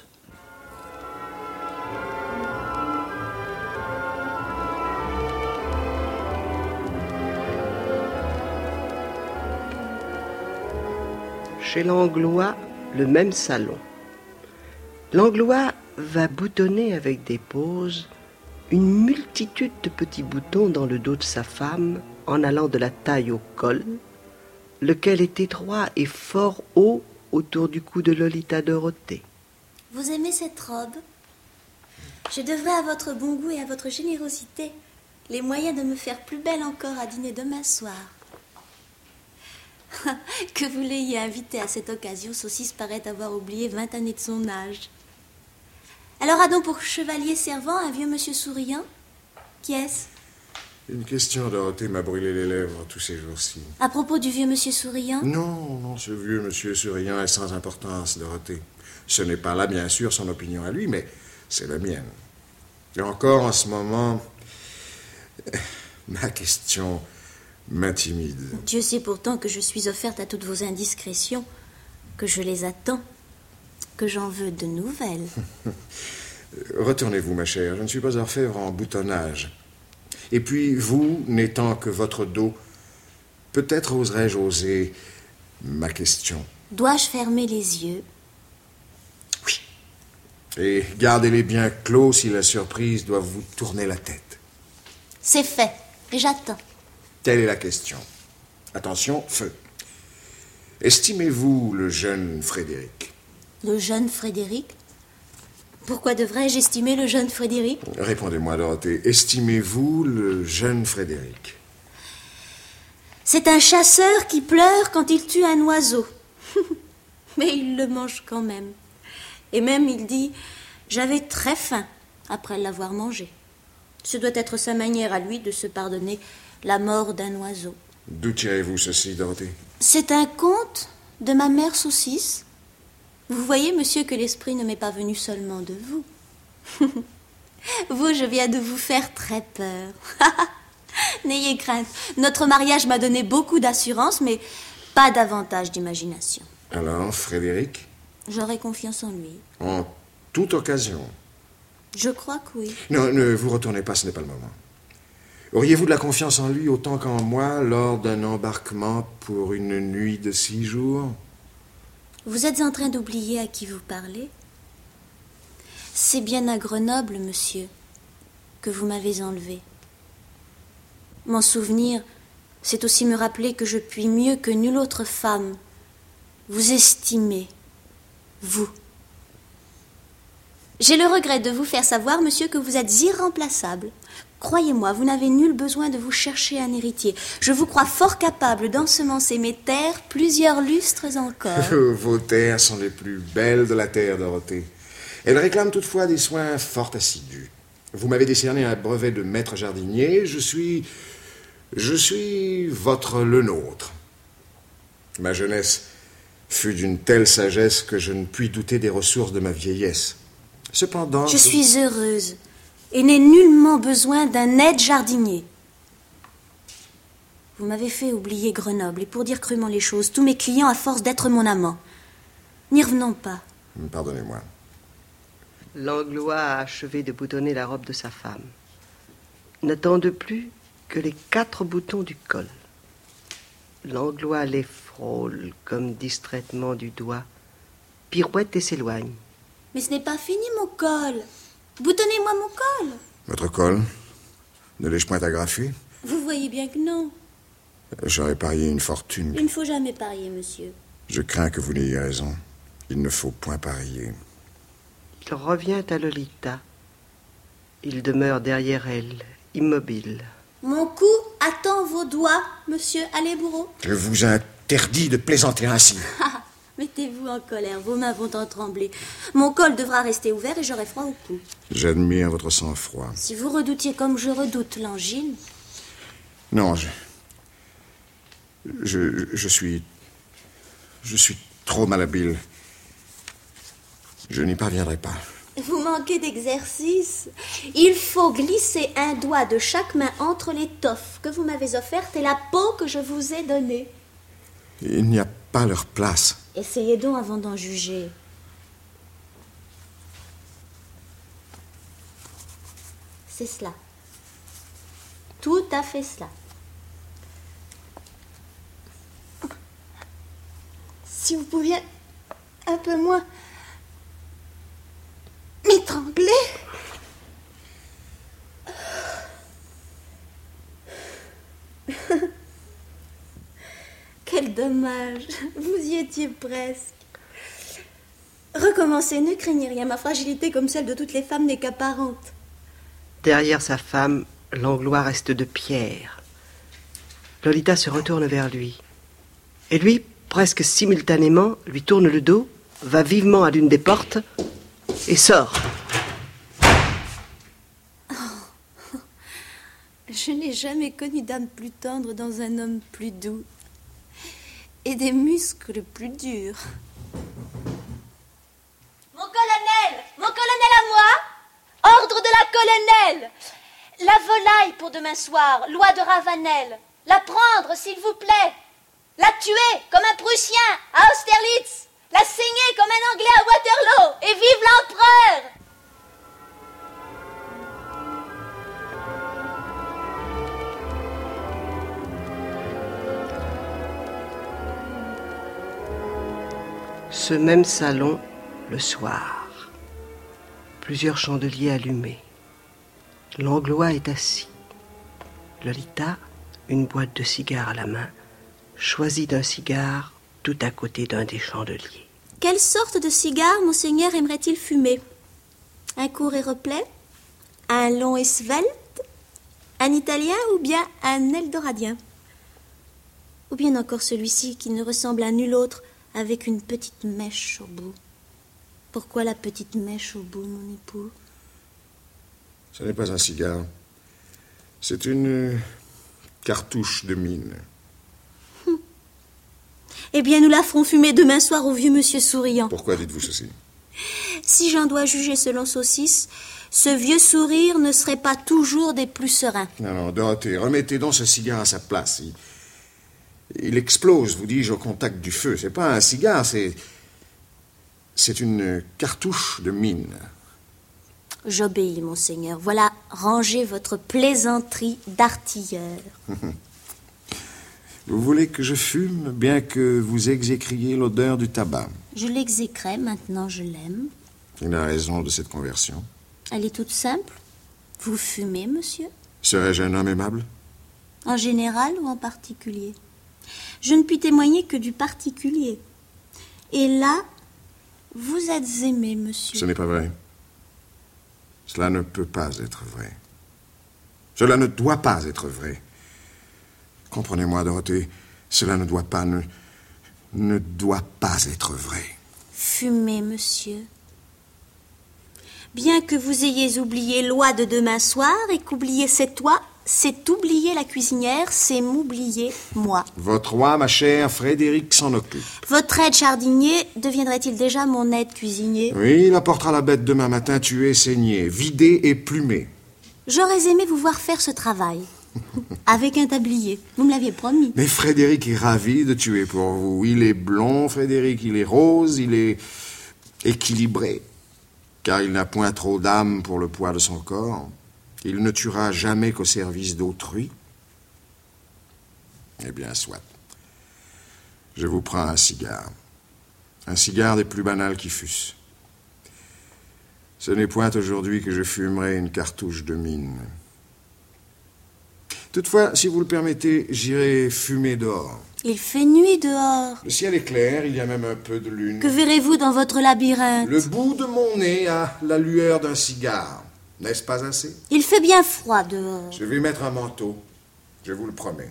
Chez Langlois, le même salon. Langlois va boutonner avec des pauses une multitude de petits boutons dans le dos de sa femme en allant de la taille au col, lequel est étroit et fort haut autour du cou de Lolita Dorothée. Vous aimez cette robe? Je devrais à votre bon goût et à votre générosité les moyens de me faire plus belle encore à dîner demain soir. Que vous l'ayez invité à cette occasion, Saucisse paraît avoir oublié vingt années de son âge. Alors a donc pour chevalier servant un vieux monsieur souriant? Qui est-ce? Une question, Dorothée, m'a brûlé les lèvres tous ces jours-ci. À propos du vieux monsieur souriant? Non, non, ce vieux monsieur souriant est sans importance, Dorothée. Ce n'est pas là, bien sûr, son opinion à lui, mais c'est la mienne. Et encore, en ce moment, ma question m'intimide. Dieu sait pourtant que je suis offerte à toutes vos indiscrétions, que je les attends, que j'en veux de nouvelles. Retournez-vous, ma chère, je ne suis pas orfèvre en boutonnage. Et puis, vous, n'étant que votre dos, peut-être oserais-je oser ma question. Dois-je fermer les yeux? Oui. Et gardez-les bien clos si la surprise doit vous tourner la tête. C'est fait, et j'attends. Telle est la question. Attention, feu. Estimez-vous le jeune Frédéric? Le jeune Frédéric? Pourquoi devrais-je estimer le jeune Frédéric? Répondez-moi, Dorothée. Estimez-vous le jeune Frédéric? C'est un chasseur qui pleure quand il tue un oiseau. Mais il le mange quand même. Et même il dit « J'avais très faim après l'avoir mangé ». Ce doit être sa manière à lui de se pardonner la mort d'un oiseau. D'où tirez-vous ceci, Dorothée? C'est un conte de ma mère Saucisse. Vous voyez, monsieur, que l'esprit ne m'est pas venu seulement de vous. Vous, je viens de vous faire très peur. N'ayez crainte. Notre mariage m'a donné beaucoup d'assurance, mais pas davantage d'imagination. Alors, Frédéric? J'aurai confiance en lui. En toute occasion? Je crois que oui. Non, ne vous retournez pas, ce n'est pas le moment. Auriez-vous de la confiance en lui autant qu'en moi lors d'un embarquement pour une nuit de six jours? Vous êtes en train d'oublier à qui vous parlez? C'est bien à Grenoble, monsieur, que vous m'avez enlevé. M'en souvenir, c'est aussi me rappeler que je puis mieux que nulle autre femme vous estimer, vous. J'ai le regret de vous faire savoir, monsieur, que vous êtes irremplaçable. Croyez-moi, vous n'avez nul besoin de vous chercher un héritier. Je vous crois fort capable d'ensemencer mes terres plusieurs lustres encore. Vos terres sont les plus belles de la terre, Dorothée. Elles réclament toutefois des soins fort assidus. Vous m'avez décerné un brevet de maître jardinier. Je suis... Je suis votre le nôtre. Ma jeunesse fut d'une telle sagesse que je ne puis douter des ressources de ma vieillesse. Cependant... Je suis heureuse et n'ai nullement besoin d'un aide jardinier. Vous m'avez fait oublier Grenoble et pour dire crûment les choses, tous mes clients à force d'être mon amant. N'y revenons pas. Pardonnez-moi. Langlois a achevé de boutonner la robe de sa femme. N'attend de plus que les quatre boutons du col. Langlois les frôle comme distraitement du doigt, pirouette et s'éloigne. Mais ce n'est pas fini, mon col. Boutonnez-moi mon col. Votre col? Ne l'ai-je point agrafé? Vous voyez bien que non. J'aurais parié une fortune. Il ne faut jamais parier, monsieur. Je crains que vous n'ayez raison. Il ne faut point parier. Il revient à Lolita. Il demeure derrière elle, immobile. Mon cou attend vos doigts, monsieur Allez-Bourreau. Je vous interdis de plaisanter ainsi. Mettez-vous en colère, vos mains vont en trembler. Mon col devra rester ouvert et j'aurai froid au cou. J'admire votre sang-froid. Si vous redoutiez comme je redoute l'angine... Non, je... Je, je suis... Je suis trop malhabile. Je n'y parviendrai pas. Vous manquez d'exercice. Il faut glisser un doigt de chaque main entre l'étoffe que vous m'avez offerte et la peau que je vous ai donnée. Il n'y a pas leur place. Essayez donc avant d'en juger. C'est cela. Tout à fait cela. Si vous pouviez un peu moins m'étrangler. Quel dommage. Vous y étiez presque. Recommencez, ne craignez rien. Ma fragilité, comme celle de toutes les femmes, n'est qu'apparente. Derrière sa femme, Langlois reste de pierre. Lolita se retourne vers lui. Et lui, presque simultanément, lui tourne le dos, va vivement à l'une des portes et sort. Oh. Je n'ai jamais connu d'âme plus tendre dans un homme plus doux et des muscles plus durs. Mon colonel, mon colonel à moi, ordre de la colonelle. La volaille pour demain soir, loi de Ravanel. La prendre, s'il vous plaît. La tuer comme un Prussien à Austerlitz. La saigner comme un Anglais à Waterloo. Et vive l'empereur! Ce même salon, le soir. Plusieurs chandeliers allumés. Langlois est assis. Lolita, une boîte de cigares à la main, choisit d'un cigare tout à côté d'un des chandeliers. Quelle sorte de cigare monseigneur aimerait-il fumer? Un court et replet? Un long et svelte? Un italien ou bien un eldoradien? Ou bien encore celui-ci qui ne ressemble à nul autre, avec une petite mèche au bout? Pourquoi la petite mèche au bout, mon époux? Ce n'est pas un cigare. C'est une cartouche de mine. Hum. Eh bien, nous la ferons fumer demain soir au vieux monsieur souriant. Pourquoi dites-vous ceci? Si j'en dois juger selon Saucisse, ce vieux sourire ne serait pas toujours des plus sereins. Non, non, Dorothée, remettez donc ce cigare à sa place. Il, il explose, vous dis-je, au contact du feu. C'est pas un cigare, c'est... C'est une cartouche de mine. J'obéis, monseigneur. Voilà, rangez votre plaisanterie d'artilleur. Vous voulez que je fume, bien que vous exécriez l'odeur du tabac? Je l'exécrais, maintenant je l'aime. Il a raison de cette conversion. Elle est toute simple. Vous fumez, monsieur? Serais-je un homme aimable? En général ou en particulier? Je ne puis témoigner que du particulier. Et là, vous êtes aimé, monsieur. Ce n'est pas vrai. Cela ne peut pas être vrai. Cela ne doit pas être vrai. Comprenez-moi, Dorothée, cela ne doit pas, ne, ne doit pas être vrai. Fumez, monsieur. Bien que vous ayez oublié loi de demain soir et qu'oublier cette loi, c'est oublier la cuisinière, c'est m'oublier moi. Votre roi, ma chère, Frédéric s'en occupe. Votre aide jardinier deviendrait-il déjà mon aide cuisinier? Oui, il apportera la bête demain matin tuée, saignée, vidée et plumée. J'aurais aimé vous voir faire ce travail. Avec un tablier. Vous me l'aviez promis. Mais Frédéric est ravi de tuer pour vous. Il est blond, Frédéric, il est rose, il est équilibré. Car il n'a point trop d'âme pour le poids de son corps. Il ne tuera jamais qu'au service d'autrui. Eh bien, soit. Je vous prends un cigare. Un cigare des plus banals qui fussent. Ce n'est point aujourd'hui que je fumerai une cartouche de mine. Toutefois, si vous le permettez, j'irai fumer dehors. Il fait nuit dehors. Le ciel est clair, il y a même un peu de lune. Que verrez-vous dans votre labyrinthe? Le bout de mon nez a la lueur d'un cigare. N'est-ce pas assez? Il fait bien froid dehors. Je vais mettre un manteau, je vous le promets.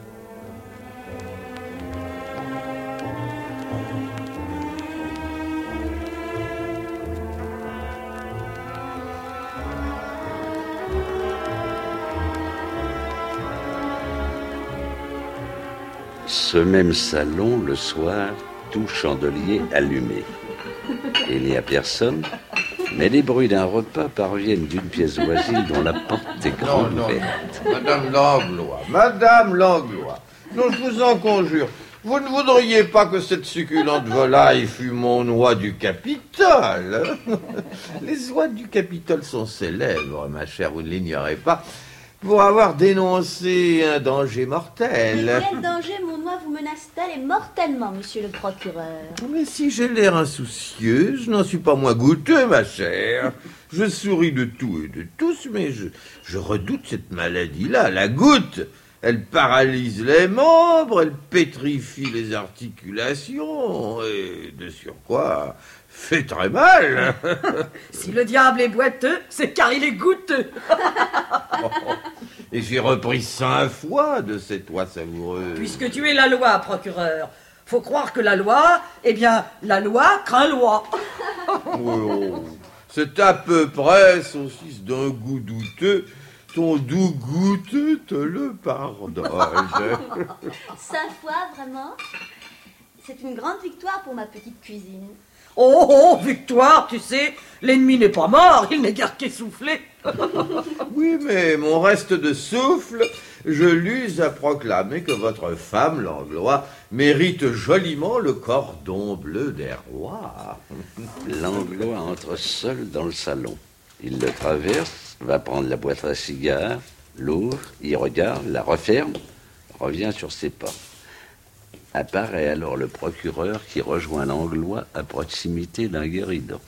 Ce même salon, le soir, tout chandelier allumé. Il n'y a personne, mais les bruits d'un repas parviennent d'une pièce voisine dont la porte est grande Non, non, ouverte. Madame Langlois, Madame Langlois, non, je vous en conjure, vous ne voudriez pas que cette succulente volaille fût mon oie du Capitole? Les oies du Capitole sont célèbres, ma chère, vous ne l'ignorez pas, pour avoir dénoncé un danger mortel. Mais quel danger, mon oie, vous menace-t-elle et mortellement, monsieur le procureur? Mais si j'ai l'air insoucieux, je n'en suis pas moins goûteux, ma chère. Je souris de tout et de tous, mais je, je redoute cette maladie-là, la goutte. Elle paralyse les membres, elle pétrifie les articulations, et de surcroît, fait très mal. Si le diable est boiteux, c'est car il est goûteux. Et j'ai repris cinq fois de cette oie savoureuse. Puisque tu es la loi, procureur, faut croire que la loi, eh bien, la loi craint loi. Oh, c'est à peu près, saucisse d'un goût douteux. Ton doux goûteux te le pardonne. Cinq fois, vraiment? C'est une grande victoire pour ma petite cuisine. Oh, oh, victoire, tu sais, l'ennemi n'est pas mort, il n'est guère qu'essoufflé. Oui, mais mon reste de souffle, je l'use à proclamer que votre femme, Langlois, mérite joliment le cordon bleu des rois. Langlois entre seul dans le salon. Il le traverse, va prendre la boîte à cigares, l'ouvre, y regarde, la referme, revient sur ses pas. Apparaît alors le procureur qui rejoint Langlois à proximité d'un guéridon.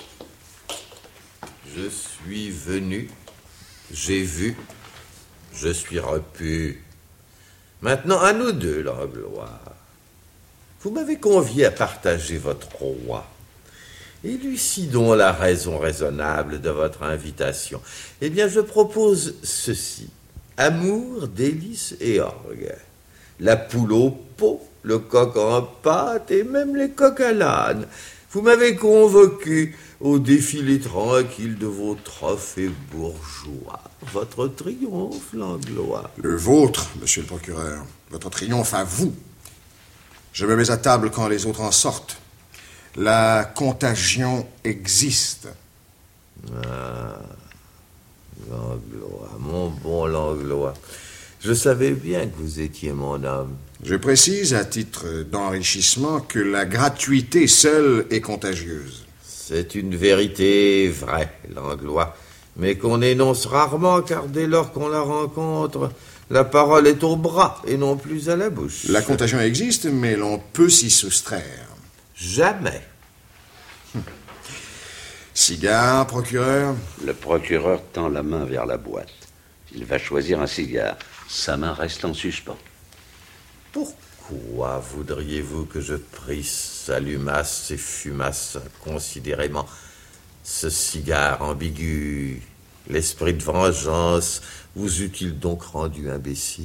Je suis venu, j'ai vu, je suis repu. Maintenant, à nous deux, Langlois. Vous m'avez convié à partager votre roi. Élucidons la raison raisonnable de votre invitation. Eh bien, je propose ceci. Amour, délices et orgue. La poule au pot, le coq en pâte et même les coqs à l'âne. Vous m'avez convoqué au défilé tranquille de vos trophées bourgeois. Votre triomphe, Langlois. Le vôtre, monsieur le procureur. Votre triomphe à vous. Je me mets à table quand les autres en sortent. La contagion existe. Ah, Langlois, mon bon Langlois. Je savais bien que vous étiez mon homme. Je précise, à titre d'enrichissement, que la gratuité seule est contagieuse. C'est une vérité vraie, Langlois, mais qu'on énonce rarement, car dès lors qu'on la rencontre, la parole est au bras et non plus à la bouche. La contagion existe, mais l'on peut s'y soustraire. Jamais. Cigare, procureur? Le procureur tend la main vers la boîte. Il va choisir un cigare. Sa main reste en suspens. Pourquoi voudriez-vous que je prisse, allumasse et fumasse considérément ce cigare ambigu? L'esprit de vengeance vous eût-il donc rendu imbécile?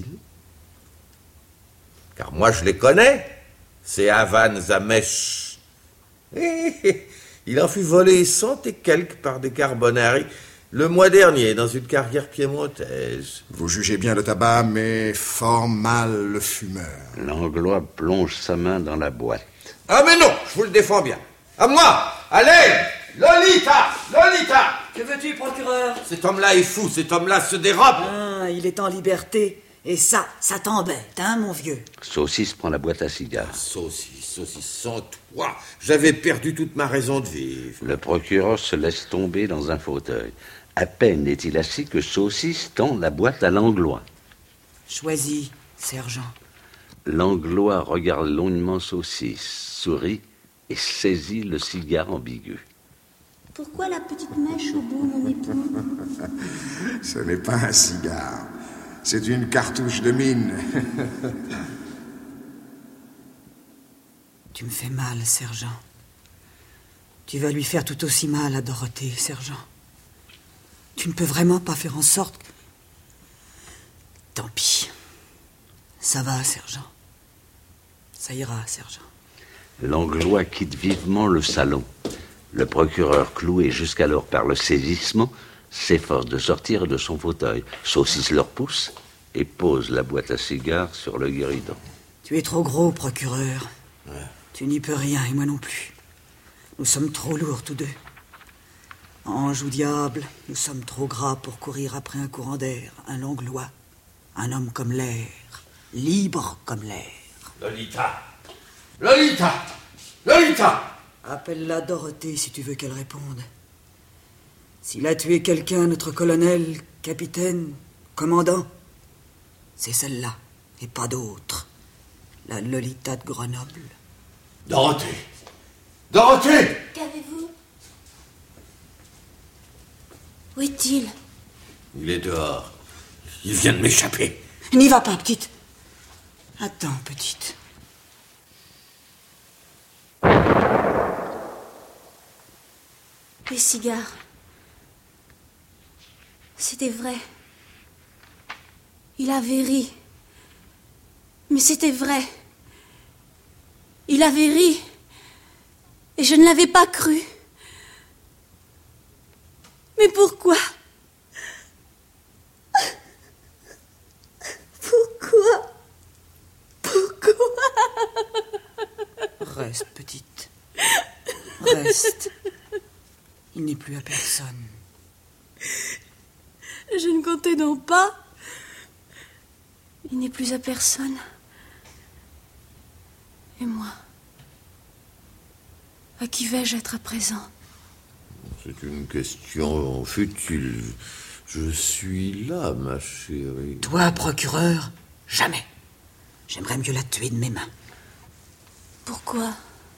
Car moi je les connais, ces Havane Zamesh. Il en fut volé cent et quelques par des Carbonari Le mois dernier, dans une carrière piémontaise. Vous jugez bien le tabac, mais fort mal le fumeur. Langlois plonge sa main dans la boîte. Ah mais non, je vous le défends bien. À moi, allez, Lolita, Lolita. Que veux-tu, procureur? Cet homme-là est fou, cet homme-là se dérobe. Ah, il est en liberté. Et ça, ça t'embête, hein, mon vieux? Saucisse prend la boîte à cigares. Saucisse, saucisse, sans toi, j'avais perdu toute ma raison de vivre. Le procureur se laisse tomber dans un fauteuil. À peine est-il assis que Saucisse tend la boîte à Langlois. Choisis, sergent. Langlois regarde longuement Saucisse, sourit et saisit le cigare ambigu. Pourquoi la petite mèche au bout, mon époux? Ce n'est pas un cigare. C'est une cartouche de mine. Tu me fais mal, sergent. Tu vas lui faire tout aussi mal à Dorothée, sergent. Tu ne peux vraiment pas faire en sorte... que... Tant pis. Ça va, sergent. Ça ira, sergent. Langlois quitte vivement le salon. Le procureur, cloué jusqu'alors par le saisissement, s'efforce de sortir de son fauteuil. Saucisse le repousse et pose la boîte à cigares sur le guéridon. Tu es trop gros, procureur. Ouais. Tu n'y peux rien, et moi non plus. Nous sommes trop lourds, tous deux. Ange ou diable, nous sommes trop gras pour courir après un courant d'air, un Langlois, un homme comme l'air, libre comme l'air. Lolita, Lolita, Lolita. Appelle-la Dorothée si tu veux qu'elle réponde. S'il a tué quelqu'un, notre colonel, capitaine, commandant, c'est celle-là, et pas d'autre. La Lolita de Grenoble. Dorothée, Dorothée. Qu'avez-vous? Où est-il? Il est dehors. Il vient de m'échapper. N'y va pas, petite. Attends, petite. Les cigares. C'était vrai. Il avait ri. Mais c'était vrai. Il avait ri. Et je ne l'avais pas cru. Mais pourquoi? Pourquoi? Pourquoi? Reste, petite. Reste. Il n'est plus à personne. Je ne comptais donc pas. Il n'est plus à personne. Et moi? À qui vais-je être à présent? C'est une question futile. Je suis là, ma chérie. Toi, procureur, jamais. J'aimerais mieux la tuer de mes mains. Pourquoi?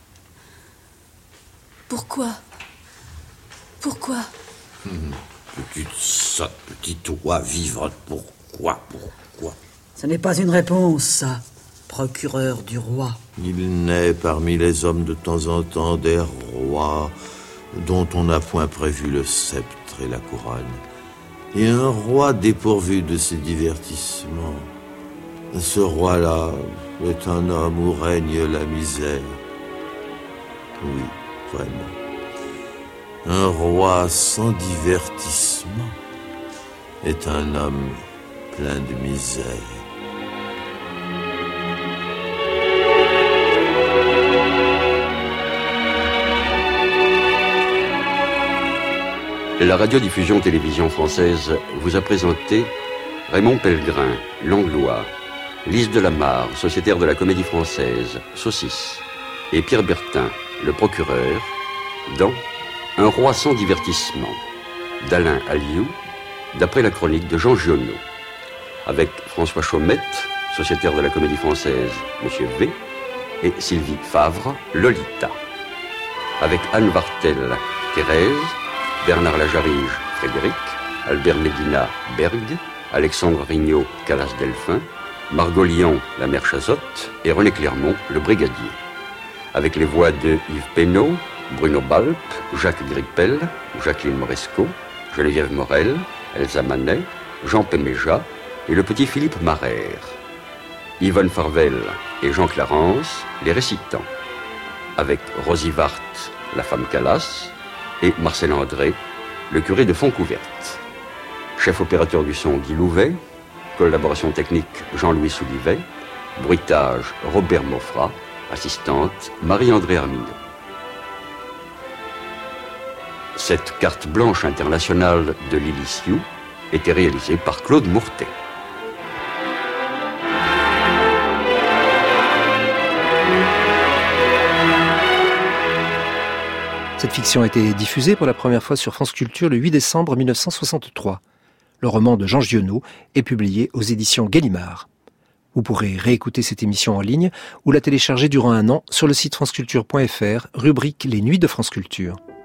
Pourquoi? Pourquoi? Hum, petite sotte, petite oie vivante, pourquoi, pourquoi? Ce n'est pas une réponse, ça, procureur du roi. Il naît parmi les hommes de temps en temps des rois dont on n'a point prévu le sceptre et la couronne. Et un roi dépourvu de ses divertissements. Ce roi-là est un homme où règne la misère. Oui, vraiment. Un roi sans divertissement est un homme plein de misère. La radiodiffusion télévision française vous a présenté Raymond Pellegrin, Langlois, Lise de la Mare, sociétaire de la Comédie Française, Saucisse, et Pierre Bertin, le procureur, dans Un roi sans divertissement, d'Alain Alliou, d'après la chronique de Jean Giono, avec François Chaumette, sociétaire de la Comédie Française, Monsieur V, et Sylvie Favre, Lolita, avec Anne Vartel, Thérèse, Bernard Lajarige, Frédéric, Albert Médina, Berg, Alexandre Rignot, Calas Delphin, Margot Lyon, la mère Chazotte, et René Clermont, le brigadier. Avec les voix de Yves Pénaud, Bruno Balp, Jacques Grippel, Jacqueline Moresco, Geneviève Morel, Elsa Manet, Jean Péméja et le petit Philippe Marère. Yvonne Farvel et Jean Clarence, les récitants. Avec Rosie Vart, la femme Calas, et Marcel André, le curé de Fontcouverte. Chef opérateur du son Guy Louvet, collaboration technique Jean-Louis Soulivet, bruitage Robert Moffrat, assistante Marie-André Armineau. Cette carte blanche internationale de Lily Sioux était réalisée par Claude Mourtet. Cette fiction a été diffusée pour la première fois sur France Culture le huit décembre mille neuf cent soixante-trois. Le roman de Jean Giono est publié aux éditions Gallimard. Vous pourrez réécouter cette émission en ligne ou la télécharger durant un an sur le site franceculture point f r, rubrique Les Nuits de France Culture.